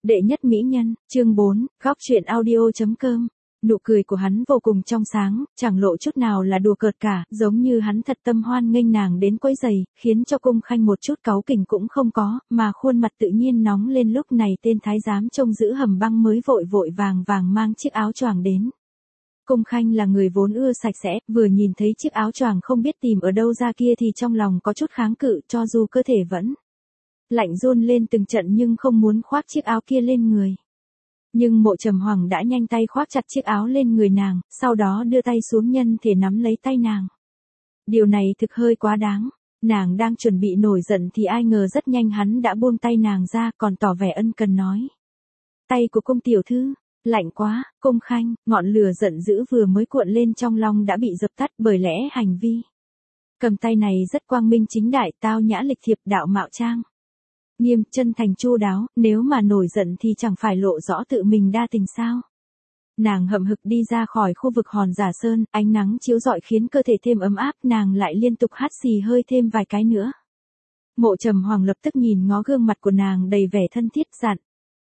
Đệ nhất mỹ nhân, chương 4, góc truyện audio.com. Nụ cười của hắn vô cùng trong sáng, chẳng lộ chút nào là đùa cợt cả, giống như hắn thật tâm hoan nghênh nàng đến quấy giày, khiến cho cung khanh một chút cáu kỉnh cũng không có, mà khuôn mặt tự nhiên nóng lên. Lúc này tên thái giám trông giữ hầm băng mới vội vội vàng vàng mang chiếc áo choàng đến. Cung khanh là người vốn ưa sạch sẽ, vừa nhìn thấy chiếc áo choàng không biết tìm ở đâu ra kia thì trong lòng có chút kháng cự, cho dù cơ thể vẫn lạnh run lên từng trận nhưng không muốn khoác chiếc áo kia lên người. Nhưng Mộ Trầm Hoàng đã nhanh tay khoác chặt chiếc áo lên người nàng, sau đó đưa tay xuống nhân thể nắm lấy tay nàng. Điều này thực hơi quá đáng. Nàng đang chuẩn bị nổi giận thì ai ngờ rất nhanh hắn đã buông tay nàng ra, còn tỏ vẻ ân cần nói: "Tay của cung tiểu thư lạnh quá." Cung khanh, ngọn lửa giận dữ vừa mới cuộn lên trong lòng đã bị dập tắt, bởi lẽ hành vi cầm tay này rất quang minh chính đại, tao nhã lịch thiệp, đạo mạo trang nghiêm, chân thành chu đáo, nếu mà nổi giận thì chẳng phải lộ rõ tự mình đa tình sao. Nàng hậm hực đi ra khỏi khu vực Hòn Giả Sơn, ánh nắng chiếu rọi khiến cơ thể thêm ấm áp, nàng lại liên tục hắt xì hơi thêm vài cái nữa. Mộ Trầm Hoàng lập tức nhìn ngó gương mặt của nàng đầy vẻ thân thiết, dặn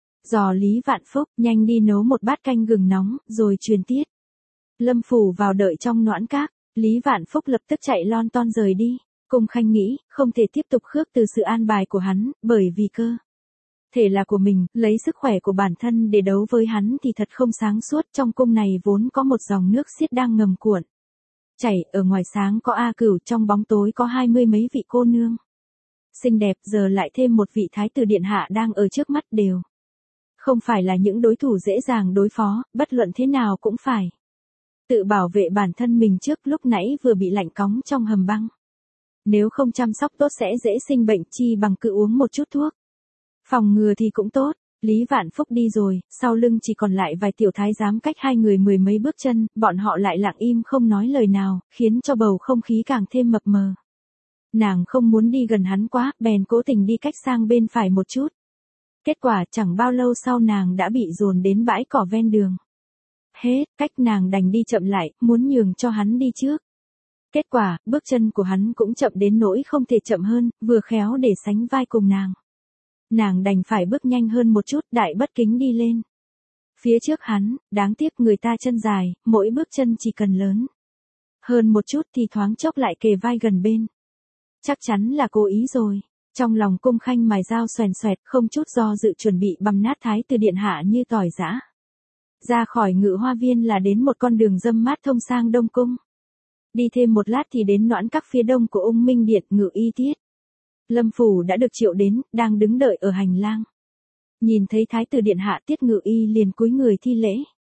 dò Lý Vạn Phúc nhanh đi nấu một bát canh gừng nóng, rồi truyền tiết Lâm Phủ vào đợi trong noãn các. Lý Vạn Phúc lập tức chạy lon ton rời đi. Cung khanh nghĩ, không thể tiếp tục khước từ sự an bài của hắn, bởi vì cơ thể là của mình, lấy sức khỏe của bản thân để đấu với hắn thì thật không sáng suốt. Trong cung này vốn có một dòng nước xiết đang ngầm cuộn chảy, ở ngoài sáng có A Cửu, trong bóng tối có 20 mấy vị cô nương xinh đẹp, giờ lại thêm một vị thái tử điện hạ đang ở trước mắt, đều không phải là những đối thủ dễ dàng đối phó, bất luận thế nào cũng phải tự bảo vệ bản thân mình trước. Lúc nãy vừa bị lạnh cóng trong hầm băng, nếu không chăm sóc tốt sẽ dễ sinh bệnh, chi bằng cứ uống một chút thuốc phòng ngừa thì cũng tốt. Lý Vạn Phúc đi rồi, sau lưng chỉ còn lại vài tiểu thái giám cách hai người mười mấy bước chân, bọn họ lại lặng im không nói lời nào, khiến cho bầu không khí càng thêm mập mờ. Nàng không muốn đi gần hắn quá, bèn cố tình đi cách sang bên phải một chút. Kết quả chẳng bao lâu sau nàng đã bị dồn đến bãi cỏ ven đường. Hết cách, nàng đành đi chậm lại, muốn nhường cho hắn đi trước. Kết quả, bước chân của hắn cũng chậm đến nỗi không thể chậm hơn, vừa khéo để sánh vai cùng nàng. Nàng đành phải bước nhanh hơn một chút, đại bất kính đi lên phía trước hắn. Đáng tiếc người ta chân dài, mỗi bước chân chỉ cần lớn hơn một chút thì thoáng chốc lại kề vai gần bên. Chắc chắn là cố ý rồi. Trong lòng cung khanh mài dao xoèn xoẹt, không chút do dự chuẩn bị băm nát thái tử điện hạ như tỏi giã. Ra khỏi Ngự Hoa Viên là đến một con đường râm mát thông sang Đông Cung. Đi thêm một lát thì đến noãn các phía đông của Ung Minh Điện. Ngự y Tiết Lâm Phủ đã được triệu đến, đang đứng đợi ở hành lang. Nhìn thấy thái tử điện hạ, Tiết Ngự y liền cúi người thi lễ.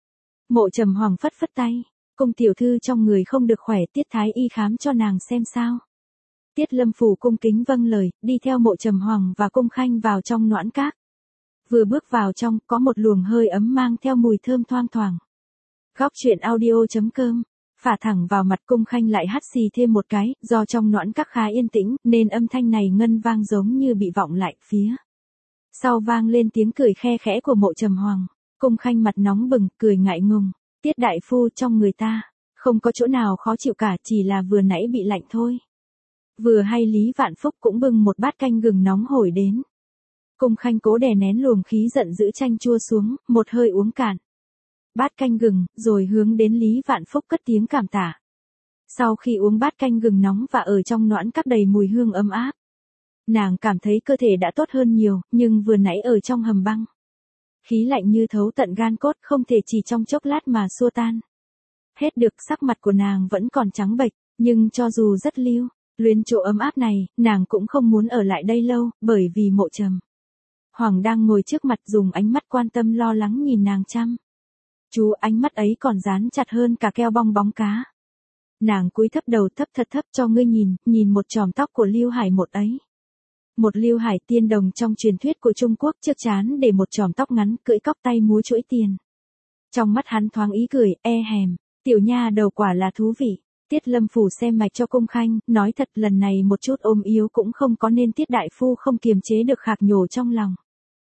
Mộ Trầm Hoàng phất phất tay: "Cung tiểu thư trong người không được khỏe, Tiết thái y khám cho nàng xem sao." Tiết Lâm Phủ cung kính vâng lời, đi theo Mộ Trầm Hoàng và cung khanh vào trong noãn các. Vừa bước vào trong, có một luồng hơi ấm mang theo mùi thơm thoang thoảng. Góc truyện audio.com. Phả thẳng vào mặt, cung khanh lại hắt xì thêm một cái, do trong noãn các khá yên tĩnh, nên âm thanh này ngân vang giống như bị vọng lại phía sau, vang lên tiếng cười khe khẽ của Mộ Trầm Hoàng. Cung khanh mặt nóng bừng, cười ngại ngùng: "Tiết đại phu, trong người ta không có chỗ nào khó chịu cả, chỉ là vừa nãy bị lạnh thôi." Vừa hay Lý Vạn Phúc cũng bưng một bát canh gừng nóng hổi đến. Cung khanh cố đè nén luồng khí giận dữ chanh chua xuống, một hơi uống cạn bát canh gừng, rồi hướng đến Lý Vạn Phúc cất tiếng cảm tạ. Sau khi uống bát canh gừng nóng và ở trong noãn các đầy mùi hương ấm áp, nàng cảm thấy cơ thể đã tốt hơn nhiều, nhưng vừa nãy ở trong hầm băng, khí lạnh như thấu tận gan cốt, không thể chỉ trong chốc lát mà xua tan hết được. Sắc mặt của nàng vẫn còn trắng bệch, nhưng cho dù rất lưu luyến chỗ ấm áp này, nàng cũng không muốn ở lại đây lâu, bởi vì Mộ Trầm Hoàng đang ngồi trước mặt dùng ánh mắt quan tâm lo lắng nhìn nàng chăm chú, ánh mắt ấy còn dán chặt hơn cả keo bong bóng cá. Nàng cúi thấp đầu, thấp thật thấp: "Cho ngươi nhìn một chòm tóc của Lưu Hải một ấy." Một Lưu Hải tiên đồng trong truyền thuyết của Trung Quốc, trước trán để một chòm tóc ngắn, cưỡi cóc, tay múa chuỗi tiền. Trong mắt hắn thoáng ý cười, hèm, tiểu nha đầu quả là thú vị. Tiết Lâm Phủ xem mạch cho cung khanh, nói thật lần này một chút ôm yếu cũng không có, nên Tiết đại phu không kiềm chế được khạc nhổ trong lòng.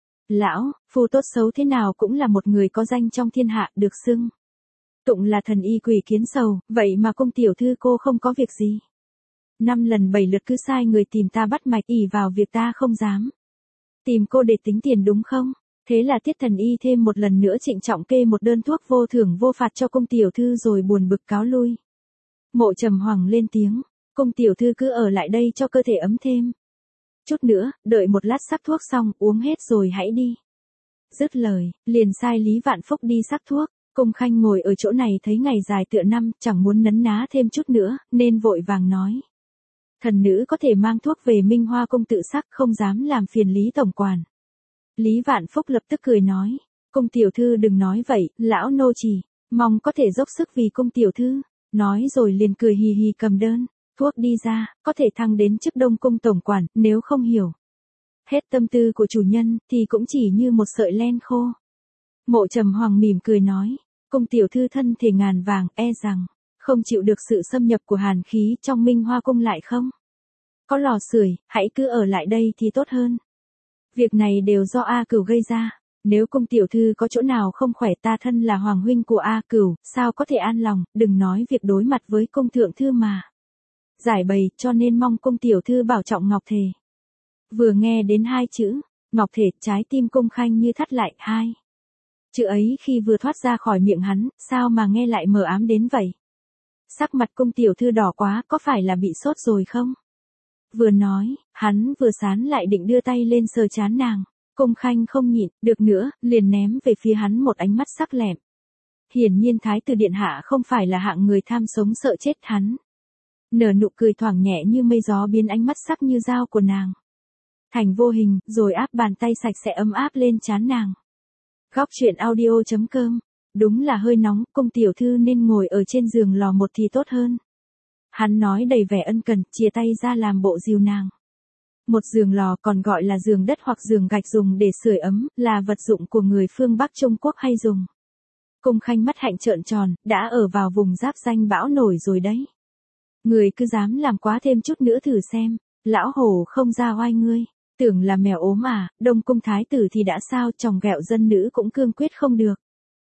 Lão phu tốt xấu thế nào cũng là một người có danh trong thiên hạ, được xưng tụng là thần y quỷ kiến sầu, vậy mà cung tiểu thư cô không có việc gì. 5 lần 7 lượt cứ sai người tìm ta bắt mạch, ỷ vào việc ta không dám tìm cô để tính tiền đúng không? Thế là Tiết Thần Y thêm một lần nữa trịnh trọng kê một đơn thuốc vô thưởng vô phạt cho cung tiểu thư rồi buồn bực cáo lui. Mộ Trầm Hoàng lên tiếng, cung tiểu thư cứ ở lại đây cho cơ thể ấm thêm. Chút nữa, đợi một lát sắc thuốc xong, uống hết rồi hãy đi. Dứt lời, liền sai Lý Vạn Phúc đi sắc thuốc. Cung Khanh ngồi ở chỗ này thấy ngày dài tựa năm, chẳng muốn nấn ná thêm chút nữa, nên vội vàng nói. Thần nữ có thể mang thuốc về Minh Hoa cung tự sắc, không dám làm phiền Lý tổng quản. Lý Vạn Phúc lập tức cười nói, cung tiểu thư đừng nói vậy, lão nô chỉ mong có thể dốc sức vì cung tiểu thư. Nói rồi liền cười hì hì cầm đơn thuốc đi ra, có thể thăng đến chức Đông cung tổng quản, nếu không hiểu hết tâm tư của chủ nhân, thì cũng chỉ như một sợi len khô. Mộ Trầm Hoàng mỉm cười nói, cung tiểu thư thân thể ngàn vàng, e rằng không chịu được sự xâm nhập của hàn khí trong Minh Hoa cung lại không? Có lò sưởi, hãy cứ ở lại đây thì tốt hơn. Việc này đều do A Cửu gây ra. Nếu cung tiểu thư có chỗ nào không khỏe, ta thân là hoàng huynh của A Cửu, sao có thể an lòng, đừng nói việc đối mặt với cung thượng thư mà. Giải bày, cho nên mong cung tiểu thư bảo trọng Ngọc Thể. Vừa nghe đến hai chữ, Ngọc Thể, trái tim Cung Khanh như thắt lại, hai chữ ấy khi vừa thoát ra khỏi miệng hắn, sao mà nghe lại mờ ám đến vậy? Sắc mặt cung tiểu thư đỏ quá, có phải là bị sốt rồi không? Vừa nói, hắn vừa sán lại định đưa tay lên sờ trán nàng. Cung Khanh không nhịn được nữa, liền ném về phía hắn một ánh mắt sắc lẹm. Hiển nhiên Thái tử điện hạ không phải là hạng người tham sống sợ chết. Hắn nở nụ cười thoảng nhẹ như mây gió, biến ánh mắt sắc như dao của nàng thành vô hình, rồi áp bàn tay sạch sẽ ấm áp lên trán nàng. Góc truyện audio.com. Đúng là hơi nóng, cung tiểu thư nên ngồi ở trên giường lò một thì tốt hơn. Hắn nói đầy vẻ ân cần, chia tay ra làm bộ dìu nàng. Một giường lò, còn gọi là giường đất hoặc giường gạch, dùng để sưởi ấm, là vật dụng của người phương Bắc Trung Quốc hay dùng. Cung Khanh mắt hạnh trợn tròn, đã ở vào vùng giáp danh bão nổi rồi đấy. Người cứ dám làm quá thêm chút nữa thử xem, lão hổ không ra oai ngươi, tưởng là mèo ốm à, Đông cung thái tử thì đã sao, chồng ghẹo dân nữ cũng cương quyết không được.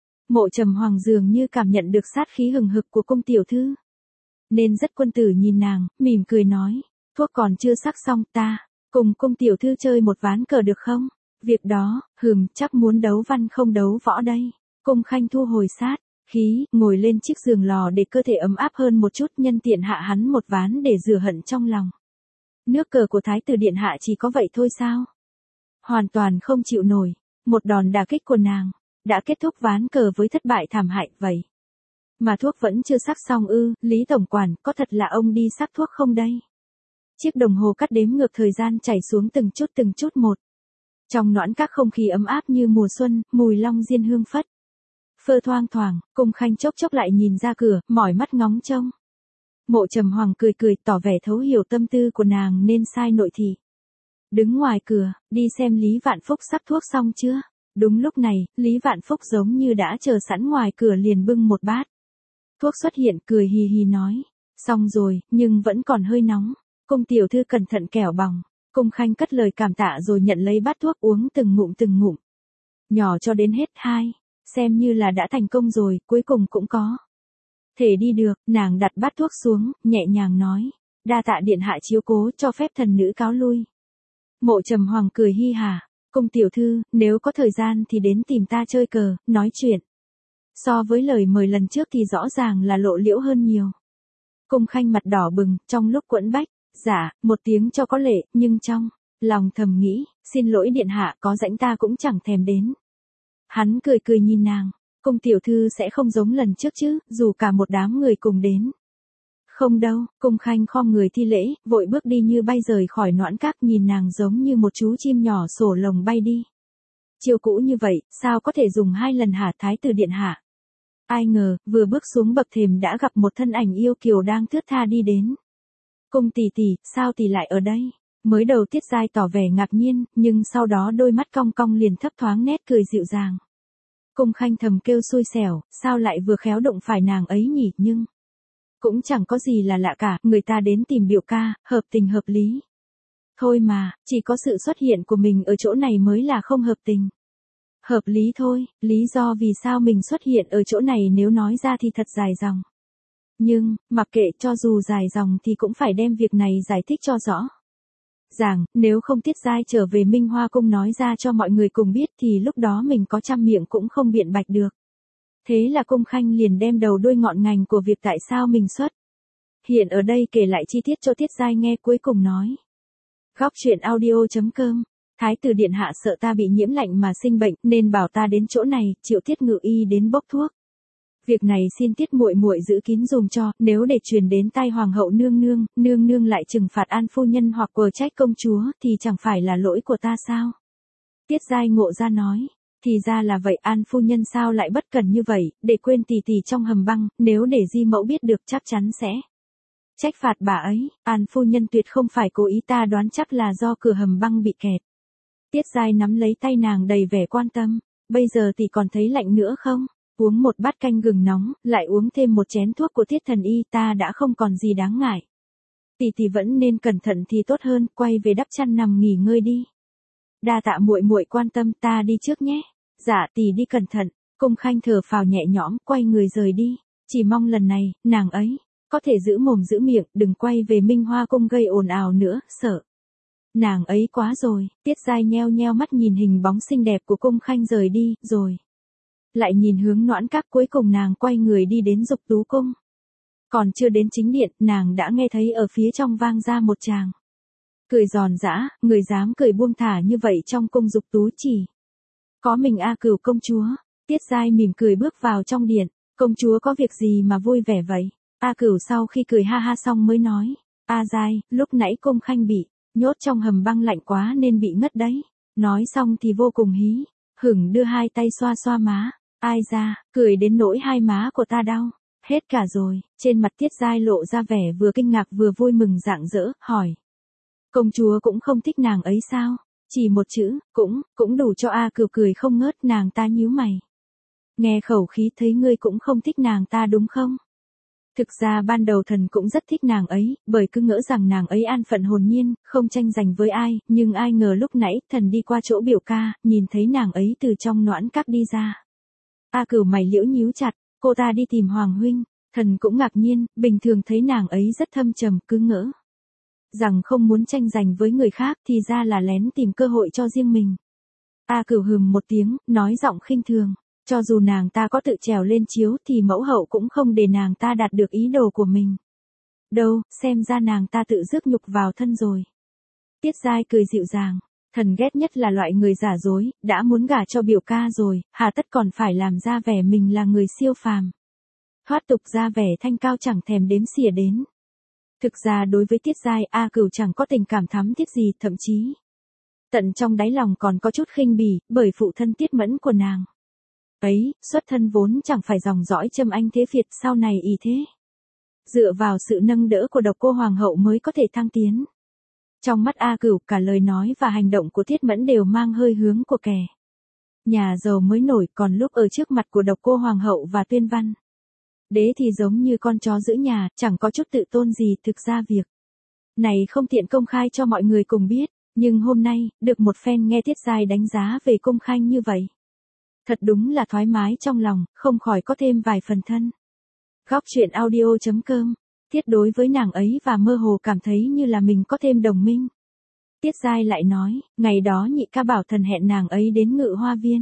Mộ Trầm Hoàng dường như cảm nhận được sát khí hừng hực của cung tiểu thư, nên rất quân tử nhìn nàng, mỉm cười nói, thuốc còn chưa sắc xong, ta cùng cung tiểu thư chơi một ván cờ được không? Việc đó, chắc muốn đấu văn không đấu võ đây. Cung Khanh thu hồi sát khí, ngồi lên chiếc giường lò để cơ thể ấm áp hơn một chút, nhân tiện hạ hắn một ván để rửa hận trong lòng. Nước cờ của Thái tử điện hạ chỉ có vậy thôi sao? Hoàn toàn không chịu nổi, một đòn đả kích của nàng đã kết thúc ván cờ với thất bại thảm hại vậy. Mà thuốc vẫn chưa sắc xong ư? Lý tổng quản, có thật là ông đi sắc thuốc không đây? Chiếc đồng hồ cắt đếm ngược thời gian chảy xuống từng chút một. Trong nõn các không khí ấm áp như mùa xuân, mùi long diên hương phất phơ thoang thoảng. Cung Khanh chốc chốc lại nhìn ra cửa, mỏi mắt ngóng trông. Mộ Trầm Hoàng cười cười, tỏ vẻ thấu hiểu tâm tư của nàng nên sai nội thị đứng ngoài cửa, đi xem Lý Vạn Phúc sắc thuốc xong chưa. Đúng lúc này, Lý Vạn Phúc giống như đã chờ sẵn ngoài cửa, liền bưng một bát thuốc xuất hiện, cười hì hì nói, xong rồi, nhưng vẫn còn hơi nóng. Cung tiểu thư cẩn thận kẻo bỏng. Cung Khanh cất lời cảm tạ rồi nhận lấy bát thuốc, uống từng ngụm. Nhỏ cho đến hết hai, xem như là đã thành công rồi, cuối cùng cũng có thể đi được. Nàng đặt bát thuốc xuống, nhẹ nhàng nói, đa tạ điện hạ chiếu cố, cho phép thần nữ cáo lui. Mộ Trầm Hoàng cười hi hả, cung tiểu thư, nếu có thời gian thì đến tìm ta chơi cờ, nói chuyện. So với lời mời lần trước thì rõ ràng là lộ liễu hơn nhiều. Cung Khanh mặt đỏ bừng, trong lúc quẫn bách, dạ, một tiếng cho có lệ, nhưng trong lòng thầm nghĩ, xin lỗi điện hạ, có rãnh ta cũng chẳng thèm đến. Hắn cười nhìn nàng, cung tiểu thư sẽ không giống lần trước chứ, dù cả một đám người cùng đến. Không đâu. Cung Khanh khom người thi lễ, vội bước đi như bay rời khỏi nõn các, nhìn nàng giống như một chú chim nhỏ sổ lồng bay đi. Chiêu cũ như vậy, sao có thể dùng hai lần hả Thái tử điện hạ? Ai ngờ, vừa bước xuống bậc thềm đã gặp một thân ảnh yêu kiều đang thướt tha đi đến. Cung tỷ tỷ, sao tỷ lại ở đây? Mới đầu Tiết Giai tỏ vẻ ngạc nhiên, nhưng sau đó đôi mắt cong cong liền thấp thoáng nét cười dịu dàng. Cung Khanh thầm kêu xui xẻo, sao lại vừa khéo đụng phải nàng ấy nhỉ, nhưng cũng chẳng có gì là lạ cả, người ta đến tìm biểu ca, hợp tình hợp lý. Thôi mà, chỉ có sự xuất hiện của mình ở chỗ này mới là không hợp tình. Hợp lý thôi, lý do vì sao mình xuất hiện ở chỗ này nếu nói ra thì thật dài dòng. Nhưng, mặc kệ, cho dù dài dòng thì cũng phải đem việc này giải thích cho rõ. rằng, nếu không Tiết Giai trở về Minh Hoa Cung nói ra cho mọi người cùng biết thì lúc đó mình có trăm miệng cũng không biện bạch được. Thế là Cung Khanh liền đem đầu đuôi ngọn ngành của việc tại sao mình xuất hiện ở đây kể lại chi tiết cho Tiết Giai nghe, cuối cùng nói. Góc truyện audio.com. Thái tử điện hạ sợ ta bị nhiễm lạnh mà sinh bệnh nên bảo ta đến chỗ này, triệu Tiết Ngự Y đến bốc thuốc. Việc này xin Tiết muội muội giữ kín dùm cho, nếu để truyền đến tai hoàng hậu nương nương lại trừng phạt An phu nhân hoặc quờ trách công chúa thì chẳng phải là lỗi của ta sao? Tiết Giai ngộ ra nói, thì ra là vậy, An phu nhân sao lại bất cẩn như vậy, để quên tỷ tỷ trong hầm băng, nếu để Di mẫu biết được chắc chắn sẽ trách phạt bà ấy. An phu nhân tuyệt không phải cố ý, ta đoán chắc là do cửa hầm băng bị kẹt. Tiết Giai nắm lấy tay nàng đầy vẻ quan tâm, bây giờ tỷ còn thấy lạnh nữa không? Uống một bát canh gừng nóng, lại uống thêm một chén thuốc của Tiết thần y, ta đã không còn gì đáng ngại. Tỷ vẫn nên cẩn thận thì tốt hơn, quay về đắp chăn nằm nghỉ ngơi đi. Đa tạ muội muội quan tâm, ta đi trước nhé. Dạ tỷ đi cẩn thận. Cung Khanh thở phào nhẹ nhõm, quay người rời đi. Chỉ mong lần này, nàng ấy có thể giữ mồm giữ miệng, đừng quay về Minh Hoa Cung gây ồn ào nữa, sợ nàng ấy quá rồi. Tiết Giai nheo nheo mắt nhìn hình bóng xinh đẹp của Cung Khanh rời đi, rồi lại nhìn hướng Noãn Các, cuối cùng nàng quay người đi đến Dục Tú Cung. Còn chưa đến chính điện, nàng đã nghe thấy ở phía trong vang ra một tràng cười giòn giã, người dám cười buông thả như vậy trong cung Dục Tú chỉ có mình A Cửu công chúa. Tiết Giai mỉm cười bước vào trong điện, công chúa có việc gì mà vui vẻ vậy? A Cửu sau khi cười ha ha xong mới nói, A Giai, lúc nãy Cung Khanh bị nhốt trong hầm băng lạnh quá nên bị ngất đấy. Nói xong thì vô cùng hí hửng đưa hai tay xoa xoa má. Ai ra, cười đến nỗi hai má của ta đau hết cả rồi. Trên mặt Tiết Giai lộ ra vẻ vừa kinh ngạc vừa vui mừng rạng rỡ, hỏi, công chúa cũng không thích nàng ấy sao? Chỉ một chữ, cũng đủ cho A Cửu cười không ngớt. Nàng ta nhíu mày, nghe khẩu khí thấy ngươi cũng không thích nàng ta đúng không? Thực ra ban đầu thần cũng rất thích nàng ấy, bởi cứ ngỡ rằng nàng ấy an phận hồn nhiên, không tranh giành với ai, nhưng ai ngờ lúc nãy thần đi qua chỗ biểu ca, nhìn thấy nàng ấy từ trong Noãn Các đi ra. A Cửu mày liễu nhíu chặt, cô ta đi tìm Hoàng huynh. Thần cũng ngạc nhiên, bình thường thấy nàng ấy rất thâm trầm, cứ ngỡ rằng không muốn tranh giành với người khác thì ra là lén tìm cơ hội cho riêng mình. A Cửu hừm một tiếng, nói giọng khinh thường, cho dù nàng ta có tự trèo lên chiếu thì mẫu hậu cũng không để nàng ta đạt được ý đồ của mình. Đâu, xem ra nàng ta tự rước nhục vào thân rồi. Tiết Giai cười dịu dàng, thần ghét nhất là loại người giả dối, đã muốn gả cho biểu ca rồi, hà tất còn phải làm ra vẻ mình là người siêu phàm. Thoát tục ra vẻ thanh cao chẳng thèm đếm xỉa đến. Thực ra đối với Tiết Giai, A Cửu chẳng có tình cảm thắm thiết gì, thậm chí tận trong đáy lòng còn có chút khinh bỉ, bởi phụ thân Tiết Mẫn của nàng ấy, xuất thân vốn chẳng phải dòng dõi Trâm Anh thế Việt, sau này y thế dựa vào sự nâng đỡ của Độc Cô Hoàng hậu mới có thể thăng tiến. Trong mắt A Cửu, cả lời nói và hành động của Tiết Mẫn đều mang hơi hướng của kẻ nhà giàu mới nổi, còn lúc ở trước mặt của Độc Cô Hoàng hậu và Tuyên Văn Đế thì giống như con chó giữ nhà, chẳng có chút tự tôn gì. Thực ra việc này không tiện công khai cho mọi người cùng biết, nhưng hôm nay, được một phen nghe Tiết Giai đánh giá về Cung Khanh như vậy, thật đúng là thoải mái trong lòng, không khỏi có thêm vài phần thân. Góc truyện audio.com. Tiết đối với nàng ấy và mơ hồ cảm thấy như là mình có thêm đồng minh. Tiết Giai lại nói, ngày đó nhị ca bảo thần hẹn nàng ấy đến Ngự Hoa Viên.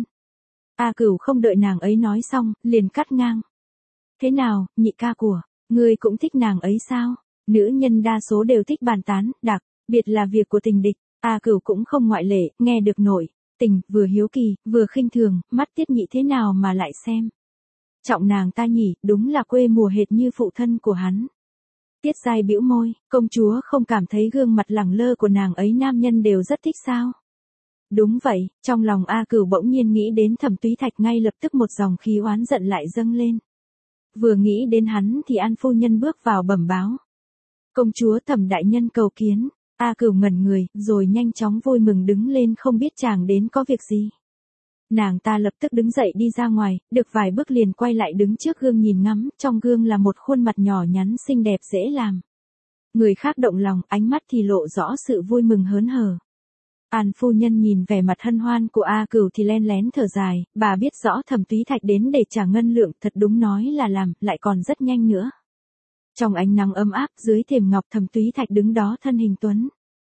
A Cửu không đợi nàng ấy nói xong, liền cắt ngang. Thế nào, nhị ca của ngươi cũng thích nàng ấy sao? Nữ nhân đa số đều thích bàn tán, đặc biệt là việc của tình địch. A Cửu cũng không ngoại lệ, nghe được nội tình, vừa hiếu kỳ, vừa khinh thường, mắt Tiết nhị thế nào mà lại xem trọng nàng ta nhỉ, đúng là quê mùa hệt như phụ thân của hắn. Tiết Giai bĩu môi, công chúa không cảm thấy gương mặt lẳng lơ của nàng ấy nam nhân đều rất thích sao? Đúng vậy, trong lòng A Cửu bỗng nhiên nghĩ đến Thẩm Túy Thạch, ngay lập tức một dòng khí oán giận lại dâng lên. Vừa nghĩ đến hắn thì An phu nhân bước vào bẩm báo. Công chúa Thẩm đại nhân cầu kiến. A Cửu ngẩn người, rồi nhanh chóng vui mừng đứng lên, không biết chàng đến có việc gì. Nàng ta lập tức đứng dậy đi ra ngoài, được vài bước liền quay lại đứng trước gương nhìn ngắm, trong gương là một khuôn mặt nhỏ nhắn xinh đẹp dễ làm người khác động lòng, ánh mắt thì lộ rõ sự vui mừng hớn hở. An phu nhân nhìn vẻ mặt hân hoan của A Cửu thì len lén thở dài, bà biết rõ Thẩm Túy Thạch đến để trả ngân lượng, thật đúng nói là làm, lại còn rất nhanh nữa. Trong ánh nắng ấm áp dưới thềm ngọc, Thẩm Túy Thạch đứng đó thân hình tuấn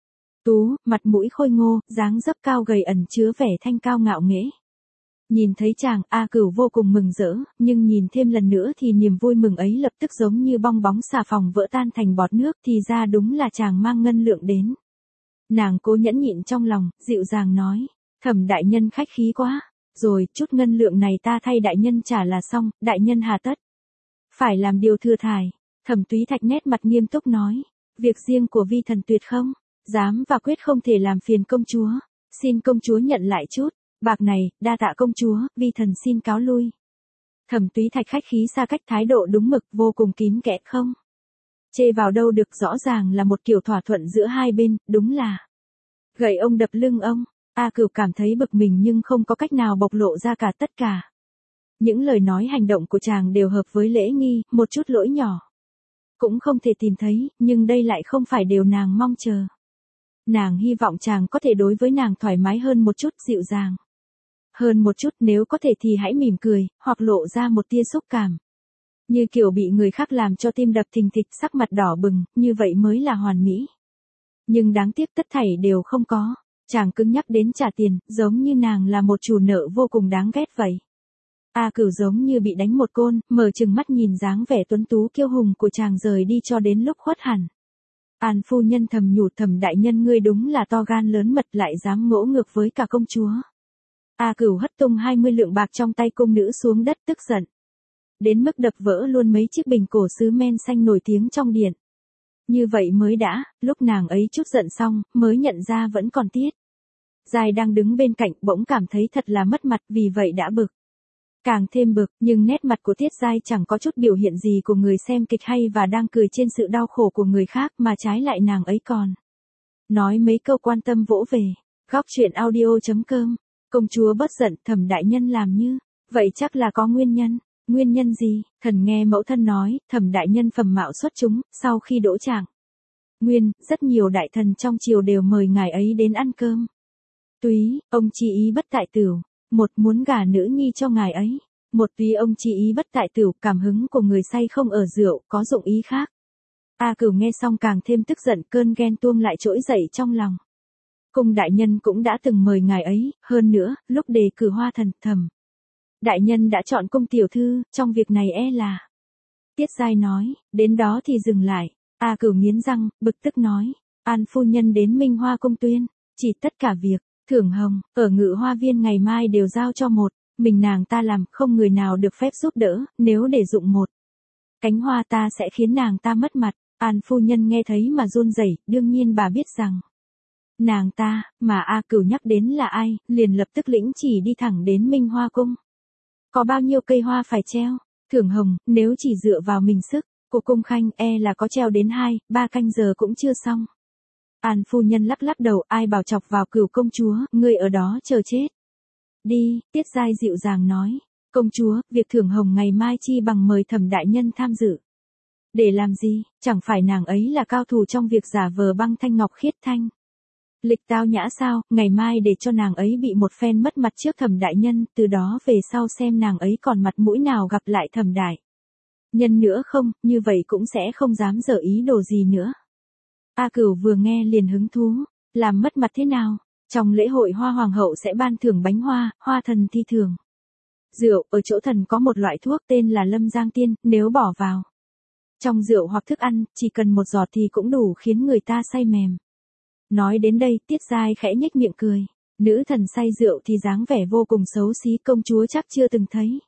tú, mặt mũi khôi ngô, dáng dấp cao gầy ẩn chứa vẻ thanh cao ngạo nghễ. Nhìn thấy chàng, A Cửu vô cùng mừng rỡ, nhưng nhìn thêm lần nữa thì niềm vui mừng ấy lập tức giống như bong bóng xà phòng vỡ tan thành bọt nước, thì ra đúng là chàng mang ngân lượng đến. Nàng cố nhẫn nhịn trong lòng, dịu dàng nói, Thẩm đại nhân khách khí quá, rồi chút ngân lượng này ta thay đại nhân trả là xong, đại nhân hà tất phải làm điều thừa thải. Thẩm Túy Thạch nét mặt nghiêm túc nói, việc riêng của vi thần tuyệt không dám và quyết không thể làm phiền công chúa, xin công chúa nhận lại chút bạc này, đa tạ công chúa, vi thần xin cáo lui. Thẩm Túy Thạch khách khí xa cách, thái độ đúng mực, vô cùng kín kẽ, không chê vào đâu được, rõ ràng là một kiểu thỏa thuận giữa hai bên, đúng là gậy ông đập lưng ông. A Cửu cảm thấy bực mình nhưng không có cách nào bộc lộ ra cả tất cả. Những lời nói hành động của chàng đều hợp với lễ nghi, một chút lỗi nhỏ cũng không thể tìm thấy, nhưng đây lại không phải điều nàng mong chờ. Nàng hy vọng chàng có thể đối với nàng thoải mái hơn một chút, dịu dàng hơn một chút, nếu có thể thì hãy mỉm cười, hoặc lộ ra một tia xúc cảm. Như kiểu bị người khác làm cho tim đập thình thịch, sắc mặt đỏ bừng, như vậy mới là hoàn mỹ. Nhưng đáng tiếc tất thảy đều không có. Chàng cứng nhắc đến trả tiền, giống như nàng là một chủ nợ vô cùng đáng ghét vậy. A Cửu giống như bị đánh một côn, mở trừng mắt nhìn dáng vẻ tuấn tú kiêu hùng của chàng rời đi cho đến lúc khuất hẳn. An phu nhân thầm nhủ, Thẩm đại nhân ngươi đúng là to gan lớn mật, lại dám ngỗ ngược với cả công chúa. A Cửu hất tung 20 lượng bạc trong tay cung nữ xuống đất, tức giận đến mức đập vỡ luôn mấy chiếc bình cổ sứ men xanh nổi tiếng trong điện. Như vậy mới đã, lúc nàng ấy chút giận xong, mới nhận ra vẫn còn Tiết Giai đang đứng bên cạnh, bỗng cảm thấy thật là mất mặt, vì vậy đã bực. Càng thêm bực, nhưng nét mặt của Tiết Giai chẳng có chút biểu hiện gì của người xem kịch hay và đang cười trên sự đau khổ của người khác, mà trái lại nàng ấy còn nói mấy câu quan tâm vỗ về. Góc truyện audio.com. Công chúa bất giận, Thẩm đại nhân làm như vậy chắc là có nguyên nhân. Nguyên nhân gì? Thần nghe mẫu thân nói, Thẩm đại nhân phẩm mạo xuất chúng, sau khi đỗ trạng nguyên, rất nhiều đại thần trong triều đều mời ngài ấy đến ăn cơm. Túy, ông chi ý bất tại tửu, một muốn gả nữ nhi cho ngài ấy, một túy ông chi ý bất tại tửu, cảm hứng của người say không ở rượu, có dụng ý khác. A Cửu nghe xong càng thêm tức giận, cơn ghen tuông lại trỗi dậy trong lòng. Cung đại nhân cũng đã từng mời ngài ấy, hơn nữa, lúc đề cử Hoa thần, Thẩm đại nhân đã chọn cung tiểu thư, trong việc này e là. Tiết Giai nói, đến đó thì dừng lại. A Cửu nghiến răng, bực tức nói, An phu nhân đến Minh Hoa cung tuyên, chỉ tất cả việc thưởng hồng ở Ngự Hoa viên ngày mai đều giao cho một mình nàng ta làm, không người nào được phép giúp đỡ, nếu để dụng một cánh hoa ta sẽ khiến nàng ta mất mặt. An phu nhân nghe thấy mà run rẩy, đương nhiên bà biết rằng nàng ta mà A Cửu nhắc đến là ai, liền lập tức lĩnh chỉ đi thẳng đến Minh Hoa cung. Có bao nhiêu cây hoa phải treo? Thưởng hồng, nếu chỉ dựa vào mình sức của cung khanh, e là có treo đến 2-3 canh giờ cũng chưa xong. An phu nhân lắc lắc đầu, ai bảo chọc vào Cửu công chúa, ngươi ở đó chờ chết đi. Tiết Giai dịu dàng nói, công chúa, việc thưởng hồng ngày mai chi bằng mời Thẩm đại nhân tham dự. Để làm gì? Chẳng phải nàng ấy là cao thủ trong việc giả vờ băng thanh ngọc khiết thanh lịch tao nhã sao? Ngày mai để cho nàng ấy bị một phen mất mặt trước Thẩm đại nhân, từ đó về sau xem nàng ấy còn mặt mũi nào gặp lại Thẩm đại nhân nữa không, như vậy cũng sẽ không dám dở ý đồ gì nữa. A Cửu vừa nghe liền hứng thú, làm mất mặt thế nào? Trong lễ hội Hoa hoàng hậu sẽ ban thưởng bánh hoa, Hoa thần thi thưởng rượu, ở chỗ thần có một loại thuốc tên là Lâm Giang Tiên, nếu bỏ vào trong rượu hoặc thức ăn, chỉ cần một giọt thì cũng đủ khiến người ta say mềm. Nói đến đây, Tiết Giai khẽ nhếch miệng cười, nữ thần say rượu thì dáng vẻ vô cùng xấu xí, công chúa chắc chưa từng thấy.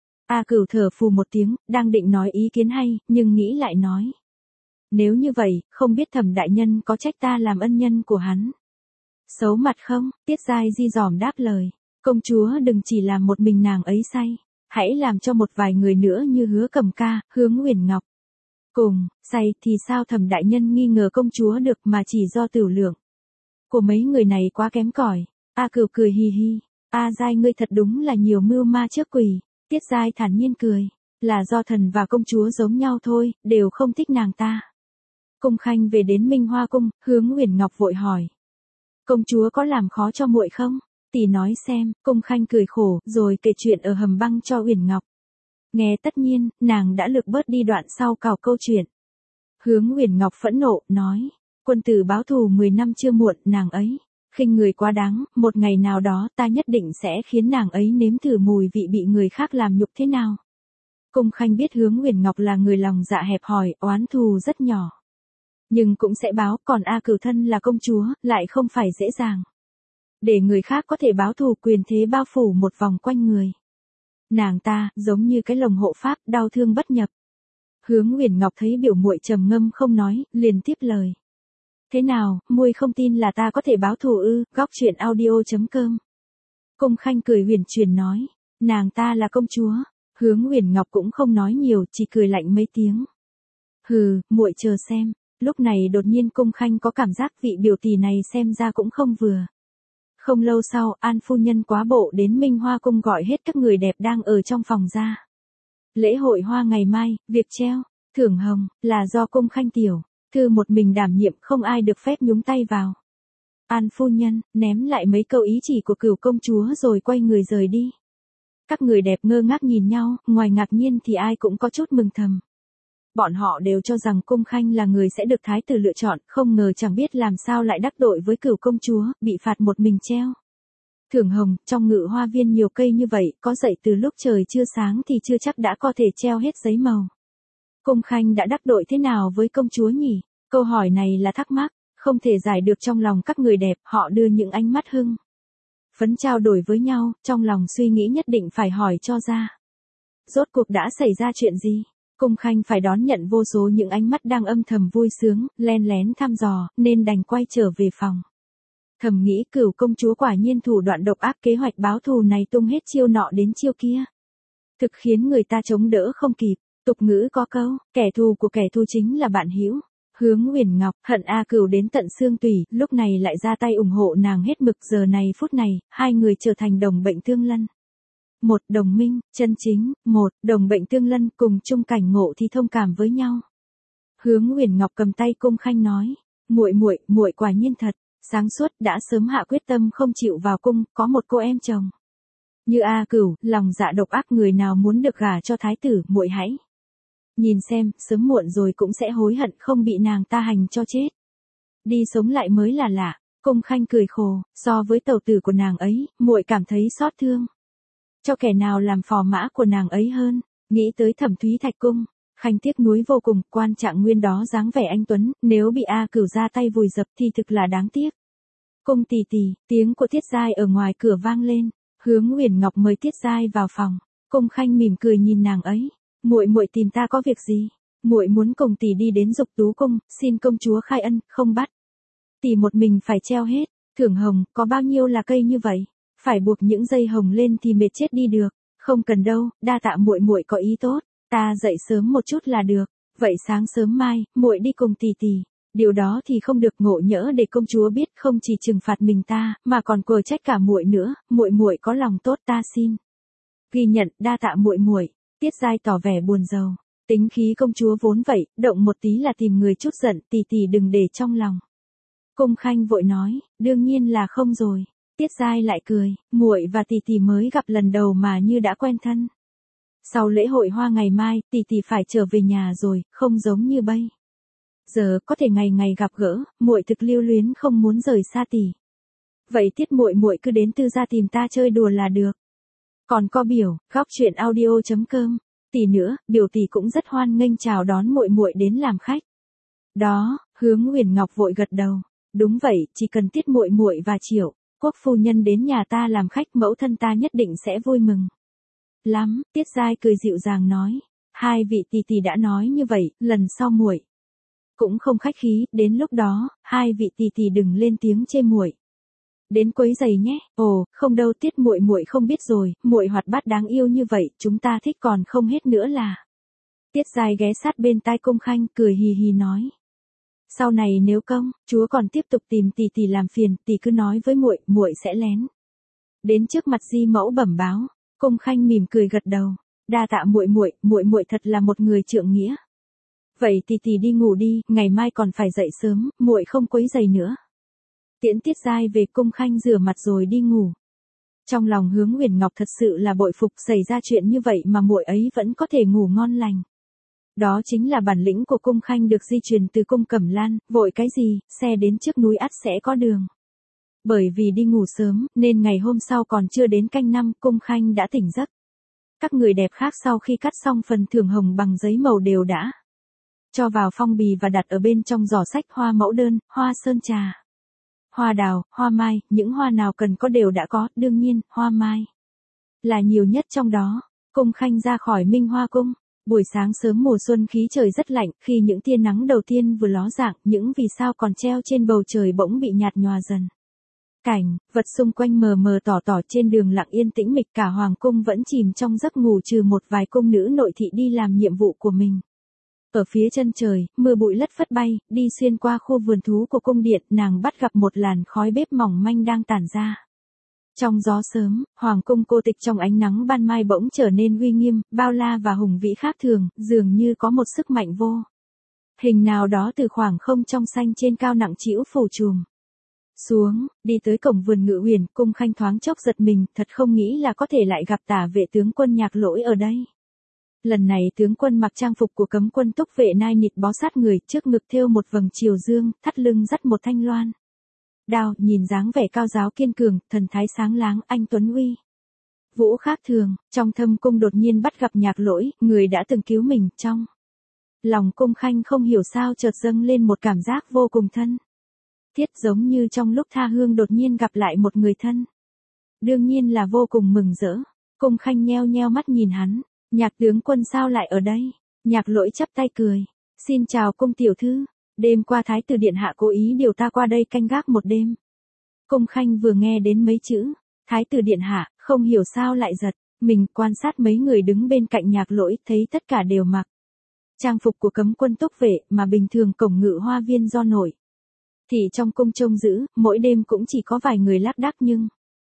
A Cửu thở phù một tiếng, đang định nói ý kiến hay, nhưng nghĩ lại nói, nếu như vậy, không biết Thẩm đại nhân có trách ta làm ân nhân của hắn xấu mặt không? Tiết Giai di dỏm đáp lời, công chúa đừng chỉ làm một mình nàng ấy say, hãy làm cho một vài người nữa như Hứa Cầm Ca, Hướng Uyển Ngọc cùng say, thì sao Thẩm đại nhân nghi ngờ công chúa được, mà chỉ do tửu lượng của mấy người này quá kém cỏi. A Cửu cười hì hì, A Giai ngươi thật đúng là nhiều mưu ma trước quỷ. Tiết Giai thản nhiên cười, là do thần và công chúa giống nhau thôi, đều không thích nàng ta. Cung khanh về đến Minh Hoa cung, Hướng Uyển Ngọc vội hỏi, công chúa có làm khó cho muội không? Tỷ nói xem. Cung khanh cười khổ, rồi kể chuyện ở hầm băng cho Uyển Ngọc nghe. Tất nhiên, nàng đã lược bớt đi đoạn sau cào câu chuyện. Hướng Uyển Ngọc phẫn nộ, nói, quân tử báo thù 10 năm chưa muộn, nàng ấy khinh người quá đáng, một ngày nào đó ta nhất định sẽ khiến nàng ấy nếm thử mùi vị bị người khác làm nhục thế nào. Cung Khanh biết Hướng Huyền Ngọc là người lòng dạ hẹp hòi, oán thù rất nhỏ. Nhưng cũng sẽ báo, còn A Cửu thân là công chúa, lại không phải dễ dàng. Để người khác có thể báo thù, quyền thế bao phủ một vòng quanh người. Nàng ta, giống như cái lồng hộ pháp, đau thương bất nhập. Hướng Huyền Ngọc thấy biểu muội trầm ngâm không nói, liền tiếp lời. Thế nào, muội không tin là ta có thể báo thù ư? Góc truyện audio.com. Cung Khanh cười huyền truyền nói, nàng ta là công chúa. Hướng Huyền Ngọc cũng không nói nhiều, chỉ cười lạnh mấy tiếng. Hừ, muội chờ xem. Lúc này đột nhiên Cung Khanh có cảm giác vị biểu tỷ này xem ra cũng không vừa. Không lâu sau, An phu nhân quá bộ đến Minh Hoa cung gọi hết các người đẹp đang ở trong phòng ra. Lễ hội hoa ngày mai, việc treo, thưởng hồng, là do Cung Khanh tiểu thư một mình đảm nhiệm, không ai được phép nhúng tay vào. An phu nhân, ném lại mấy câu ý chỉ của Cửu công chúa rồi quay người rời đi. Các người đẹp ngơ ngác nhìn nhau, ngoài ngạc nhiên thì ai cũng có chút mừng thầm. Bọn họ đều cho rằng Cung Khanh là người sẽ được thái tử lựa chọn, không ngờ chẳng biết làm sao lại đắc tội với Cửu công chúa, bị phạt một mình treo. Thưởng hồng, trong Ngự Hoa viên nhiều cây như vậy, có dậy từ lúc trời chưa sáng thì chưa chắc đã có thể treo hết giấy màu. Cung Khanh đã đắc tội thế nào với công chúa nhỉ? Câu hỏi này là thắc mắc, không thể giải được trong lòng các người đẹp, họ đưa những ánh mắt hưng phấn trao đổi với nhau, trong lòng suy nghĩ nhất định phải hỏi cho ra. Rốt cuộc đã xảy ra chuyện gì? Cung Khanh phải đón nhận vô số những ánh mắt đang âm thầm vui sướng, len lén thăm dò, nên đành quay trở về phòng. Thầm nghĩ Cửu công chúa quả nhiên thủ đoạn độc ác, kế hoạch báo thù này tung hết chiêu nọ đến chiêu kia. Thực khiến người ta chống đỡ không kịp. Tục ngữ có câu, kẻ thù của kẻ thù chính là bạn hữu. Hướng Huyền Ngọc hận A Cửu đến tận xương tủy, lúc này lại ra tay ủng hộ nàng hết mực, giờ này phút này, hai người trở thành đồng bệnh tương lân. Một đồng minh, chân chính, một đồng bệnh tương lân cùng chung cảnh ngộ thì thông cảm với nhau. Hướng Huyền Ngọc cầm tay Cung Khanh nói, muội quả nhiên thật, sáng suốt, đã sớm hạ quyết tâm không chịu vào cung, có một cô em chồng. Như A Cửu, lòng dạ độc ác, người nào muốn được gả cho thái tử, muội hãy nhìn xem, sớm muộn rồi cũng sẽ hối hận không bị nàng ta hành cho chết. Đi sống lại mới là lạ. Cung Khanh cười khổ, so với tẩu tử của nàng ấy, muội cảm thấy xót thương cho kẻ nào làm phò mã của nàng ấy hơn. Nghĩ tới Thẩm Thúy Thạch cung, Khanh tiếc nuối vô cùng, Quan Trạng Nguyên đó dáng vẻ anh tuấn, nếu bị A Cửu ra tay vùi dập thì thực là đáng tiếc. Cung tỷ tỷ, tiếng của Tiết Giai ở ngoài cửa vang lên. Hướng Huyền Ngọc mời Tiết Giai vào phòng. Cung Khanh mỉm cười nhìn nàng ấy, muội tìm ta có việc gì? Muội muốn cùng tỷ đi đến Dục Tú cung, xin công chúa khai ân, không bắt tỷ một mình phải treo hết. Thưởng hồng, có bao nhiêu là cây như vậy? Phải buộc những dây hồng lên thì mệt chết đi được. Không cần đâu, đa tạ muội có ý tốt, ta dậy sớm một chút là được. Vậy sáng sớm mai, muội đi cùng tỷ tỷ. Điều đó thì không được, ngộ nhỡ để công chúa biết, không chỉ trừng phạt mình ta, mà còn quở trách cả muội nữa. Muội có lòng tốt, ta xin ghi nhận, đa tạ muội. Tiết Giai tỏ vẻ buồn rầu. Tính khí công chúa vốn vậy, động một tí là tìm người chút giận, tỷ tỷ đừng để trong lòng. Cung Khanh vội nói, đương nhiên là không rồi. Tiết Giai lại cười, muội và tỷ tỷ mới gặp lần đầu mà như đã quen thân. Sau lễ hội hoa ngày mai, tỷ tỷ phải trở về nhà rồi, không giống như bây giờ có thể ngày ngày gặp gỡ, muội thực lưu luyến không muốn rời xa tỷ. Vậy Tiết muội cứ đến Tư gia tìm ta chơi đùa là được. Còn có biểu, góc truyện audio.com. Tỷ nữa, biểu tỷ cũng rất hoan nghênh chào đón muội đến làm khách. Đó, Hướng Huyền Ngọc vội gật đầu. Đúng vậy, chỉ cần Tiết muội và Triệu Quốc phu nhân đến nhà ta làm khách, mẫu thân ta nhất định sẽ vui mừng lắm. Tiết Giai cười dịu dàng nói, hai vị tỷ tỷ đã nói như vậy, lần sau muội cũng không khách khí, đến lúc đó, hai vị tỷ tỷ đừng lên tiếng chê muội đến quấy giày nhé. Ồ, không đâu Tiết muội không biết rồi, muội hoạt bát đáng yêu như vậy, chúng ta thích còn không hết nữa là. Tiết Giai ghé sát bên tai Cung Khanh, cười hì hì nói. Sau này nếu công chúa còn tiếp tục tìm tỷ tỷ làm phiền, tỷ cứ nói với muội sẽ lén đến trước mặt di mẫu bẩm báo. Cung Khanh mỉm cười gật đầu, đa tạ muội thật là một người trượng nghĩa. Vậy tỷ tỷ đi ngủ đi, ngày mai còn phải dậy sớm, muội không quấy giày nữa. Tiễn Tiết Giai về, Cung Khanh rửa mặt rồi đi ngủ. Trong lòng Hướng Huyền Ngọc thật sự là bội phục, xảy ra chuyện như vậy mà muội ấy vẫn có thể ngủ ngon lành. Đó chính là bản lĩnh của cung khanh được di truyền từ cung Cẩm Lan, vội cái gì, xe đến trước núi ắt sẽ có đường. Bởi vì đi ngủ sớm, nên ngày hôm sau còn chưa đến canh năm, cung khanh đã tỉnh giấc. Các người đẹp khác sau khi cắt xong phần thưởng hồng bằng giấy màu đều đã cho vào phong bì và đặt ở bên trong giỏ sách hoa mẫu đơn, hoa sơn trà, hoa đào, hoa mai, những hoa nào cần có đều đã có, đương nhiên, hoa mai là nhiều nhất trong đó. Cung khanh ra khỏi Minh Hoa cung. Buổi sáng sớm mùa xuân khí trời rất lạnh, khi những tia nắng đầu tiên vừa ló dạng, những vì sao còn treo trên bầu trời bỗng bị nhạt nhòa dần. Cảnh, vật xung quanh mờ mờ tỏ tỏ, trên đường lặng yên tĩnh mịch, cả hoàng cung vẫn chìm trong giấc ngủ trừ một vài cung nữ nội thị đi làm nhiệm vụ của mình. Ở phía chân trời, mưa bụi lất phất bay, đi xuyên qua khu vườn thú của cung điện, nàng bắt gặp một làn khói bếp mỏng manh đang tản ra. Trong gió sớm, hoàng cung cô tịch trong ánh nắng ban mai bỗng trở nên uy nghiêm, bao la và hùng vĩ khác thường, dường như có một sức mạnh vô hình nào đó từ khoảng không trong xanh trên cao nặng trĩu phủ trùm xuống, đi tới cổng vườn Ngự Huyền, cung khanh thoáng chốc giật mình, thật không nghĩ là có thể lại gặp Tả vệ tướng quân Nhạc Lỗi ở đây. Lần này tướng quân mặc trang phục của cấm quân túc vệ nai nịt bó sát người, trước ngực thêu một vầng triều dương, thắt lưng dắt một thanh loan đao, nhìn dáng vẻ cao giáo kiên cường, thần thái sáng láng, anh tuấn uy vũ khác thường. Trong thâm cung đột nhiên bắt gặp Nhạc Lỗi, người đã từng cứu mình. Trong lòng cung khanh không hiểu sao chợt dâng lên một cảm giác vô cùng thân thiết, giống như trong lúc tha hương đột nhiên gặp lại một người thân. Đương nhiên là vô cùng mừng rỡ. Cung khanh nheo nheo mắt nhìn hắn. Nhạc tướng quân sao lại ở đây? Nhạc Lỗi chắp tay cười. Xin chào cung tiểu thư. Đêm qua thái tử điện hạ cố ý điều ta qua đây canh gác một đêm. Cung khanh vừa nghe đến mấy chữ thái tử điện hạ, không hiểu sao lại giật mình, quan sát mấy người đứng bên cạnh Nhạc Lỗi, thấy tất cả đều mặc trang phục của cấm quân túc vệ, mà bình thường cổng Ngự Hoa viên do nổi thì trong cung trông giữ, mỗi đêm cũng chỉ có vài người lác đác, nhưng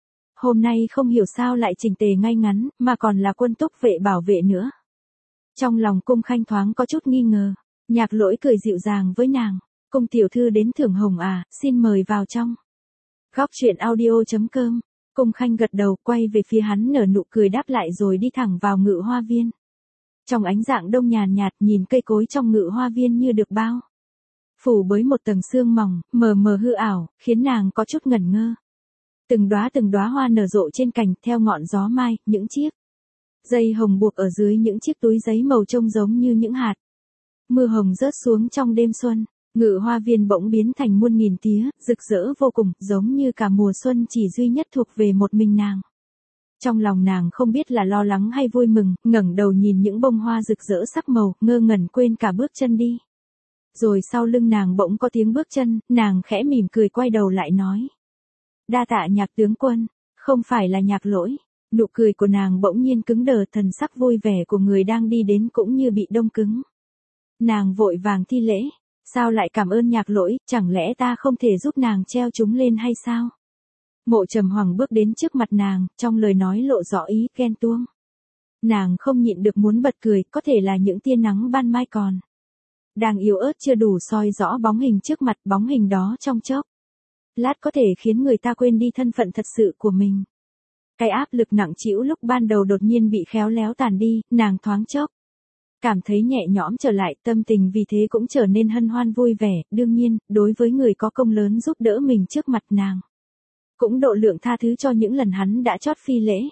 hôm nay không hiểu sao lại chỉnh tề ngay ngắn, mà còn là quân túc vệ bảo vệ nữa. Trong lòng cung khanh thoáng có chút nghi ngờ. Nhạc Lỗi cười dịu dàng với nàng. Cung tiểu thư đến thưởng hồng à, xin mời vào trong. Góc truyện audio.com. Cung khanh gật đầu, quay về phía hắn nở nụ cười đáp lại rồi đi thẳng vào Ngự Hoa viên. Trong ánh dạng đông nhàn nhạt, nhìn cây cối trong Ngự Hoa viên như được bao phủ bởi một tầng sương mỏng, mờ mờ hư ảo, khiến nàng có chút ngẩn ngơ. Từng đóa hoa nở rộ trên cành, theo ngọn gió mai, những chiếc dây hồng buộc ở dưới những chiếc túi giấy màu trông giống như những hạt mưa hồng rớt xuống trong đêm xuân. Ngự Hoa viên bỗng biến thành muôn nghìn tía, rực rỡ vô cùng, giống như cả mùa xuân chỉ duy nhất thuộc về một mình nàng. Trong lòng nàng không biết là lo lắng hay vui mừng, ngẩng đầu nhìn những bông hoa rực rỡ sắc màu, ngơ ngẩn quên cả bước chân đi. Rồi sau lưng nàng bỗng có tiếng bước chân, nàng khẽ mỉm cười quay đầu lại nói. Đa tạ Nhạc tướng quân, không phải là Nhạc Lỗi. Nụ cười của nàng bỗng nhiên cứng đờ, thần sắc vui vẻ của người đang đi đến cũng như bị đông cứng. Nàng vội vàng thi lễ. Sao lại cảm ơn Nhạc Lỗi, chẳng lẽ ta không thể giúp nàng treo chúng lên hay sao? Mộ Trầm Hoàng bước đến trước mặt nàng, trong lời nói lộ rõ ý ghen tuông. Nàng không nhịn được muốn bật cười, có thể là những tia nắng ban mai còn đang yếu ớt chưa đủ soi rõ bóng hình trước mặt, bóng hình đó trong chốc lát có thể khiến người ta quên đi thân phận thật sự của mình. Cái áp lực nặng trĩu lúc ban đầu đột nhiên bị khéo léo tàn đi, nàng thoáng chốc cảm thấy nhẹ nhõm trở lại, tâm tình vì thế cũng trở nên hân hoan vui vẻ. Đương nhiên, đối với người có công lớn giúp đỡ mình trước mặt nàng, cũng độ lượng tha thứ cho những lần hắn đã chót phi lễ.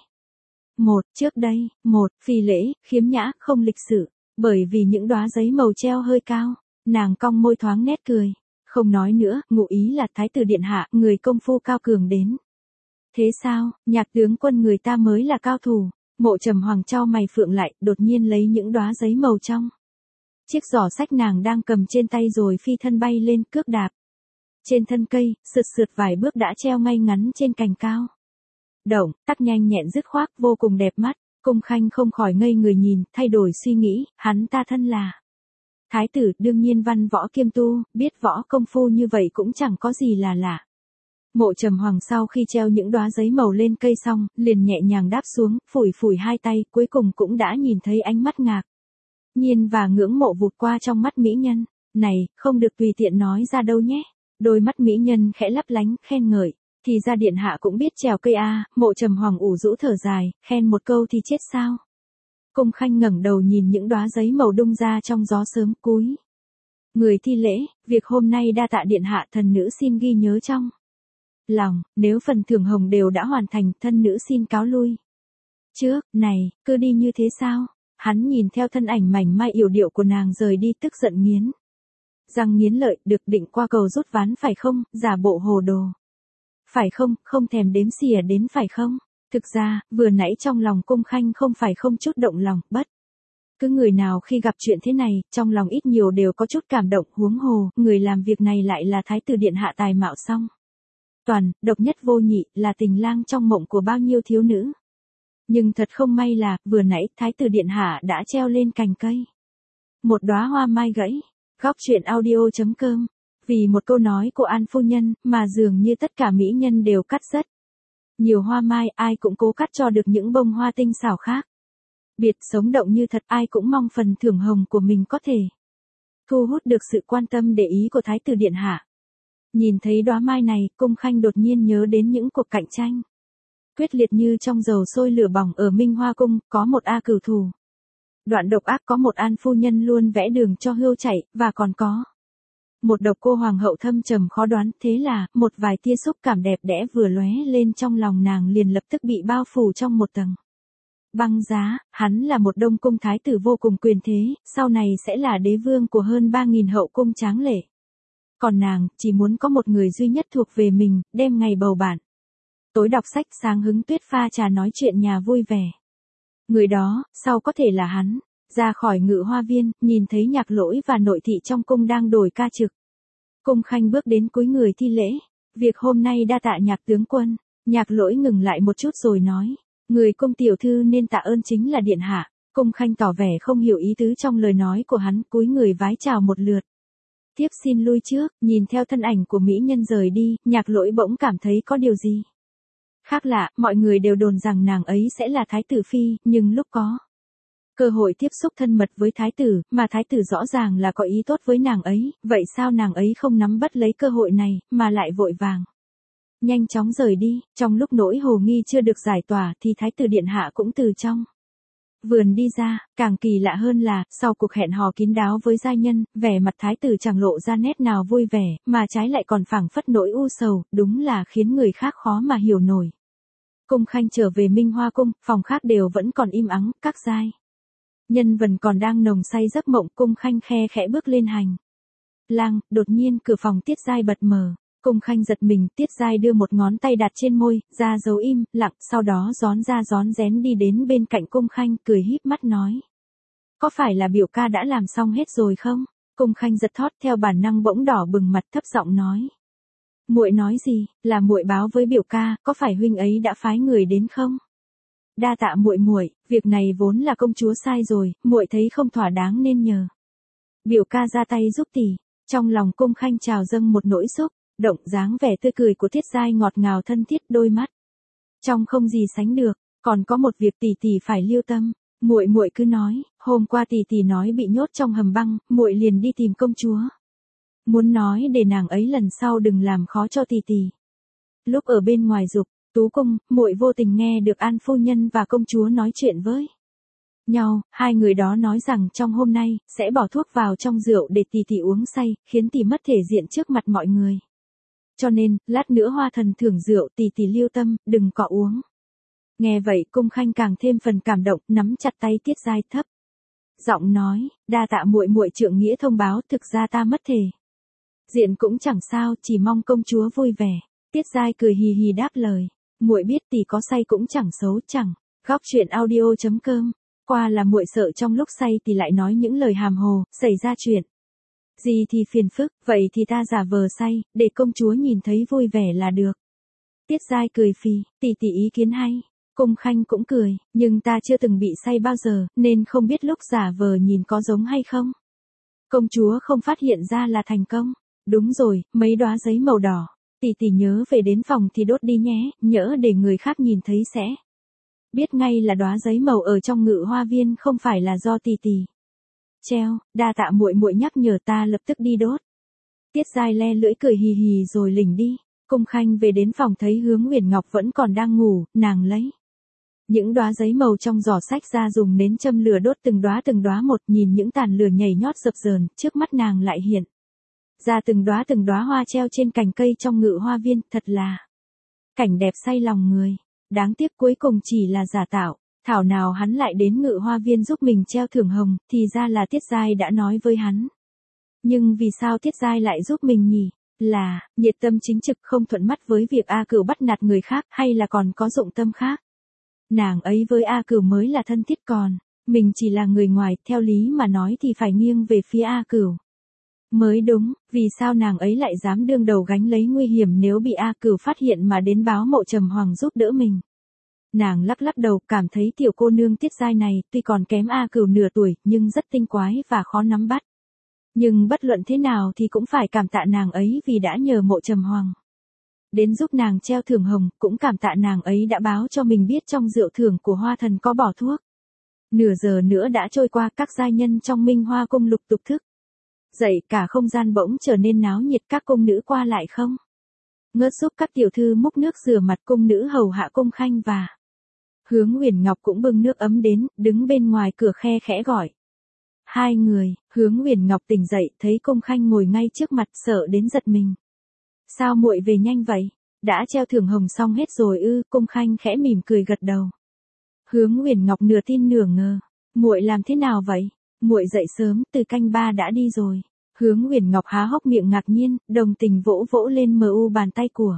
Trước đây, phi lễ, khiếm nhã, không lịch sự, bởi vì những đóa giấy màu treo hơi cao, nàng cong môi thoáng nét cười, không nói nữa, ngụ ý là thái tử điện hạ, người công phu cao cường đến. Thế sao, Nhạc tướng quân người ta mới là cao thủ. Mộ Trầm Hoàng chau mày phượng lại, đột nhiên lấy những đóa giấy màu trong chiếc giỏ sách nàng đang cầm trên tay rồi phi thân bay lên, cước đạp trên thân cây, sượt vài bước đã treo ngay ngắn trên cành cao. Động tác nhanh nhẹn dứt khoát, vô cùng đẹp mắt. Cung khanh không khỏi ngây người nhìn, thay đổi suy nghĩ, hắn ta thân là thái tử, đương nhiên văn võ kiêm tu, biết võ công phu như vậy cũng chẳng có gì là lạ. Mộ Trầm Hoàng sau khi treo những đóa giấy màu lên cây xong, liền nhẹ nhàng đáp xuống, phủi hai tay, cuối cùng cũng đã nhìn thấy ánh mắt ngạc nhiên và ngưỡng mộ vụt qua trong mắt mỹ nhân. Này, không được tùy tiện nói ra đâu nhé. Đôi mắt mỹ nhân khẽ lấp lánh, khen ngợi. Thì ra điện hạ cũng biết trèo cây a. Mộ Trầm Hoàng ủ rũ thở dài, khen một câu thì chết sao? Cung Khanh ngẩng đầu nhìn những đóa giấy màu đung ra trong gió sớm, cúi người thi lễ, việc hôm nay đa tạ điện hạ, thần nữ xin ghi nhớ trong lòng, nếu phần thưởng hồng đều đã hoàn thành, thân nữ xin cáo lui. Trước, này, cứ đi như thế sao? Hắn nhìn theo thân ảnh mảnh mai yểu điệu của nàng rời đi, tức giận nghiến răng nghiến lợi, được định qua cầu rút ván phải không, giả bộ hồ đồ. Phải không, không thèm đếm xỉa đến phải không? Thực ra, vừa nãy trong lòng Cung Khanh không phải không chút động lòng, bất cứ người nào khi gặp chuyện thế này, trong lòng ít nhiều đều có chút cảm động, huống hồ, người làm việc này lại là thái tử điện hạ tài mạo song toàn, độc nhất vô nhị, là tình lang trong mộng của bao nhiêu thiếu nữ. Nhưng thật không may là, vừa nãy, thái tử điện hạ đã treo lên cành cây một đóa hoa mai gãy. Góc truyện audio.com. Vì một câu nói của An phu nhân, mà dường như tất cả mỹ nhân đều cắt rất nhiều hoa mai, ai cũng cố cắt cho được những bông hoa tinh xảo khác biệt, sống động như thật, ai cũng mong phần thưởng hồng của mình có thể thu hút được sự quan tâm để ý của thái tử điện hạ. Nhìn thấy đóa mai này, Cung Khanh đột nhiên nhớ đến những cuộc cạnh tranh quyết liệt như trong dầu sôi lửa bỏng ở Minh Hoa cung, có một A Cửu thủ đoạn độc ác, có một An phu nhân luôn vẽ đường cho hươu chạy, và còn có một độc cô hoàng hậu thâm trầm khó đoán. Thế là, một vài tia xúc cảm đẹp đẽ vừa lóe lên trong lòng nàng liền lập tức bị bao phủ trong một tầng băng giá. Hắn là một đông cung thái tử vô cùng quyền thế, sau này sẽ là đế vương của hơn 3.000 hậu cung tráng lệ. Còn nàng, chỉ muốn có một người duy nhất thuộc về mình, đêm ngày bầu bạn tối đọc sách, sáng hứng tuyết pha trà nói chuyện nhà vui vẻ. Người đó, sau có thể là hắn. Ra khỏi Ngự Hoa viên, nhìn thấy Nhạc Lỗi và nội thị trong cung đang đổi ca trực. Cung Khanh bước đến cúi người thi lễ. Việc hôm nay đa tạ Nhạc tướng quân. Nhạc Lỗi ngừng lại một chút rồi nói. Người cung tiểu thư nên tạ ơn chính là điện hạ. Cung Khanh tỏ vẻ không hiểu ý tứ trong lời nói của hắn, cúi người vái chào một lượt. Tiếp xin lui trước, nhìn theo thân ảnh của mỹ nhân rời đi, Nhạc Lỗi bỗng cảm thấy có điều gì khác lạ. Mọi người đều đồn rằng nàng ấy sẽ là thái tử phi, nhưng lúc có cơ hội tiếp xúc thân mật với thái tử, mà thái tử rõ ràng là có ý tốt với nàng ấy, vậy sao nàng ấy không nắm bắt lấy cơ hội này, mà lại vội vàng nhanh chóng rời đi. Trong lúc nỗi hồ nghi chưa được giải tỏa thì thái tử điện hạ cũng từ trong vườn đi ra. Càng kỳ lạ hơn là, sau cuộc hẹn hò kín đáo với giai nhân, vẻ mặt thái tử chẳng lộ ra nét nào vui vẻ, mà trái lại còn phảng phất nỗi u sầu, đúng là khiến người khác khó mà hiểu nổi. Cung Khanh trở về Minh Hoa cung, phòng khác đều vẫn còn im ắng, các giai nhân vẫn còn đang nồng say giấc mộng. Cung Khanh khe khẽ bước lên hành lang, đột nhiên cửa phòng Tiết Giai bật mở. Cung Khanh giật mình, Tiết Giai đưa một ngón tay đặt trên môi, ra dấu im lặng, sau đó rón ra rón rén đi đến bên cạnh Cung Khanh, cười híp mắt nói: có phải là biểu ca đã làm xong hết rồi không? Cung Khanh giật thót, theo bản năng bỗng đỏ bừng mặt, thấp giọng nói: muội nói gì? Là muội báo với biểu ca, có phải huynh ấy đã phái người đến không? Đa tạ muội, việc này vốn là công chúa sai rồi, muội thấy không thỏa đáng nên nhờ biểu ca ra tay giúp tỷ. Trong lòng Cung Khanh trào dâng một nỗi xúc động, dáng vẻ tươi cười của Tiết Giai ngọt ngào thân thiết, đôi mắt trong không gì sánh được. Còn có một việc tỷ tỷ phải lưu tâm. Muội cứ nói, hôm qua tỷ tỷ nói bị nhốt trong hầm băng, muội liền đi tìm công chúa, muốn nói để nàng ấy lần sau đừng làm khó cho tỷ tỷ. Lúc ở bên ngoài dục tú cung, muội vô tình nghe được An phu nhân và công chúa nói chuyện với nhau, hai người đó nói rằng trong hôm nay sẽ bỏ thuốc vào trong rượu để tỷ tỷ uống say, khiến tỷ mất thể diện trước mặt mọi người. Cho nên, lát nữa Hoa thần thưởng rượu, tỷ tỷ lưu tâm, đừng có uống. Nghe vậy, Cung Khanh càng thêm phần cảm động, nắm chặt tay Tiết Giai, thấp giọng nói: đa tạ muội trượng nghĩa thông báo, thực ra ta mất thể diện cũng chẳng sao, chỉ mong công chúa vui vẻ. Tiết Giai cười hì hì đáp lời: muội biết tỷ có say cũng chẳng xấu, chẳng. Góc truyện audio.com. Qua là muội sợ trong lúc say thì lại nói những lời hàm hồ, xảy ra chuyện gì thì phiền phức, vậy thì ta giả vờ say, để công chúa nhìn thấy vui vẻ là được. Tiết Giai cười phì: tỷ tỷ ý kiến hay. Cung Khanh cũng cười, nhưng ta chưa từng bị say bao giờ, nên không biết lúc giả vờ nhìn có giống hay không. Công chúa không phát hiện ra là thành công. Đúng rồi, mấy đóa giấy màu đỏ. Tỷ tỷ nhớ về đến phòng thì đốt đi nhé, nhỡ để người khác nhìn thấy sẽ biết ngay là đóa giấy màu ở trong Ngự Hoa viên không phải là do tỷ tỷ treo. Đa tạ muội nhắc nhở, ta lập tức đi đốt. Tiết Giai le lưỡi cười hì hì rồi lỉnh đi. Cung Khanh về đến phòng thấy Hướng Huyền Ngọc vẫn còn đang ngủ, nàng lấy Những đóa giấy màu trong giỏ sách ra dùng nến châm lửa đốt từng đóa một, nhìn những tàn lửa nhảy nhót dập dờn, trước mắt nàng lại hiện ra từng đóa hoa treo trên cành cây trong ngự hoa viên, thật là cảnh đẹp say lòng người. Đáng tiếc cuối cùng chỉ là giả tạo, thảo nào hắn lại đến ngự hoa viên giúp mình treo thưởng hồng, thì ra là Tiết Giai đã nói với hắn. Nhưng vì sao Tiết Giai lại giúp mình nhỉ? Là, nhiệt tâm chính trực không thuận mắt với việc A Cửu bắt nạt người khác, hay là còn có dụng tâm khác? Nàng ấy với A Cửu mới là thân thiết, còn mình chỉ là người ngoài, theo lý mà nói thì phải nghiêng về phía A Cửu mới đúng. Vì sao nàng ấy lại dám đương đầu gánh lấy nguy hiểm nếu bị A Cửu phát hiện mà đến báo Mộ Trầm Hoàng giúp đỡ mình? Nàng lắc lắc đầu, cảm thấy tiểu cô nương Tiết Giai này tuy còn kém A Cửu nửa tuổi, nhưng rất tinh quái và khó nắm bắt. Nhưng bất luận thế nào thì cũng phải cảm tạ nàng ấy vì đã nhờ Mộ Trầm Hoàng đến giúp nàng treo thưởng hồng, cũng cảm tạ nàng ấy đã báo cho mình biết trong rượu thưởng của Hoa Thần có bỏ thuốc. Nửa giờ nữa đã trôi qua, các giai nhân trong Minh Hoa cung lục tục thức dậy, cả không gian bỗng trở nên náo nhiệt, các cung nữ qua lại không ngớt giúp các tiểu thư múc nước rửa mặt, cung nữ hầu hạ Cung Khanh và Hướng Huyền Ngọc cũng bưng nước ấm đến, đứng bên ngoài cửa khe khẽ gọi hai người. Hướng Huyền Ngọc tỉnh dậy, thấy Cung Khanh ngồi ngay trước mặt, sợ đến giật mình. Sao muội về nhanh vậy? Đã treo thưởng hồng xong hết rồi ư? Cung Khanh khẽ mỉm cười gật đầu. Hướng Huyền Ngọc nửa tin nửa ngờ. Muội làm thế nào vậy? Muội dậy sớm, từ canh ba đã đi rồi. Hướng Huyền Ngọc há hốc miệng ngạc nhiên, đồng tình vỗ vỗ lên bàn tay của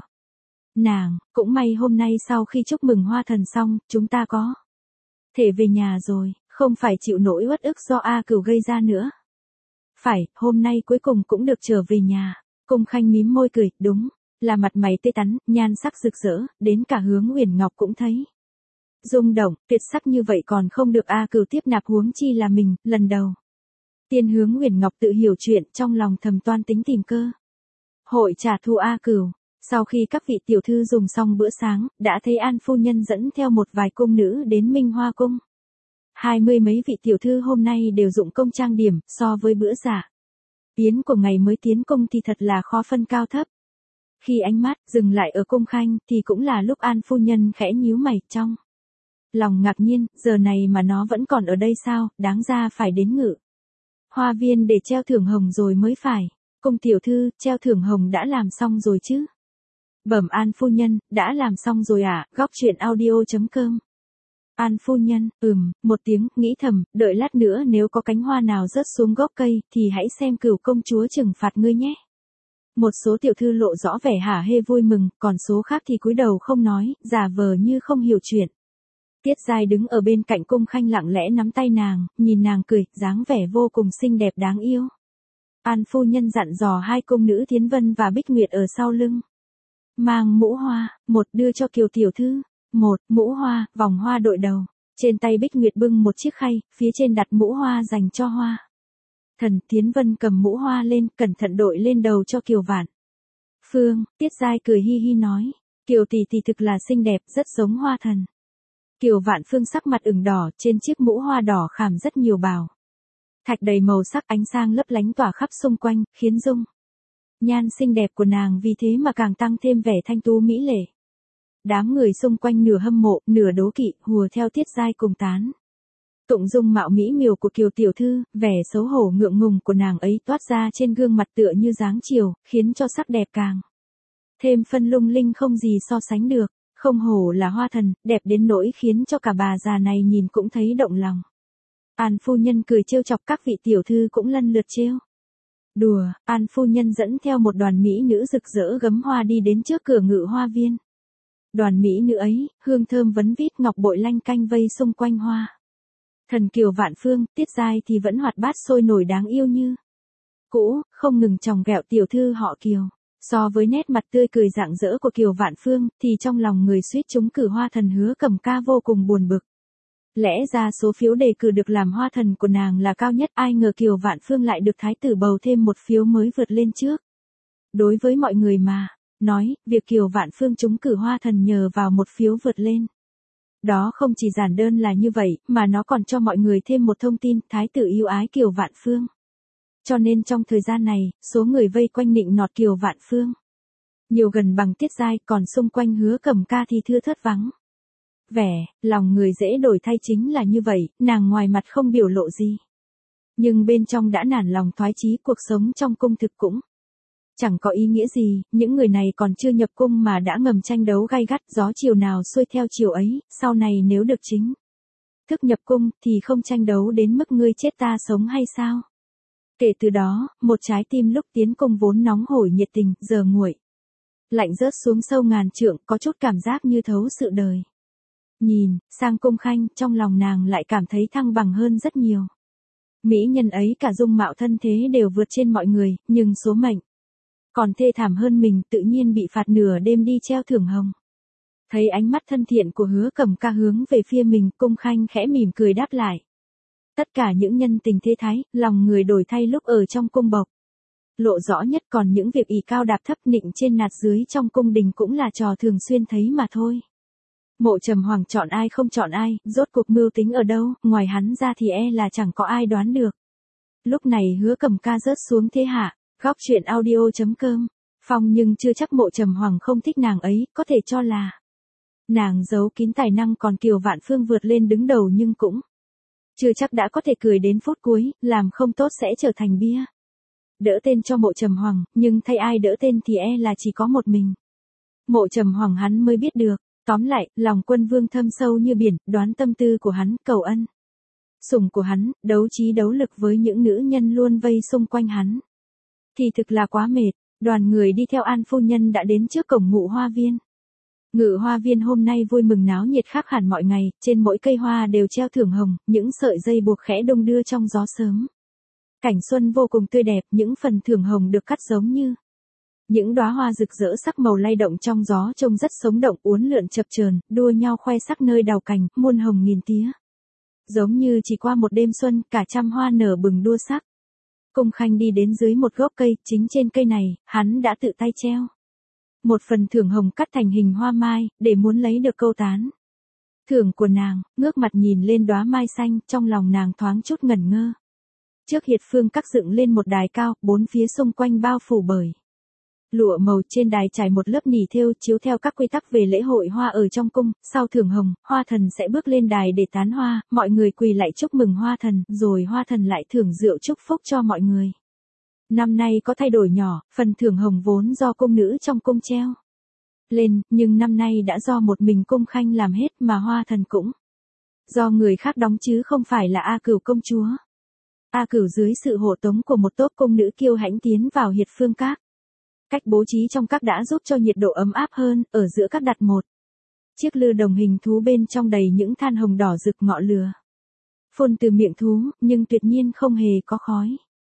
nàng. Cũng may hôm nay sau khi chúc mừng Hoa Thần xong, chúng ta có thể về nhà rồi, không phải chịu nỗi uất ức do A Cửu gây ra nữa. Phải, hôm nay cuối cùng cũng được trở về nhà. Cung Khanh mím môi cười, đúng là mặt mày tươi tắn, nhan sắc rực rỡ, đến cả Hướng Huyền Ngọc cũng thấy rung động, tuyệt sắc như vậy còn không được A Cửu tiếp nạp, huống chi là mình, lần đầu tiên Hướng Huyền Ngọc tự hiểu chuyện, trong lòng thầm toan tính tìm cơ hội trả thù A Cửu. Sau khi các vị tiểu thư dùng xong bữa sáng, đã thấy An phu nhân dẫn theo một vài cung nữ đến Minh Hoa cung. 20 mấy vị tiểu thư hôm nay đều dụng công trang điểm, so với bữa dạ yến của ngày mới tiến cung thì thật là khó phân cao thấp. Khi ánh mắt dừng lại ở Cung Khanh thì cũng là lúc An phu nhân khẽ nhíu mày, trong lòng ngạc nhiên, giờ này mà nó vẫn còn ở đây sao, đáng ra phải đến ngự hoa viên để treo thưởng hồng rồi mới phải. Cung tiểu thư, treo thưởng hồng đã làm xong rồi chứ? Bẩm An phu nhân, đã làm xong rồi ạ. Góc truyện audio.com. An phu nhân, một tiếng, nghĩ thầm, đợi lát nữa nếu có cánh hoa nào rớt xuống gốc cây, thì hãy xem Cửu công chúa trừng phạt ngươi nhé. Một số tiểu thư lộ rõ vẻ hả hê vui mừng, còn số khác thì cúi đầu không nói, giả vờ như không hiểu chuyện. Tiết Giai đứng ở bên cạnh Cung Khanh lặng lẽ nắm tay nàng, nhìn nàng cười, dáng vẻ vô cùng xinh đẹp đáng yêu. An phu nhân dặn dò hai cung nữ Thiến Vân và Bích Nguyệt ở sau lưng mang mũ hoa, một đưa cho Kiều tiểu thư, một mũ hoa, vòng hoa đội đầu. Trên tay Bích Nguyệt bưng một chiếc khay, phía trên đặt mũ hoa dành cho Hoa Thần. Thiến Vân cầm mũ hoa lên, cẩn thận đội lên đầu cho Kiều Vạn Phương. Tiết Giai cười hi hi nói, Kiều tỷ tỷ thực là xinh đẹp, rất giống Hoa Thần. Kiều Vạn Phương sắc mặt ửng đỏ, trên chiếc mũ hoa đỏ khảm rất nhiều bảo thạch đầy màu sắc, ánh sáng lấp lánh tỏa khắp xung quanh, khiến dung nhan xinh đẹp của nàng vì thế mà càng tăng thêm vẻ thanh tú mỹ lệ. Đám người xung quanh nửa hâm mộ, nửa đố kỵ, hùa theo Tiết Giai cùng tán tụng dung mạo mỹ miều của Kiều tiểu thư, vẻ xấu hổ ngượng ngùng của nàng ấy toát ra trên gương mặt tựa như dáng chiều, khiến cho sắc đẹp càng thêm phân lung linh không gì so sánh được. Không hổ là Hoa Thần, đẹp đến nỗi khiến cho cả bà già này nhìn cũng thấy động lòng. An phu nhân cười trêu chọc, các vị tiểu thư cũng lần lượt trêu đùa. An phu nhân dẫn theo một đoàn mỹ nữ rực rỡ gấm hoa đi đến trước cửa ngự hoa viên. Đoàn mỹ nữ ấy, hương thơm vấn vít, ngọc bội lanh canh vây xung quanh Hoa Thần. Kiều Vạn Phương. Tiết Giai thì vẫn hoạt bát sôi nổi đáng yêu như cũ, không ngừng chòng ghẹo tiểu thư họ Kiều. So với nét mặt tươi cười rạng rỡ của Kiều Vạn Phương, thì trong lòng người suýt trúng cử Hoa Thần Hứa Cẩm Ca vô cùng buồn bực. Lẽ ra số phiếu đề cử được làm Hoa Thần của nàng là cao nhất, ai ngờ Kiều Vạn Phương lại được thái tử bầu thêm một phiếu mới vượt lên trước. Đối với mọi người mà nói, việc Kiều Vạn Phương trúng cử Hoa Thần nhờ vào một phiếu vượt lên đó không chỉ giản đơn là như vậy, mà nó còn cho mọi người thêm một thông tin, thái tử yêu ái Kiều Vạn Phương. Cho nên trong thời gian này, số người vây quanh nịnh nọt Kiều Vạn Phương nhiều gần bằng Tiết Giai, còn xung quanh Hứa Cẩm Ca thì thưa thớt vắng Vẻ, lòng người dễ đổi thay chính là như vậy, nàng ngoài mặt không biểu lộ gì. Nhưng bên trong đã nản lòng thoái chí, cuộc sống trong cung thực cũng chẳng có ý nghĩa gì, những người này còn chưa nhập cung mà đã ngầm tranh đấu gay gắt, gió chiều nào xuôi theo chiều ấy, sau này nếu được chính thức nhập cung thì không tranh đấu đến mức ngươi chết ta sống hay sao? Kể từ đó, một trái tim lúc tiến cung vốn nóng hổi nhiệt tình, giờ nguội lạnh rớt xuống sâu ngàn trượng, có chút cảm giác như thấu sự đời. Nhìn sang cung khanh, trong lòng nàng lại cảm thấy thăng bằng hơn rất nhiều. Mỹ nhân ấy cả dung mạo thân thế đều vượt trên mọi người, nhưng số mệnh còn thê thảm hơn mình, tự nhiên bị phạt nửa đêm đi treo thưởng hồng. Thấy ánh mắt thân thiện của Hứa Cẩm Ca hướng về phía mình, cung khanh khẽ mỉm cười đáp lại. Tất cả những nhân tình thế thái, lòng người đổi thay lúc ở trong cung bộc lộ rõ nhất, còn những việc ỷ cao đạp thấp nịnh trên nạt dưới trong cung đình cũng là trò thường xuyên thấy mà thôi. Mộ Trầm Hoàng chọn ai không chọn ai, rốt cuộc mưu tính ở đâu, ngoài hắn ra thì là chẳng có ai đoán được. Lúc này Hứa Cẩm Ca rớt xuống thế hạ, góc chuyện audio.com, phong nhưng chưa chắc Mộ Trầm Hoàng không thích nàng ấy, có thể cho là nàng giấu kín tài năng còn Kiều Vạn Phương vượt lên đứng đầu, nhưng cũng chưa chắc đã có thể cười đến phút cuối, làm không tốt sẽ trở thành bia đỡ tên cho Mộ Trầm Hoàng, nhưng thay ai đỡ tên thì là chỉ có một mình Mộ Trầm Hoàng hắn mới biết được. Tóm lại, lòng Quân Vương thâm sâu như biển, đoán tâm tư của hắn, cầu ân sủng của hắn, đấu trí đấu lực với những nữ nhân luôn vây xung quanh hắn. Thì thực là quá mệt. Đoàn người đi theo An phu nhân đã đến trước cổng Ngự Hoa Viên. Ngự Hoa Viên hôm nay vui mừng náo nhiệt khác hẳn mọi ngày, trên mỗi cây hoa đều treo thưởng hồng, những sợi dây buộc khẽ đung đưa trong gió sớm. Cảnh xuân vô cùng tươi đẹp, những phần thưởng hồng được cắt giống như những đóa hoa rực rỡ sắc màu lay động trong gió, trông rất sống động, uốn lượn chập chờn, đua nhau khoe sắc nơi đào cành, muôn hồng nghìn tía. Giống như chỉ qua một đêm xuân, cả trăm hoa nở bừng đua sắc. Cung khanh đi đến dưới một gốc cây, chính trên cây này, hắn đã tự tay treo một phần thưởng hồng cắt thành hình hoa mai, để muốn lấy được câu tán thưởng của nàng. Ngước mặt nhìn lên đóa mai xanh, trong lòng nàng thoáng chút ngẩn ngơ. Trước hiệt phương các dựng lên một đài cao, bốn phía xung quanh bao phủ bởi lụa màu, trên đài trải một lớp nỉ thêu chiếu theo các quy tắc về lễ hội hoa ở trong cung. Sau thưởng hồng, hoa thần sẽ bước lên đài để tán hoa, mọi người quỳ lại chúc mừng hoa thần, rồi hoa thần lại thưởng rượu chúc phúc cho mọi người. Năm nay có thay đổi nhỏ, phần thưởng hồng vốn do cung nữ trong cung treo lên, nhưng năm nay đã do một mình cung khanh làm hết, mà hoa thần cũng do người khác đóng chứ không phải là A Cửu công chúa. A Cửu dưới sự hộ tống của một tốp cung nữ kiêu hãnh tiến vào hiệt phương các. Cách bố trí trong các đã giúp cho nhiệt độ ấm áp hơn, ở giữa các đặt một chiếc lư đồng hình thú, bên trong đầy những than hồng đỏ rực, ngọn lửa phun từ miệng thú, nhưng tuyệt nhiên không hề có khói.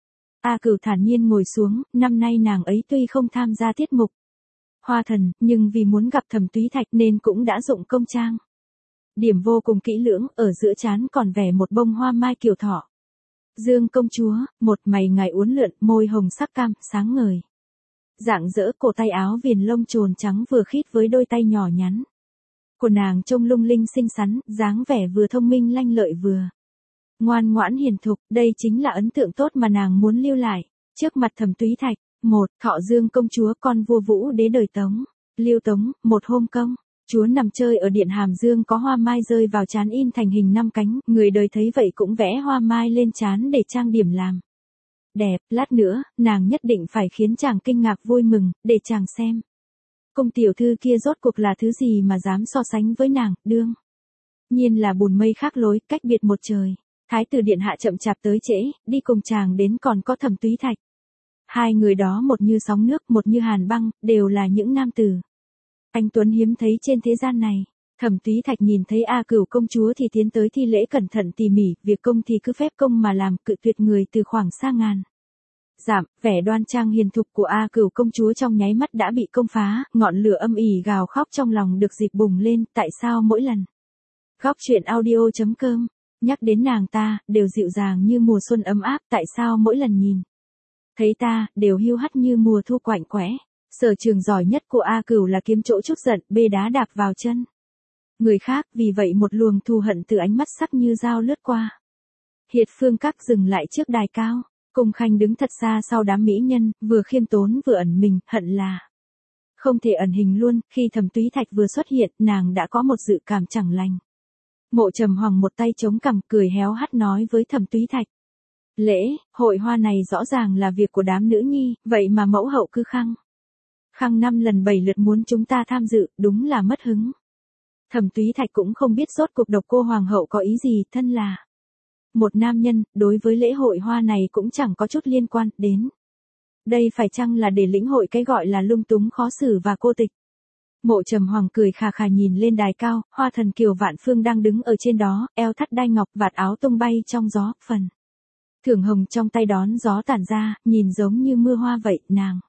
A Cửu thản nhiên ngồi xuống, năm nay nàng ấy tuy không tham gia tiết mục hoa thần, nhưng vì muốn gặp Thẩm Túy Thạch nên cũng đã dụng công trang điểm vô cùng kỹ lưỡng, ở giữa trán còn vẽ một bông hoa mai kiểu thọ Dương công chúa, một mày ngài uốn lượn, môi hồng sắc cam, sáng ngời rạng rỡ, cổ tay áo viền lông trồn trắng vừa khít với đôi tay nhỏ nhắn của nàng trông lung linh xinh xắn, dáng vẻ vừa thông minh lanh lợi vừa ngoan ngoãn hiền thục. Đây chính là ấn tượng tốt mà nàng muốn lưu lại trước mặt Thẩm Túy Thạch. Một, Thọ Dương công chúa, con vua Vũ đế đời Tống, Liêu Tống. Một hôm công chúa nằm chơi ở điện Hàm Dương, có hoa mai rơi vào trán in thành hình 5 cánh, người đời thấy vậy cũng vẽ hoa mai lên trán để trang điểm làm đẹp. Lát nữa, nàng nhất định phải khiến chàng kinh ngạc vui mừng, để chàng xem cung tiểu thư kia rốt cuộc là thứ gì mà dám so sánh với nàng. Đương nhiên là bùn mây khác lối, cách biệt một trời. Thái tử điện hạ chậm chạp tới trễ, đi cùng chàng đến còn có Thẩm Túy Thạch. Hai người đó một như sóng nước, một như hàn băng, đều là những nam tử anh tuấn hiếm thấy trên thế gian này. Thẩm Túy Thạch nhìn thấy A Cửu công chúa thì tiến tới thi lễ cẩn thận tỉ mỉ, việc công thì cứ phép công mà làm, cự tuyệt người từ khoảng xa ngàn dặm. Vẻ đoan trang hiền thục của A Cửu công chúa trong nháy mắt đã bị công phá, ngọn lửa âm ỉ gào khóc trong lòng được dịp bùng lên. Tại sao mỗi lần góc chuyện audio.com nhắc đến nàng ta, đều dịu dàng như mùa xuân ấm áp, tại sao mỗi lần nhìn thấy ta, đều hiu hắt như mùa thu quạnh quẽ. Sở trường giỏi nhất của A Cửu là kiếm chỗ chút giận, bê đá đạp vào chân người khác, vì vậy một luồng thù hận từ ánh mắt sắc như dao lướt qua. Hiệt phương các dừng lại trước đài cao, cung khanh đứng thật xa sau đám mỹ nhân, vừa khiêm tốn vừa ẩn mình, hận là Không thể ẩn hình luôn, khi Thẩm Túy Thạch vừa xuất hiện, nàng đã có một dự cảm chẳng lành. Mộ Trầm Hoàng một tay chống cằm cười héo hắt nói với Thẩm Túy Thạch. Hội hoa này rõ ràng là việc của đám nữ nhi, vậy mà mẫu hậu cứ khăng 5 lần 7 lượt muốn chúng ta tham dự, đúng là mất hứng. Thẩm Túy Thạch cũng không biết rốt cuộc Độc Cô Hoàng hậu có ý gì, thân là một nam nhân, đối với lễ hội hoa này cũng chẳng có chút liên quan đến. Đây phải chăng là để lĩnh hội cái gọi là lung túng khó xử và cô tịch. Mộ Trầm Hoàng cười khà khà nhìn lên đài cao, Hoa Thần Kiều Vạn Phương đang đứng ở trên đó, eo thắt đai ngọc, vạt áo tung bay trong gió, phần thưởng hồng trong tay đón gió tản ra, nhìn giống như mưa hoa vậy, nàng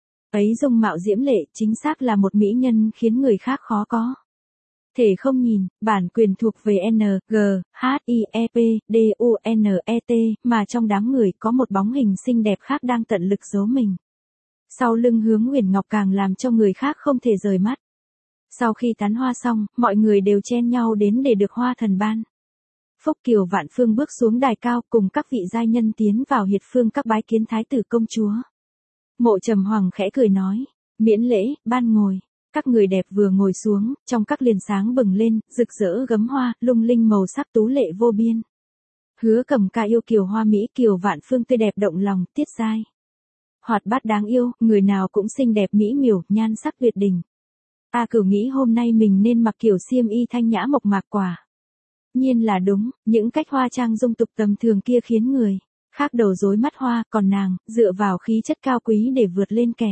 ấy dung mạo diễm lệ, chính xác là một mỹ nhân khiến người khác khó có thể không nhìn. Bản quyền thuộc về N, G, H, I, E, P, D, U, N, E, T, mà trong đám người có một bóng hình xinh đẹp khác đang tận lực giấu mình. Sau lưng Hướng Nguyền Ngọc càng làm cho người khác không thể rời mắt. Sau khi tán hoa xong, mọi người đều chen nhau đến để được hoa thần ban. Phúc Kiều Vạn Phương bước xuống đài cao cùng các vị giai nhân tiến vào hiệt phương các bái kiến thái tử công chúa. Mộ Trầm Hoàng khẽ cười nói, miễn lễ, ban ngồi. Các người đẹp vừa ngồi xuống, trong các liền sáng bừng lên, rực rỡ gấm hoa, lung linh màu sắc tú lệ vô biên. Hứa Cầm Ca yêu kiều hoa mỹ, Kiều Vạn Phương tươi đẹp động lòng, Tiết Giai hoạt bát đáng yêu, người nào cũng xinh đẹp mỹ miều, nhan sắc tuyệt đỉnh. A Cửu nghĩ hôm nay mình nên mặc kiểu xiêm y thanh nhã mộc mạc quả. Nhiên là đúng, những cách hoa trang dung tục tầm thường kia khiến người khác đầu rối mắt hoa, còn nàng, dựa vào khí chất cao quý để vượt lên kẻ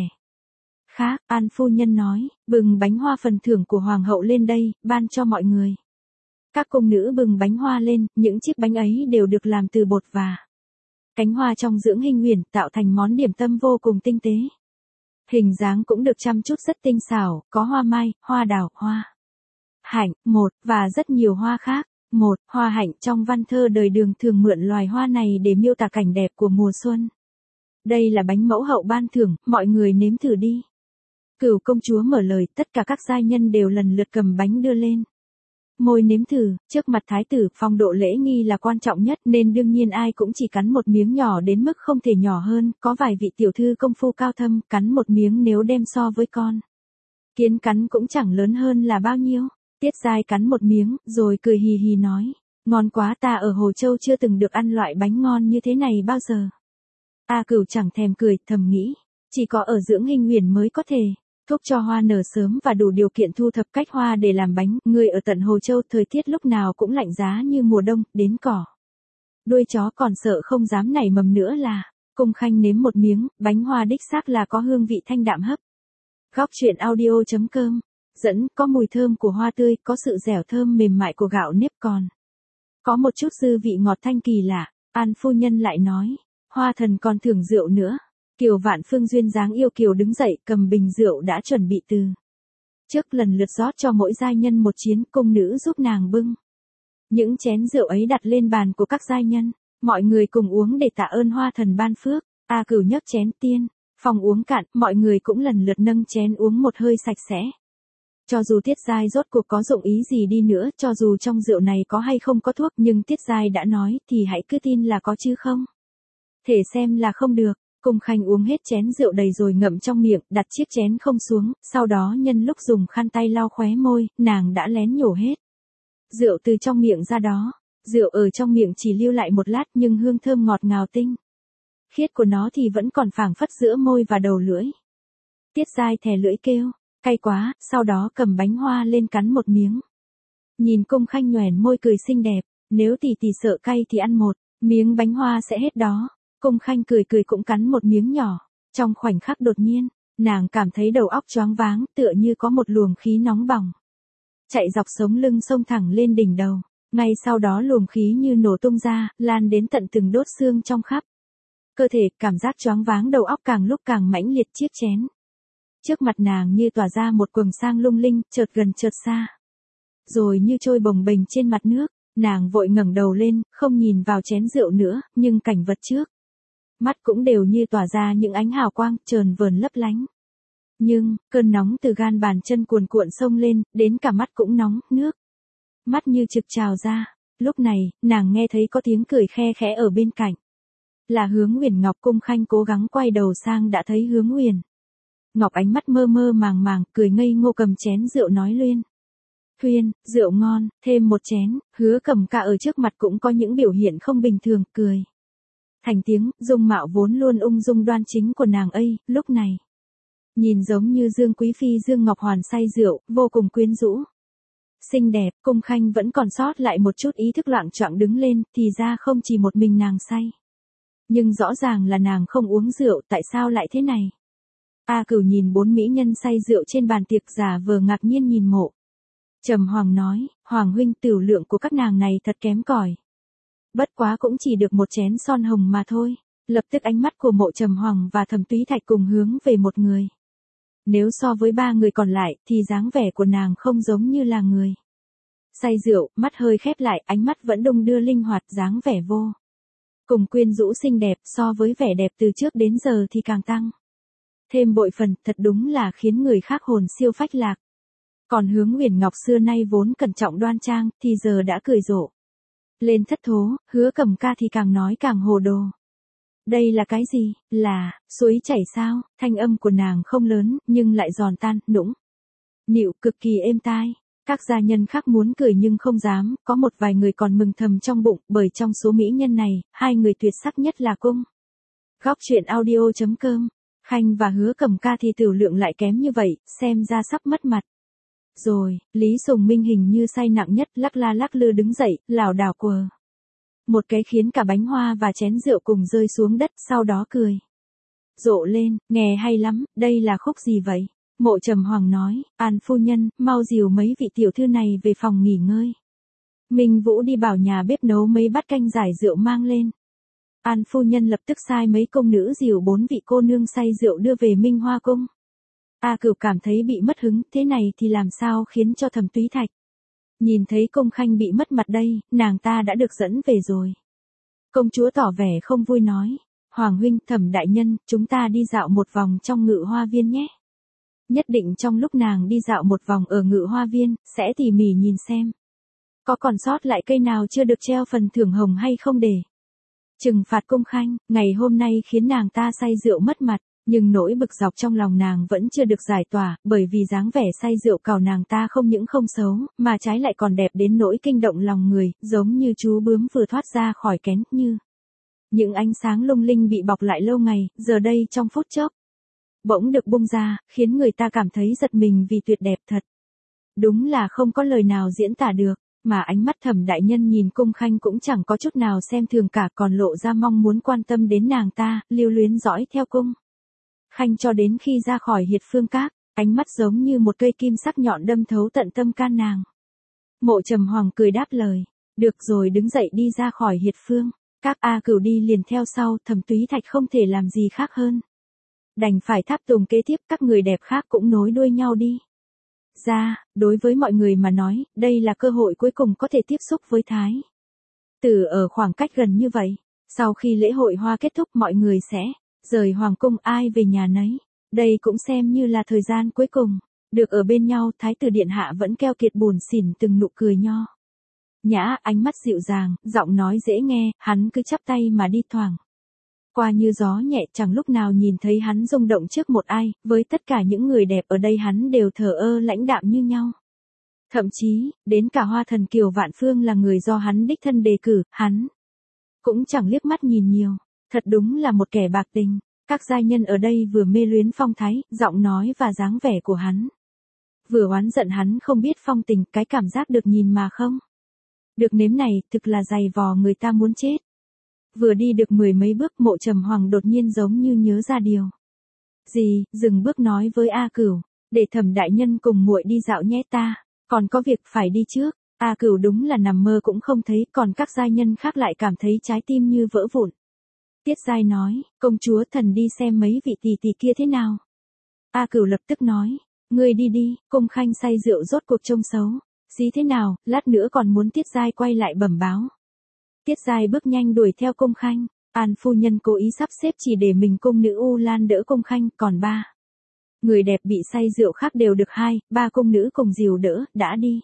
khác. An phu nhân nói, bừng bánh hoa phần thưởng của hoàng hậu lên đây, ban cho mọi người. Các cung nữ bừng bánh hoa lên, những chiếc bánh ấy đều được làm từ bột và cánh hoa trong dưỡng hình huyền, tạo thành món điểm tâm vô cùng tinh tế. Hình dáng cũng được chăm chút rất tinh xảo, có hoa mai, hoa đào, hoa hạnh, và rất nhiều hoa khác. Hoa hạnh trong văn thơ đời Đường thường mượn loài hoa này để miêu tả cảnh đẹp của mùa xuân. Đây là bánh mẫu hậu ban thưởng, mọi người nếm thử đi. Cửu công chúa mở lời, tất cả các giai nhân đều lần lượt cầm bánh đưa lên môi nếm thử. Trước mặt thái tử, phong độ lễ nghi là quan trọng nhất, nên đương nhiên ai cũng chỉ cắn một miếng nhỏ đến mức không thể nhỏ hơn. Có vài vị tiểu thư công phu cao thâm, cắn một miếng nếu đem so với con kiến cắn cũng chẳng lớn hơn là bao nhiêu. Tiết Giai cắn một miếng, rồi cười hì hì nói, ngon quá, ta ở Hồ Châu chưa từng được ăn loại bánh ngon như thế này bao giờ. A Cửu chẳng thèm cười, thầm nghĩ, chỉ có ở dưỡng hình huyền mới có thể thúc cho hoa nở sớm và đủ điều kiện thu thập cách hoa để làm bánh. Người ở tận Hồ Châu thời tiết lúc nào cũng lạnh giá như mùa đông, đến cỏ đuôi chó còn sợ không dám nảy mầm nữa là. Cung Khanh nếm một miếng, bánh hoa đích xác là có hương vị thanh đạm hấp. Góc truyện audio.com dẫn, có mùi thơm của hoa tươi, có sự dẻo thơm mềm mại của gạo nếp, còn có một chút dư vị ngọt thanh kỳ lạ. An phu nhân lại nói, Hoa thần còn thưởng rượu nữa. Kiều Vạn Phương duyên dáng yêu kiều đứng dậy, cầm bình rượu đã chuẩn bị từ trước, lần lượt rót cho mỗi giai nhân một chén, cung nữ giúp nàng bưng những chén rượu ấy đặt lên bàn của các giai nhân. Mọi người cùng uống để tạ ơn hoa thần ban phước. A Cửu nhấc chén tiên phong uống cạn, mọi người cũng lần lượt nâng chén uống một hơi sạch sẽ. Cho dù Tiết Giai rốt cuộc có dụng ý gì đi nữa, cho dù trong rượu này có hay không có thuốc, nhưng Tiết Giai đã nói thì hãy cứ tin là có chứ không thể xem là không được. Cung Khanh uống hết chén rượu đầy rồi ngậm trong miệng, đặt chiếc chén không xuống, sau đó nhân lúc dùng khăn tay lau khóe môi, nàng đã lén nhổ hết rượu từ trong miệng ra đó. Rượu ở trong miệng chỉ lưu lại một lát, nhưng hương thơm ngọt ngào tinh khiết của nó thì vẫn còn phảng phất giữa môi và đầu lưỡi. Tiết Giai thè lưỡi kêu, cay quá, sau đó cầm bánh hoa lên cắn một miếng. Nhìn Cung Khanh nhoẻn môi cười xinh đẹp, nếu tỷ tỷ sợ cay thì ăn một miếng bánh hoa sẽ hết đó. Cung Khanh cười cười cũng cắn một miếng nhỏ. Trong khoảnh khắc đột nhiên, nàng cảm thấy đầu óc choáng váng, tựa như có một luồng khí nóng bỏng chạy dọc sống lưng xông thẳng lên đỉnh đầu. Ngay sau đó luồng khí như nổ tung ra, lan đến tận từng đốt xương trong khắp cơ thể. Cảm giác choáng váng đầu óc càng lúc càng mãnh liệt. Chiếc chén trước mặt nàng như tỏa ra một quầng sáng lung linh, chợt gần chợt xa, rồi như trôi bồng bềnh trên mặt nước. Nàng vội ngẩng đầu lên, không nhìn vào chén rượu nữa, nhưng cảnh vật trước mắt cũng đều như tỏa ra những ánh hào quang chờn vờn lấp lánh. Nhưng cơn nóng từ gan bàn chân cuồn cuộn xông lên, đến cả mắt cũng nóng, nước mắt như trực trào ra. Lúc này, nàng nghe thấy có tiếng cười khe khẽ ở bên cạnh. Là Hướng Huyền Ngọc. Cung Khanh cố gắng quay đầu sang đã thấy Hướng Huyền Ngọc ánh mắt mơ mơ màng màng, cười ngây ngô cầm chén rượu nói Luyên. Thuyên, rượu ngon, thêm một chén, Hứa Cầm Ca ở trước mặt cũng có những biểu hiện không bình thường, cười. Thành tiếng, dung mạo vốn luôn ung dung đoan chính của nàng ấy, lúc này. Nhìn giống như Dương Quý Phi Dương Ngọc Hoàn say rượu, vô cùng quyến rũ. Xinh đẹp, Cung Khanh vẫn còn sót lại một chút ý thức loạng choạng đứng lên, thì ra không chỉ một mình nàng say. Nhưng rõ ràng là nàng không uống rượu, tại sao lại thế này? A Cửu nhìn 4 mỹ nhân say rượu trên bàn tiệc giả vờ ngạc nhiên nhìn Mộ Trầm Hoàng nói, Hoàng huynh, tửu lượng của các nàng này thật kém cỏi. Bất quá cũng chỉ được một chén son hồng mà thôi. Lập tức ánh mắt của Mộ Trầm Hoàng và Thẩm Túy Thạch cùng hướng về một người. Nếu so với 3 người còn lại thì dáng vẻ của nàng không giống như là người. Say rượu, mắt hơi khép lại, ánh mắt vẫn đung đưa linh hoạt, dáng vẻ vô cùng quyến rũ xinh đẹp, so với vẻ đẹp từ trước đến giờ thì càng tăng thêm bội phần, thật đúng là khiến người khác hồn siêu phách lạc. Còn Hướng Huyền Ngọc xưa nay vốn cẩn trọng đoan trang, thì giờ đã cười rộ lên thất thố, Hứa Cầm Ca thì càng nói càng hồ đồ. Đây là cái gì? Là suối chảy sao? Thanh âm của nàng không lớn, nhưng lại giòn tan, nũng nịu, cực kỳ êm tai. Các gia nhân khác muốn cười nhưng không dám, có một vài người còn mừng thầm trong bụng, bởi trong số mỹ nhân này, 2 người tuyệt sắc nhất là Cung. Góc truyện audio.com. Khanh và Hứa Cầm Ca thì tửu lượng lại kém như vậy, xem ra sắp mất mặt. Rồi, Lý Sùng Minh hình như say nặng nhất, lắc la lắc lư đứng dậy, lảo đảo quờ. Một cái khiến cả bánh hoa và chén rượu cùng rơi xuống đất, sau đó cười rộ lên, nghe hay lắm, đây là khúc gì vậy? Mộ Trầm Hoàng nói, An phu nhân, mau dìu mấy vị tiểu thư này về phòng nghỉ ngơi. Minh Vũ đi bảo nhà bếp nấu mấy bát canh giải rượu mang lên. An phu nhân lập tức sai mấy công nữ dìu 4 vị cô nương say rượu đưa về Minh Hoa cung. A Cửu cảm thấy bị mất hứng, thế này thì làm sao khiến cho Thẩm Túy Thạch. Nhìn thấy Cung Khanh bị mất mặt đây, nàng ta đã được dẫn về rồi. Công chúa tỏ vẻ không vui nói, Hoàng huynh, Thẩm đại nhân, chúng ta đi dạo một vòng trong Ngự Hoa viên nhé. Nhất định trong lúc nàng đi dạo một vòng ở Ngự Hoa viên, sẽ tỉ mỉ nhìn xem. Có còn sót lại cây nào chưa được treo phần thưởng hồng hay không để trừng phạt Cung Khanh, ngày hôm nay khiến nàng ta say rượu mất mặt. Nhưng nỗi bực dọc trong lòng nàng vẫn chưa được giải tỏa, bởi vì dáng vẻ say rượu cào nàng ta không những không xấu, mà trái lại còn đẹp đến nỗi kinh động lòng người, giống như chú bướm vừa thoát ra khỏi kén, như những ánh sáng lung linh bị bọc lại lâu ngày, giờ đây trong phút chốc bỗng được bung ra, khiến người ta cảm thấy giật mình vì tuyệt đẹp thật. Đúng là không có lời nào diễn tả được, mà ánh mắt Thẩm đại nhân nhìn Cung Khanh cũng chẳng có chút nào xem thường cả, còn lộ ra mong muốn quan tâm đến nàng ta, lưu luyến dõi theo Cung Khanh cho đến khi ra khỏi Hiệt Phương Các, ánh mắt giống như một cây kim sắc nhọn đâm thấu tận tâm can nàng. Mộ Trầm Hoàng cười đáp lời, được rồi, đứng dậy đi ra khỏi Hiệt Phương Các. A Cửu đi liền theo sau, Thẩm Túy Thạch không thể làm gì khác hơn đành phải tháp tùng kế tiếp, các người đẹp khác cũng nối đuôi nhau đi ra. Đối với mọi người mà nói, đây là cơ hội cuối cùng có thể tiếp xúc với Thái tử ở khoảng cách gần như vậy. Sau khi lễ hội hoa kết thúc, mọi người sẽ rời hoàng cung, ai về nhà nấy. Đây cũng xem như là thời gian cuối cùng được ở bên nhau. Thái tử điện hạ vẫn keo kiệt buồn xỉn, từng nụ cười nho nhã, ánh mắt dịu dàng, giọng nói dễ nghe, hắn cứ chắp tay mà đi thoảng qua như gió nhẹ, chẳng lúc nào nhìn thấy hắn rung động trước một ai. Với tất cả những người đẹp ở đây hắn đều thờ ơ lãnh đạm như nhau. Thậm chí, đến cả Hoa Thần Kiều Vạn Phương là người do hắn đích thân đề cử, hắn cũng chẳng liếc mắt nhìn nhiều. Thật đúng là một kẻ bạc tình. Các giai nhân ở đây vừa mê luyến phong thái, giọng nói và dáng vẻ của hắn, vừa oán giận hắn không biết phong tình. Cái cảm giác được nhìn mà không được nếm này, thực là dày vò người ta muốn chết. Vừa đi được 10 mấy bước, Mộ Trầm Hoàng đột nhiên giống như nhớ ra điều gì, dừng bước nói với A Cửu, để Thẩm đại nhân cùng muội đi dạo nhé, ta còn có việc phải đi trước. A Cửu đúng là nằm mơ cũng không thấy, còn các giai nhân khác lại cảm thấy trái tim như vỡ vụn. Tiết Giai nói, công chúa, thần đi xem mấy vị tỷ tỷ kia thế nào. A Cửu lập tức nói, ngươi đi đi, Cung Khanh say rượu rốt cuộc trông xấu xí thế nào, lát nữa còn muốn Tiết Giai quay lại bẩm báo. Tiết Giai bước nhanh đuổi theo Cung Khanh. An phu nhân cố ý sắp xếp chỉ để mình cung nữ U Lan đỡ Cung Khanh, còn 3 người đẹp bị say rượu khác đều được 2-3 cung nữ cùng dìu đỡ, đã đi